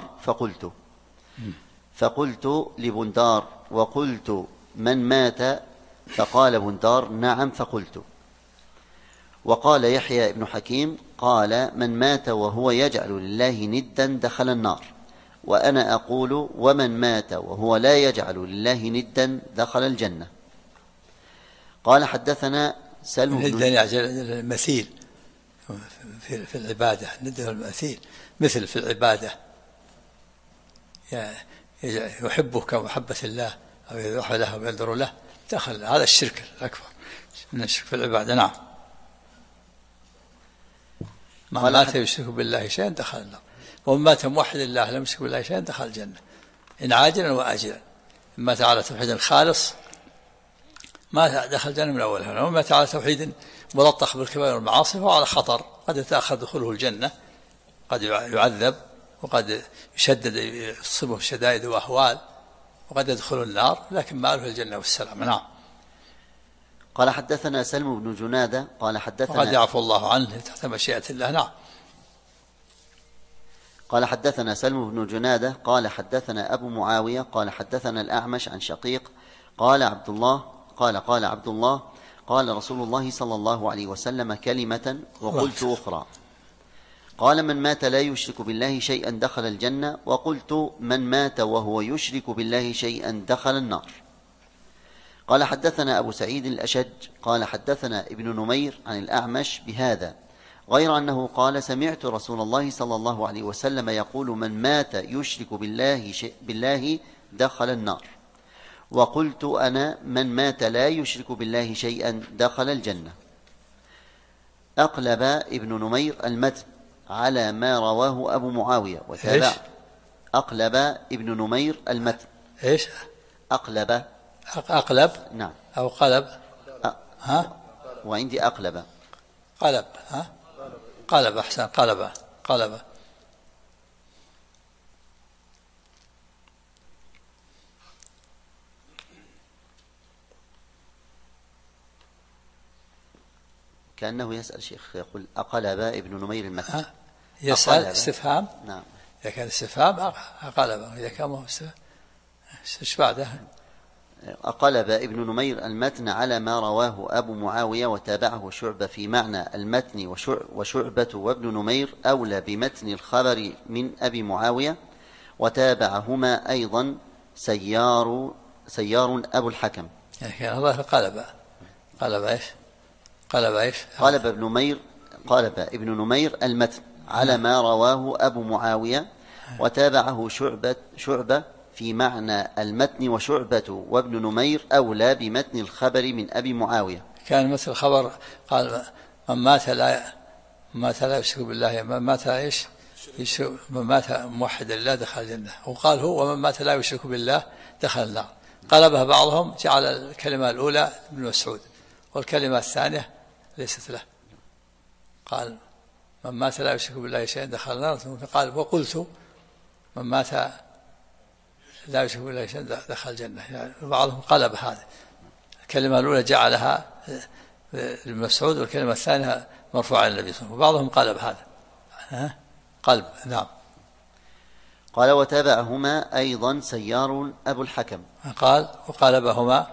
فقلت لبندار: وقلت: من مات؟ فقال بندار: نعم. فقلت. وقال يحيى بن حكيم قال: من مات وهو يجعل لله ندا دخل النار. وأنا أقول: ومن مات وهو لا يجعل لله ندا دخل الجنة. قال حدثنا سلم بن المثيل في العبادة، ند المثيل مثل في العبادة يحبه كمحبة الله أو يذبح له أو ينذر له، دخل هذا الشرك الأكبر من الشرك في العبادة. نعم. من مات يشرك بالله شيئا دخل النار، ومن مات موحد الله لم يشرك بالله شيئا دخل الجنة إن عاجلا وآجلا. مات على توحيد خالص ما دخل الجنة من أولها، ومن مات على توحيد ملطخ بالكبائر والمعاصي فهو على خطر، قد يتأخر دخوله الجنة، قد يعذب، وقد يشدد يصيبه شدائد وأهوال، وقد يدخل النار، لكن ما له الجنة والسلام. نعم. قال حدثنا سلم بن جنادة قال حدثنا وقد يعفو الله عنه تحت مشيئة الله. نعم. قال حدثنا سلم بن جنادة قال حدثنا أبو معاوية قال حدثنا الأعمش عن شقيق قال عبد الله قال رسول الله صلى الله عليه وسلم كلمة وقلت أخرى. قال: من مات لا يشرك بالله شيئا دخل الجنة. وقلت: من مات وهو يشرك بالله شيئا دخل النار. قال حدثنا أبو سعيد الأشج قال حدثنا ابن نمير عن الأعمش بهذا، غير أنه قال: سمعت رسول الله صلى الله عليه وسلم يقول: من مات يشرك بالله دخل النار. وقلت أنا: من مات لا يشرك بالله شيئا دخل الجنة. أقلب ابن نمير المتن على ما رواه أبو معاوية وتابع. أقلب ابن نمير المتن. إيش؟ أقلب. نعم. أو قلب. ها؟ وعندي أقلب. قلب. ها؟ قلب. أحسن. قلب. كأنه يسأل شيخ يقول: أقلب ابن نمير المتن. يسأل استفهام. نعم. إذا كان استفهام أقلب، إذا كان ما هو استفهام إيش بعده؟ أقلب ابن نمير المتن على ما رواه أبو معاوية وتابعه شعبة في معنى المتن، وشعبة وابن نمير أولى بمتن الخبر من أبي معاوية، وتابعهما أيضا سيار أبو الحكم. يعني كان الله قلب ابن نمير المتن على ما رواه أبو معاوية وتابعه شعبة في معنى المتن، وشعبة وابن نمير أولى بمتن الخبر من أبي معاوية. كان مثل الخبر قال: من من مات لا يشرك بالله، من مات ايش؟ من مات موحدا لله دخل الجنة. وقال هو ومن مات لا يشرك بالله دخل النار. قلبها بعضهم، جعل الكلمة الأولى ابن مسعود والكلمة الثانية ليست له. قال من مات لا يشرك بالله شيئا دخل النار، ثم قال وقلت من مات لا يشرك بالله شيئا دخل الجنة. يعني بعضهم قلب هذا، الكلمة الأولى جعلها ابن مسعود والكلمة الثانية مرفوعة للنبي صلى الله عليه وسلم، وبعضهم قلب هذا قلب. نعم. قال وتابعهما أيضا سيار أبو الحكم. قال وقلبهما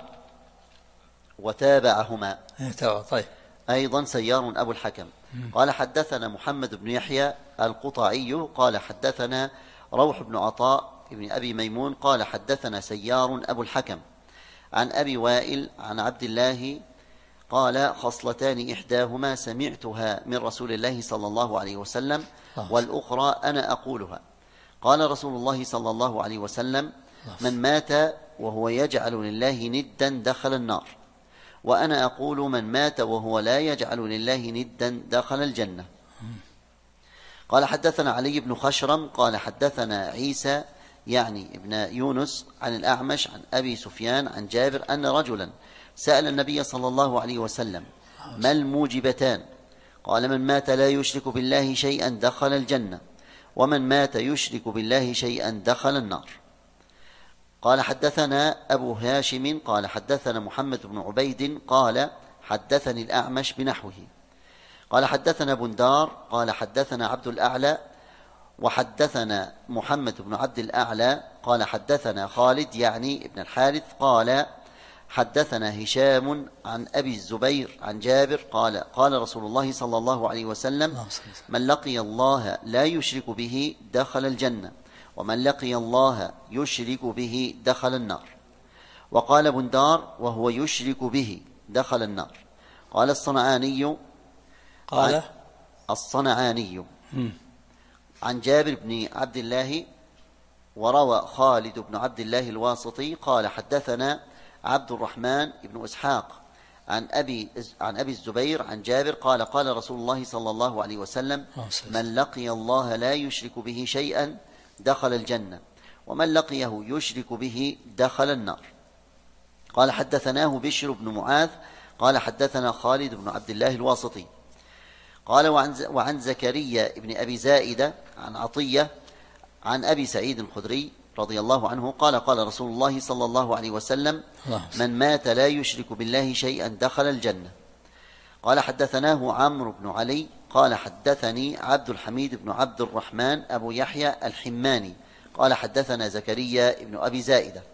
وتابعهما طيب أيضا سيار أبو الحكم. قال حدثنا محمد بن يحيى القطعي قال حدثنا روح بن عطاء بن أبي ميمون قال حدثنا سيار أبو الحكم عن أبي وائل عن عبد الله قال خصلتان إحداهما سمعتها من رسول الله صلى الله عليه وسلم والأخرى أنا أقولها. قال رسول الله صلى الله عليه وسلم من مات وهو يجعل لله ندا دخل النار، وأنا أقول من مات وهو لا يجعل لله ندا دخل الجنة. قال حدثنا علي بن خشرم قال حدثنا عيسى يعني ابن يونس عن الأعمش عن أبي سفيان عن جابر أن رجلا سأل النبي صلى الله عليه وسلم ما الموجبتان؟ قال من مات لا يشرك بالله شيئا دخل الجنة، ومن مات يشرك بالله شيئا دخل النار. قال حدثنا أبو هاشم قال حدثنا محمد بن عبيد قال حدثني الأعمش بنحوه. قال حدثنا بندار قال حدثنا عبد الأعلى وحدثنا محمد بن عبد الأعلى قال حدثنا خالد يعني ابن الحارث قال حدثنا هشام عن أبي الزبير عن جابر قال قال رسول الله صلى الله عليه وسلم من لقي الله لا يشرك به دخل الجنة، ومن لقي الله يشرك به دخل النار. وقال بندار وهو يشرك به دخل النار. قال الصنعاني عن جابر بن عبد الله وروى خالد بن عبد الله الواسطي قال حدثنا عبد الرحمن بن إسحاق عن أبي الزبير عن جابر قال قال رسول الله صلى الله عليه وسلم من لقي الله لا يشرك به شيئا دخل الجنة، ومن لقيه يشرك به دخل النار. قال حدثناه بشر بن معاذ قال حدثنا خالد بن عبد الله الواسطي قال وعن زكريا بن أبي زائدة عن عطية عن أبي سعيد الخدري رضي الله عنه قال قال رسول الله صلى الله عليه وسلم من مات لا يشرك بالله شيئا دخل الجنة. قال حدثناه عمرو بن علي قال حدثني عبد الحميد بن عبد الرحمن أبو يحيى الحماني قال حدثنا زكريا بن أبي زائدة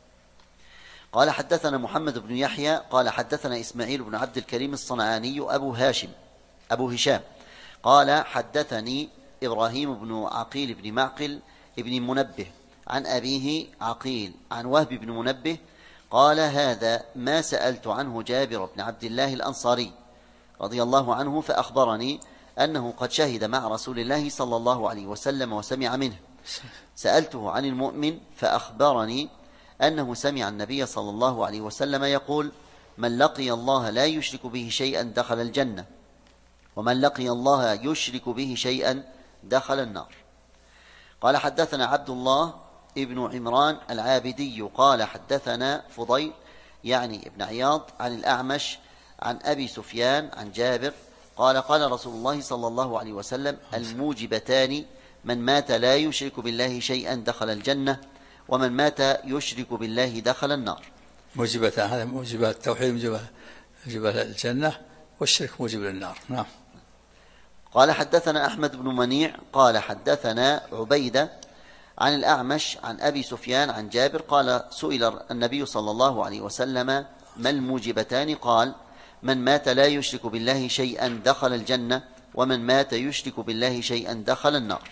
قال حدثنا محمد بن يحيى قال حدثنا إسماعيل بن عبد الكريم الصنعاني أبو هشام قال حدثني إبراهيم بن عقيل بن معقل بن منبه عن أبيه عقيل عن وهب بن منبه قال هذا ما سألت عنه جابر بن عبد الله الأنصاري رضي الله عنه فأخبرني أنه قد شهد مع رسول الله صلى الله عليه وسلم وسمع منه. سألته عن المؤمن فأخبرني أنه سمع النبي صلى الله عليه وسلم يقول من لقي الله لا يشرك به شيئا دخل الجنة، ومن لقي الله يشرك به شيئا دخل النار. قال حدثنا عبد الله ابن عمران العابدي قال حدثنا فضيل يعني ابن عياض عن الأعمش عن أبي سفيان عن جابر قال قال رسول الله صلى الله عليه وسلم الموجبتان من مات لا يشرك بالله شيئا دخل الجنة، ومن مات يشرك بالله دخل النار. موجبتان، هذا موجبات التوحيد موجبات الجنة، والشرك موجب للنار. نعم. قال حدثنا أحمد بن منيع قال حدثنا عبيدة عن الأعمش عن أبي سفيان عن جابر قال سئل النبي صلى الله عليه وسلم ما الموجبتان؟ قال من مات لا يشرك بالله شيئا دخل الجنة، ومن مات يشرك بالله شيئا دخل النار.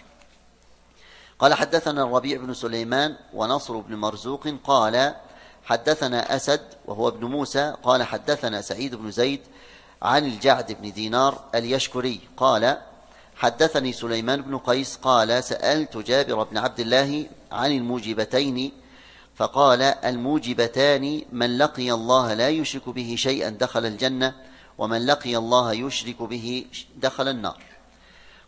قال حدثنا الربيع بن سليمان ونصر بن مرزوق قال حدثنا أسد وهو ابن موسى قال حدثنا سعيد بن زيد عن الجعد بن دينار اليشكري قال حدثني سليمان بن قيس قال سألت جابر بن عبد الله عن الموجبتين فقال الموجبتان من لقي الله لا يشرك به شيئا دخل الجنة، ومن لقي الله يشرك به دخل النار.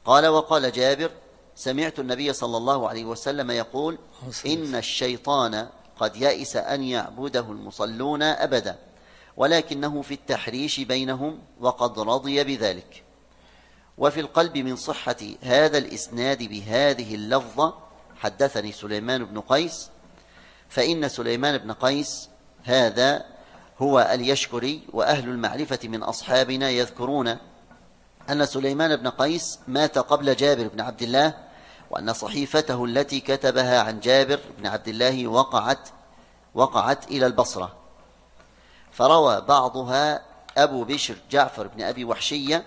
قال: وقال جابر: سمعت النبي صلى الله عليه وسلم يقول: إن الشيطان قد يئس أن يعبده المصلون أبدا، ولكنه في التحريش بينهم وقد رضي بذلك. وفي القلب من صحة هذا الإسناد بهذه اللفظة: حدثني سليمان بن قيس. فإن سليمان بن قيس هذا هو اليشكري، وأهل المعرفة من أصحابنا يذكرون أن سليمان بن قيس مات قبل جابر بن عبد الله، وأن صحيفته التي كتبها عن جابر بن عبد الله وقعت إلى البصرة. فروى بعضها أبو بشر جعفر بن أبي وحشية.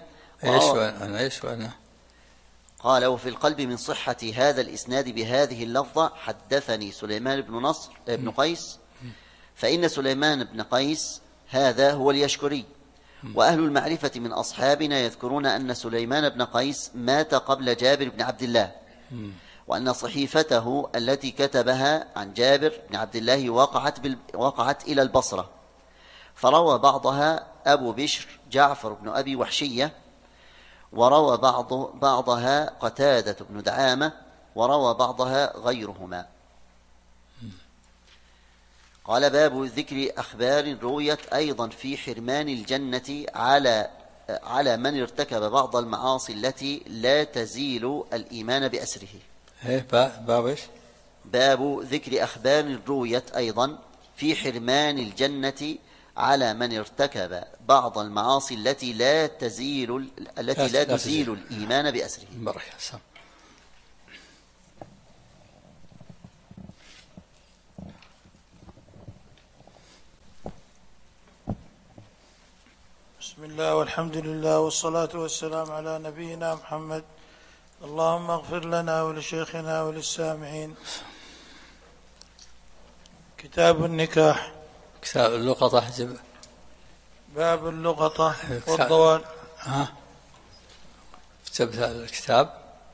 قال: وفي القلب من صحة هذا الإسناد بهذه اللفظة: حدثني سليمان بن قيس. فإن سليمان بن قيس هذا هو اليشكري، وأهل المعرفة من أصحابنا يذكرون أن سليمان بن قيس مات قبل جابر بن عبد الله، وأن صحيفته التي كتبها عن جابر بن عبد الله وقعت إلى البصرة. فروى بعضها أبو بشر جعفر بن أبي وحشية، وروى بعضها قتادة بن دعامة، وروى بعضها غيرهما. قال: باب ذكر أخبار رويت أيضا في حرمان الجنة على من ارتكب بعض المعاصي التي لا تزيل الإيمان بأسره. باب ذكر أخبار رويت أيضا في حرمان الجنة على من ارتكب بعض المعاصي التي لا تزيل الإيمان بأسره. بسم الله والحمد لله والصلاة والسلام على نبينا محمد. اللهم اغفر لنا ولشيخنا وللسامعين. كتاب النكاح. كتاب اللقطة. باب اللقطة والضوال. كتاب الكتاب.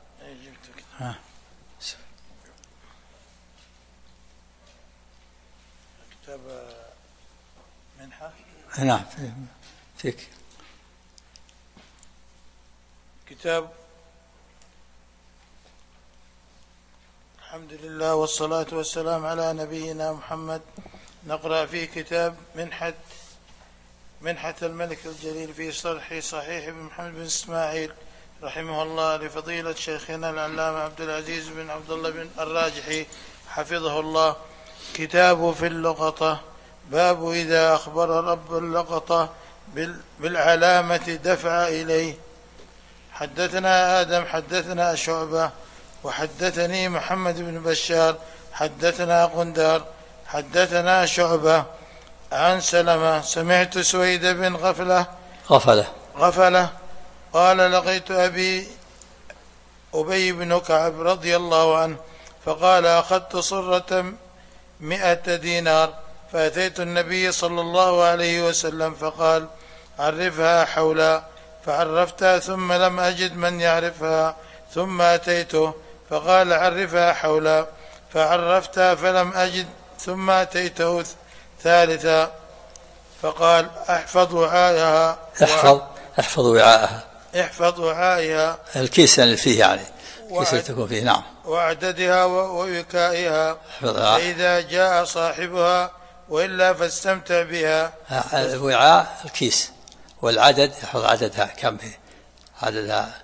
كتاب منحة. نعم فيك. كتاب. الحمد لله والصلاة والسلام على نبينا محمد. نقرأ في كتاب منحة الملك الجليل في شرح صحيح ابن محمد بن إسماعيل رحمه الله لفضيلة شيخنا العلامة عبد العزيز بن عبد الله بن الراجحي حفظه الله. كتاب في اللقطة. باب إذا أخبر رب اللقطة بالعلامة دفع إليه. حدثنا آدم حدثنا شعبة وحدثني محمد بن بشار حدثنا قندار حدثنا شعبة عن سلمة سمعت سويد بن غفلة قال: لقيت أبي بن كعب رضي الله عنه فقال: أخذت صرة 100 دينار فأتيت النبي صلى الله عليه وسلم فقال: عرفها حولا، فعرفتها ثم لم أجد من يعرفها، ثم أتيته فقال: عرفها حولا، فعرفتها فلم أجد، ثم أتيته ثالثا فقال: احفظ وعائها الكيس اللي فيه يعني الكيس اللي تكون فيه. نعم. وعددها ووكائها فإذا جاء صاحبها وإلا فاستمتع بها. الوعاء الكيس، والعدد يحفظ عددها كم هي عددها،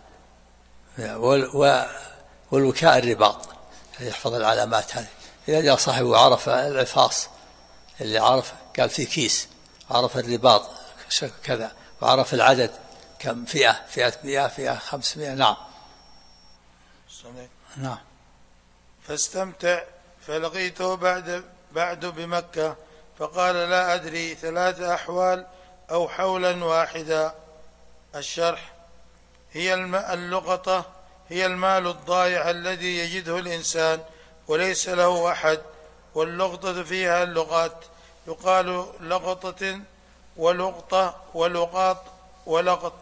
والوكاء الرباط يحفظ العلامات هذه. إذا جاء صاحبه وعرف العفاص اللي عرف قال في كيس، عرف الرباط كذا، وعرف العدد كم فئة 100 فئة 500. نعم. نعم. فاستمتع فلقيته بعد بمكة فقال: لا أدري 3 أحوال أو حولا واحدا. الشرح: هي اللقطة هي المال الضائع الذي يجده الإنسان وليس له أحد، واللقطة فيها اللغات، يقال لقطة ولقطة ولقاط ولقط.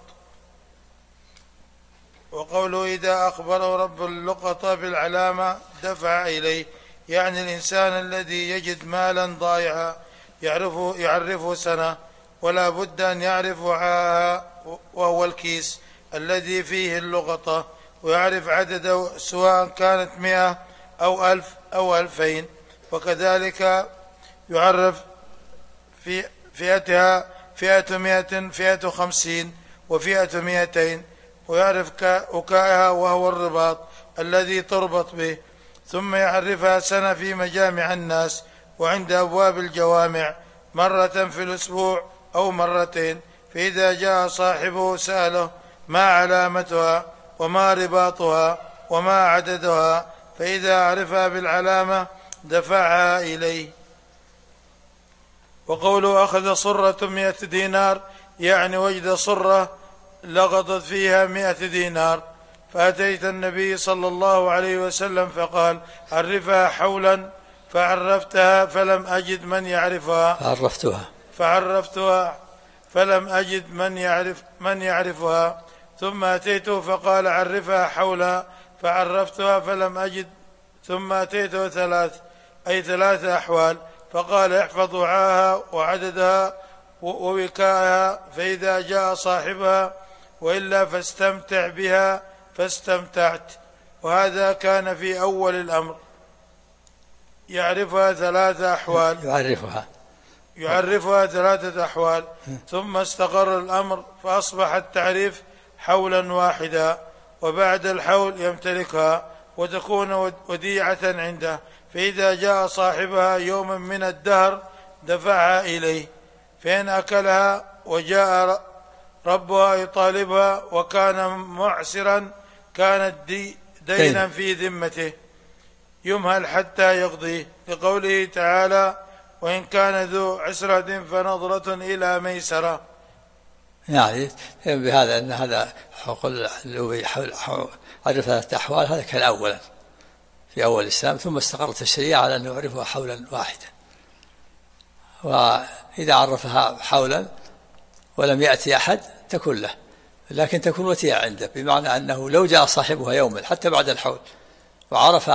وقوله إذا أخبره رب اللقطة بالعلامة دفع إليه، يعني الإنسان الذي يجد مالا ضائعا يعرفه سنة ولا بد أن يعرف وعاءها، وهو الكيس الذي فيه اللقطة، ويعرف عدده سواء كانت 100 أو 1000 أو 2000. وكذلك يعرف في فئتها فئة 100 فئة 50 وفئة 200. ويعرف وكائها وهو الرباط الذي تربط به. ثم يعرفها سنة في مجامع الناس وعند أبواب الجوامع مرة في الأسبوع أو مرتين. فإذا جاء صاحبه سأله ما علامتها وما رباطها وما عددها، فإذا عرفها بالعلامة دفعها إليه. وقوله أخذ صرة 100 دينار يعني وجد صرة لغطت فيها 100 دينار. فأتيت النبي صلى الله عليه وسلم فقال عرفها حولا، فعرفتها فلم أجد من يعرفها فعرفتها فلم أجد من يعرفها. ثم أتيته فقال عرفها حولا، فعرفتها فلم أجد. ثم أتيته 3 أحوال، فقال احفظ وعاها وعددها ووكاءها، فإذا جاء صاحبها، وإلا فاستمتع بها، فاستمتعت. وهذا كان في أول الأمر. يعرفها 3 أحوال، يعرفها 3 أحوال. ثم استقر الأمر فأصبح التعريف حولا واحدا، وبعد الحول يمتلكها وتكون وديعة عنده. فإذا جاء صاحبها يوما من الدهر دفعها إليه، فإن أكلها وجاء ربها يطالبها وكان معسرا كانت دينا في ذمته يمهل حتى يقضيه، لقوله تعالى وإن كان ذو عسرة فنظرة إلى ميسرة. يعني بهذا أن هذا عرف 3 أحوال، هذا كان أولا في أول الإسلام، ثم استقرت الشريعة على أن يعرفها حولا واحدا. وإذا عرفها حولا ولم يأتي أحد تكون له، لكن تكون وتيعة عنده، بمعنى أنه لو جاء صاحبها يوما حتى بعد الحول وعرف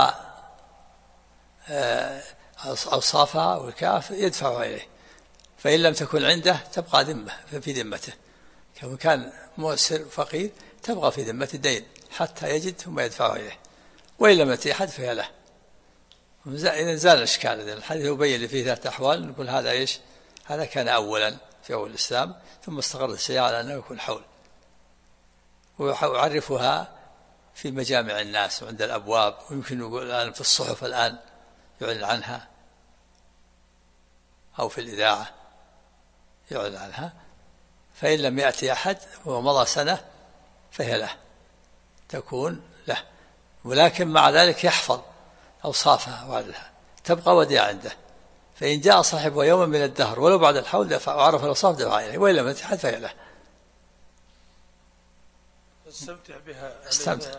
أوصافها وكاف يدفعها إليه، فإن لم تكن عنده تبقى ذمة في ذمته، كان مؤسر فقير تبقى في ذمة الدين حتى يجد ثم يدفعها إليه، وإن لم يأتي أحد فهي له. إذا زال الإشكال، إذن الحديث يبين لي فيه 3 أحوال، نقول هذا إيش؟ هذا كان أولا في أول الإسلام، ثم استقرت الشريعة على أنه يكون حول. ويعرفها في مجامع الناس وعند الأبواب، ويمكن يقول الآن في الصحف الآن يعلن عنها، أو في الإذاعة يعلن عنها. فإن لم يأتي أحد ومضى سنة فهي له، تكون له، ولكن مع ذلك يحفظ أوصافها وعددها، تبقى وديعة عنده. فإن جاء صاحبه يوما من الدهر ولو بعد الحول دفع وعرف الأوصاف دفع إليه، وإن لم يأتي أحد فهي له. استمتع بها، استمتع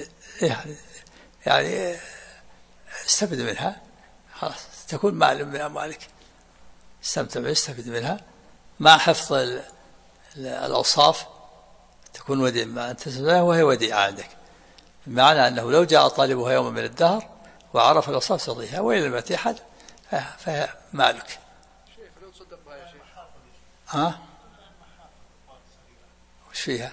يعني استفد منها، خلاص تكون مال من أموالك، استمتع بها استفد منها مع حفظ الأوصاف، تكون وديعة ما أنت تسمعها وهي وديعة عندك، بمعنى أنه لو جاء طالبها يوما من الدهر وعرف الأوصاف تضيها، وإن لم يأتي أحد فهي مالك. شيخ لو تصدق بها يا شيخ. وش فيها؟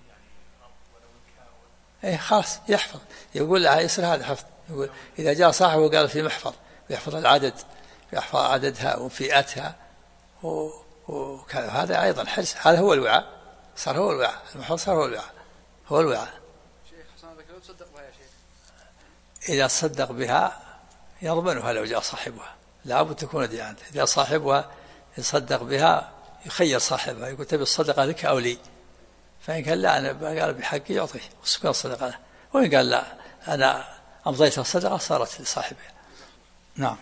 إيه خلاص يحفظ، يقول يصير هذا حفظ. يقول إذا جاء صاحبه قال في محفظ، يحفظ العدد، يحفظ عددها وفئاتها وكذا، هذا أيضا حرص، هذا هو الوعاء، صار هو الوعاء، المحفظ صار هو الوعاء، هو الوعاء. شيخ حسن لو تصدق بها يا شيخ. إذا تصدق بها يضمنها لو جاء صاحبها، لابد تكون ديانته. إذا صاحبها يصدق بها يخير صاحبها، يقول تبي الصدقة لك أو لي، فإن قال لا أنا قال بحقي يعطيه وسكن الصدقة له، وإن قال لا أنا أمضيت الصدقة صارت لصاحبها. نعم.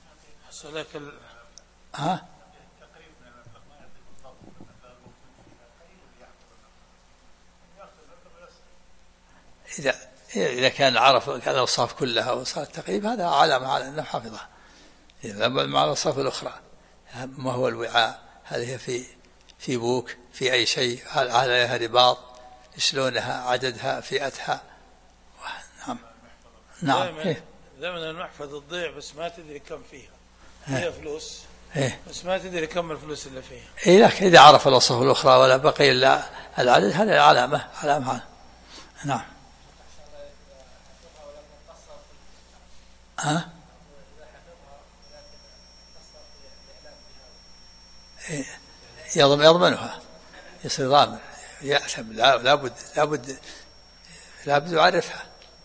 إذا كان عرف الأوصاف كلها وصار التقريب، هذا علامة على أنه حافظها. إذا مع الأوصاف الأخرى ما هو الوعاء، هذه في بوك في أي شيء، هل عليها رباط، شلونها، عددها، فئتها. نعم. دائما المحفظ تضيع بس ما تدري كم فيها فلوس، بس ما تدري كم الفلوس اللي فيها. لكن إذا عرف الأوصاف الأخرى ولا بقي إلا العدد، هذا علامة. نعم. ها؟ يضمنها، يصير ضامن، يأثم، لابد يعرفها،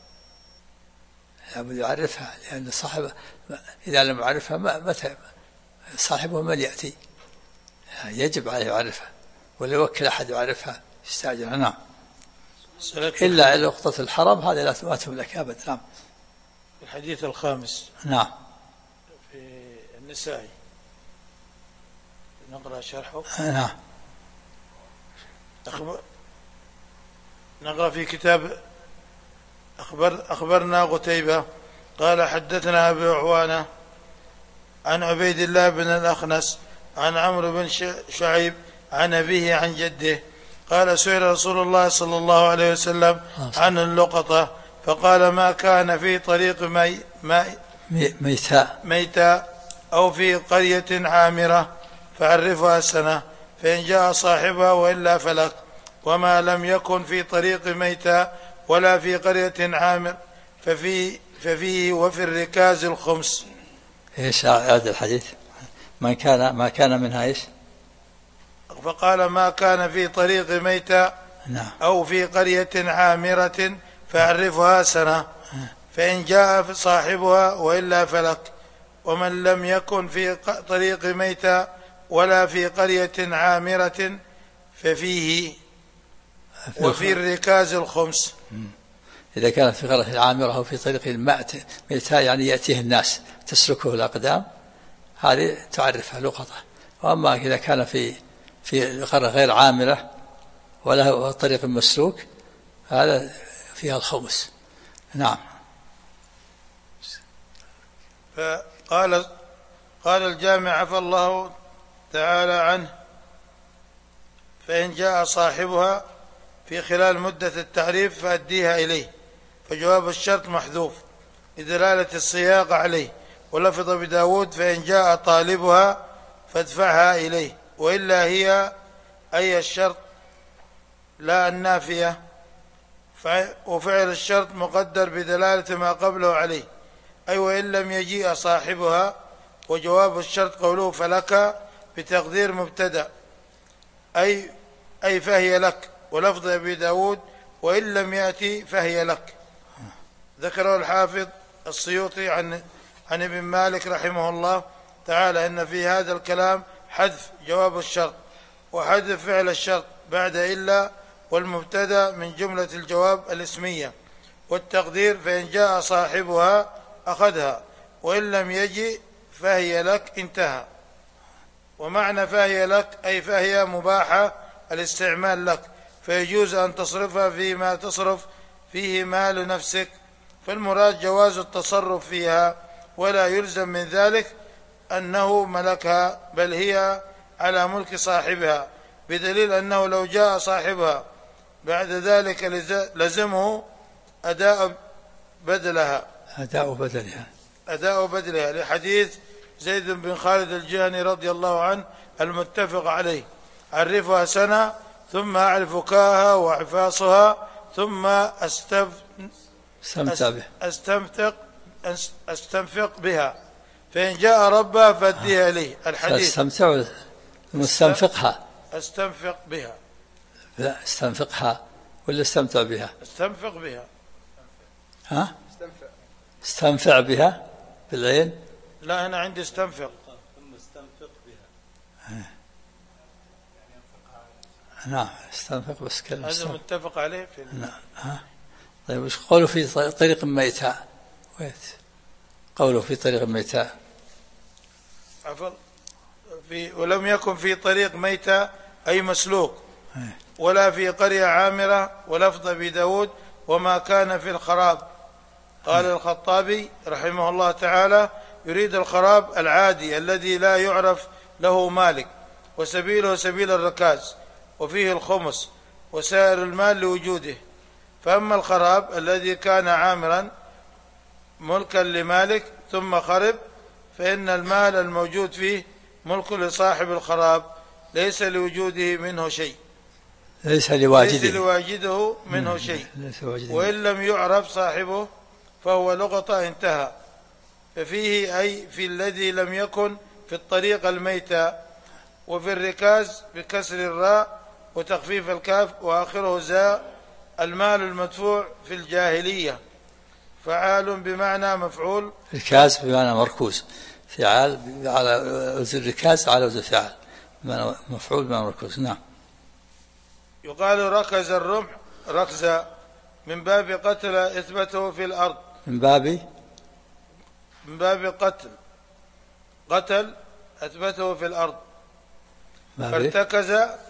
لابد يعرفها، لأن صاحب إذا لم يعرفها متى صاحبه من يأتي، يجب عليه يعرفها، ولا يوكل أحد يعرفها يستأجر. نعم. إلا لقطة الحرم هذا لا تملك أبدا. نعم. الحديث الخامس. نعم. في النسائي، نقرأ شرحه. نعم. نقرأ في كتاب أخبرنا قتيبة قال حدثنا أبي عوانة عن عبيد الله بن الأخنس عن عمرو بن شعيب عن أبيه عن جده قال سئل رسول الله صلى الله عليه وسلم عن اللقطة فقال ما كان في طريق ميتة أو في قرية عامرة فعرفها سنة فإن جاء صاحبها وإلا فلك، وما لم يكن في طريق ميتة ولا في قرية عامر ففيه وفي الركاز الخمس. ايش هذا الحديث؟ ما كان منها ايش؟ فقال ما كان في طريق ميتة أو في قرية عامرة فعرفها سنة فإن جاء صاحبها وإلا فلك، ومن لم يكن في طريق ميتة ولا في قرية عامرة ففيه وفي الركاز الخمس. إذا كانت في قرية عامرة أو في طريق ميتة يعني يأتيه الناس تسلكه الأقدام، هذه تعرفها لقطة. وأما إذا كان في قرية غير عامرة ولا طريق مسلوك هذا فيها الخمس. نعم. قال الجامع عفى الله تعالى عنه فإن جاء صاحبها في خلال مدة التعريف فأديها إليه، فجواب الشرط محذوف لدلالة السياق عليه، ولفظ بداود فإن جاء طالبها فادفعها إليه، وإلا هي أي الشرط لا النافية، وفعل الشرط مقدر بدلالة ما قبله عليه، أي وإن لم يجيء صاحبها، وجواب الشرط قوله فلك بتقدير مبتدأ أي فهي لك، ولفظ أبي داود وإن لم يأتي فهي لك. ذكره الحافظ السيوطي عن ابن مالك رحمه الله تعالى أن في هذا الكلام حذف جواب الشرط وحذف فعل الشرط بعد إلا، والمبتدأ من جملة الجواب الاسمية، والتقدير فإن جاء صاحبها أخذها وإن لم يجي فهي لك انتهى. ومعنى فهي لك أي فهي مباحة الاستعمال لك، فيجوز أن تصرفها فيما تصرف فيه مال نفسك، فالمراد جواز التصرف فيها، ولا يلزم من ذلك أنه ملكها، بل هي على ملك صاحبها، بدليل أنه لو جاء صاحبها بعد ذلك لزمه أداء بدلها لحديث زيد بن خالد الجهني رضي الله عنه المتفق عليه: عرفها سنة ثم أعرف كاها وعفاصها ثم أستنفق بها، فإن جاء ربها فأديها إليه. الحديث أستنفق بها، لا استنفقها ولا استمتع بها؟ استنفق بها. ها؟ استنفع بها بالعين؟ لا أنا عندي استنفق. ثم استنفق بها. نعم استنفق بس كلمة. هذا متفق عليه في نعم. طيب وش قوله في طريق ميتة؟ قوله في طريق ميتة ولم يكن في طريق ميتة أي مسلوك، ولا في قرية عامرة، ولفظ أبي داود وما كان في الخراب. قال الخطابي رحمه الله تعالى: يريد الخراب العادي الذي لا يعرف له مالك، وسبيله سبيل الركاز، وفيه الخمس وسائر المال لوجوده. فأما الخراب الذي كان عامرا ملكا لمالك ثم خرب، فإن المال الموجود فيه ملك لصاحب الخراب، ليس لوجوده منه شيء، ليس لواجده منه شيء، وإن لم يعرف صاحبه فهو لقطة انتهى. ففيه أي في الذي لم يكن في الطريق الميتة. وفي الركاز بكسر الراء وتخفيف الكاف وآخره زاء المال المدفوع في الجاهلية. فعال بمعنى مفعول. ركاز بمعنى مركوز، فعال على وزن الركاز على وزن فعال بمعنى مفعول بمعنى مركوز. نعم. يقال ركز الرمح ركزا من باب قتل إثبته في الأرض. من باب قتل أثبته في الأرض. فارتكز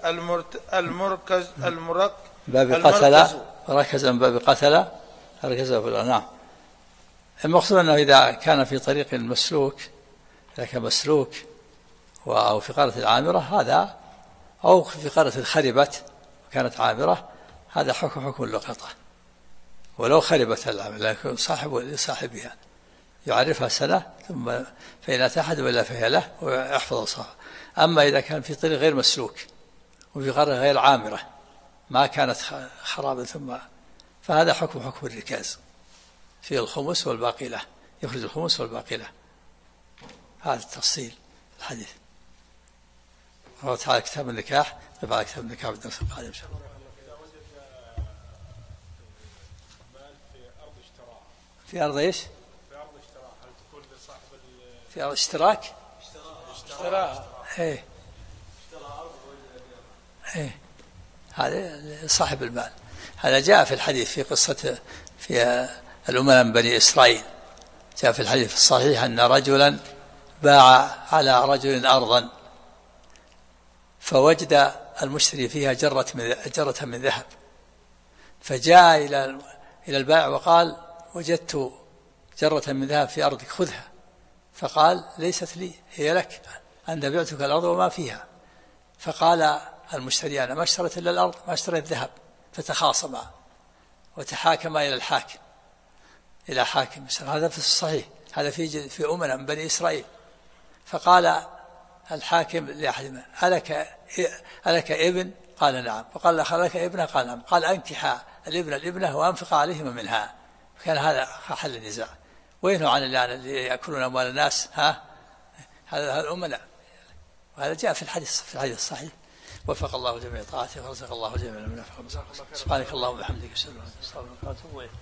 باب قتل ركز من باب قتل ركزه في الأرض. نعم. المقصود أنه إذا كان في طريق مسلوك، إذا كان مسلوك أو في قرية العامرة هذا، أو في قرية خربت وكانت عامرة، هذا حكم اللقطة ولو خربت العامرة، لكن صاحبها يعرفها سنة ثم فإن أتى أحد ولا فهي له ويحفظ صاحبه. أما إذا كان في طريق غير مسلوك وفي قرية غير عامرة ما كانت خرابا ثم، فهذا حكم الركاز في الخمس والباقي له، يخرج الخمس والباقي له. هذا التفصيل الحديث. الله تعالى كتاب النكاح، قف على كتاب النكاح بالدرس القادم إن شاء الله. في أرض إيش؟ في أرض اشتراء، هل تكون لصاحب في أرض اشتراك؟ اشتراها. إيه. إيه. هذا صاحب المال. هذا جاء في الحديث في قصة في الأمم من بني إسرائيل، جاء في الحديث الصحيح أن رجلا باع على رجل أرضا فوجد المشتري فيها جرة من ذهب، فجاء إلى البائع وقال وجدت جرة من ذهب في أرضك خذها، فقال ليست لي هي لك، أنا بعتك الأرض وما فيها. فقال المشتري أنا ما اشتريت إلا الأرض ما اشتريت ذهب. فتخاصما وتحاكما إلى الحاكم، إلى حاكم. هذا في الصحيح، هذا في أمنا من بني إسرائيل. فقال الحاكم لأحدهما ألك ابن؟ قال نعم. وقال لك ابنه؟ قال نعم. قال أنكح الابنة وأنفق عليهما منها. كان هذا حل النزاع. وينهوا عن اللي يأكلون أموال الناس؟ هذا الأمنا. وهذا جاء في الحديث الصحيح. وفق الله جميع طاعته ورزق الله جميع من نفع. سبحانك اللهم وبحمدك أشهد أن لا إله إلا أنت أستغفرك وأتوب إليك.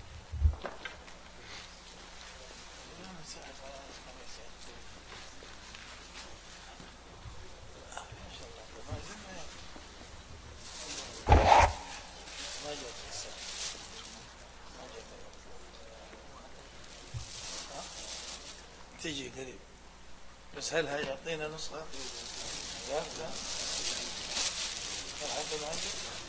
تيجي قريب، بس هل هيعطينا نسخة؟ لا.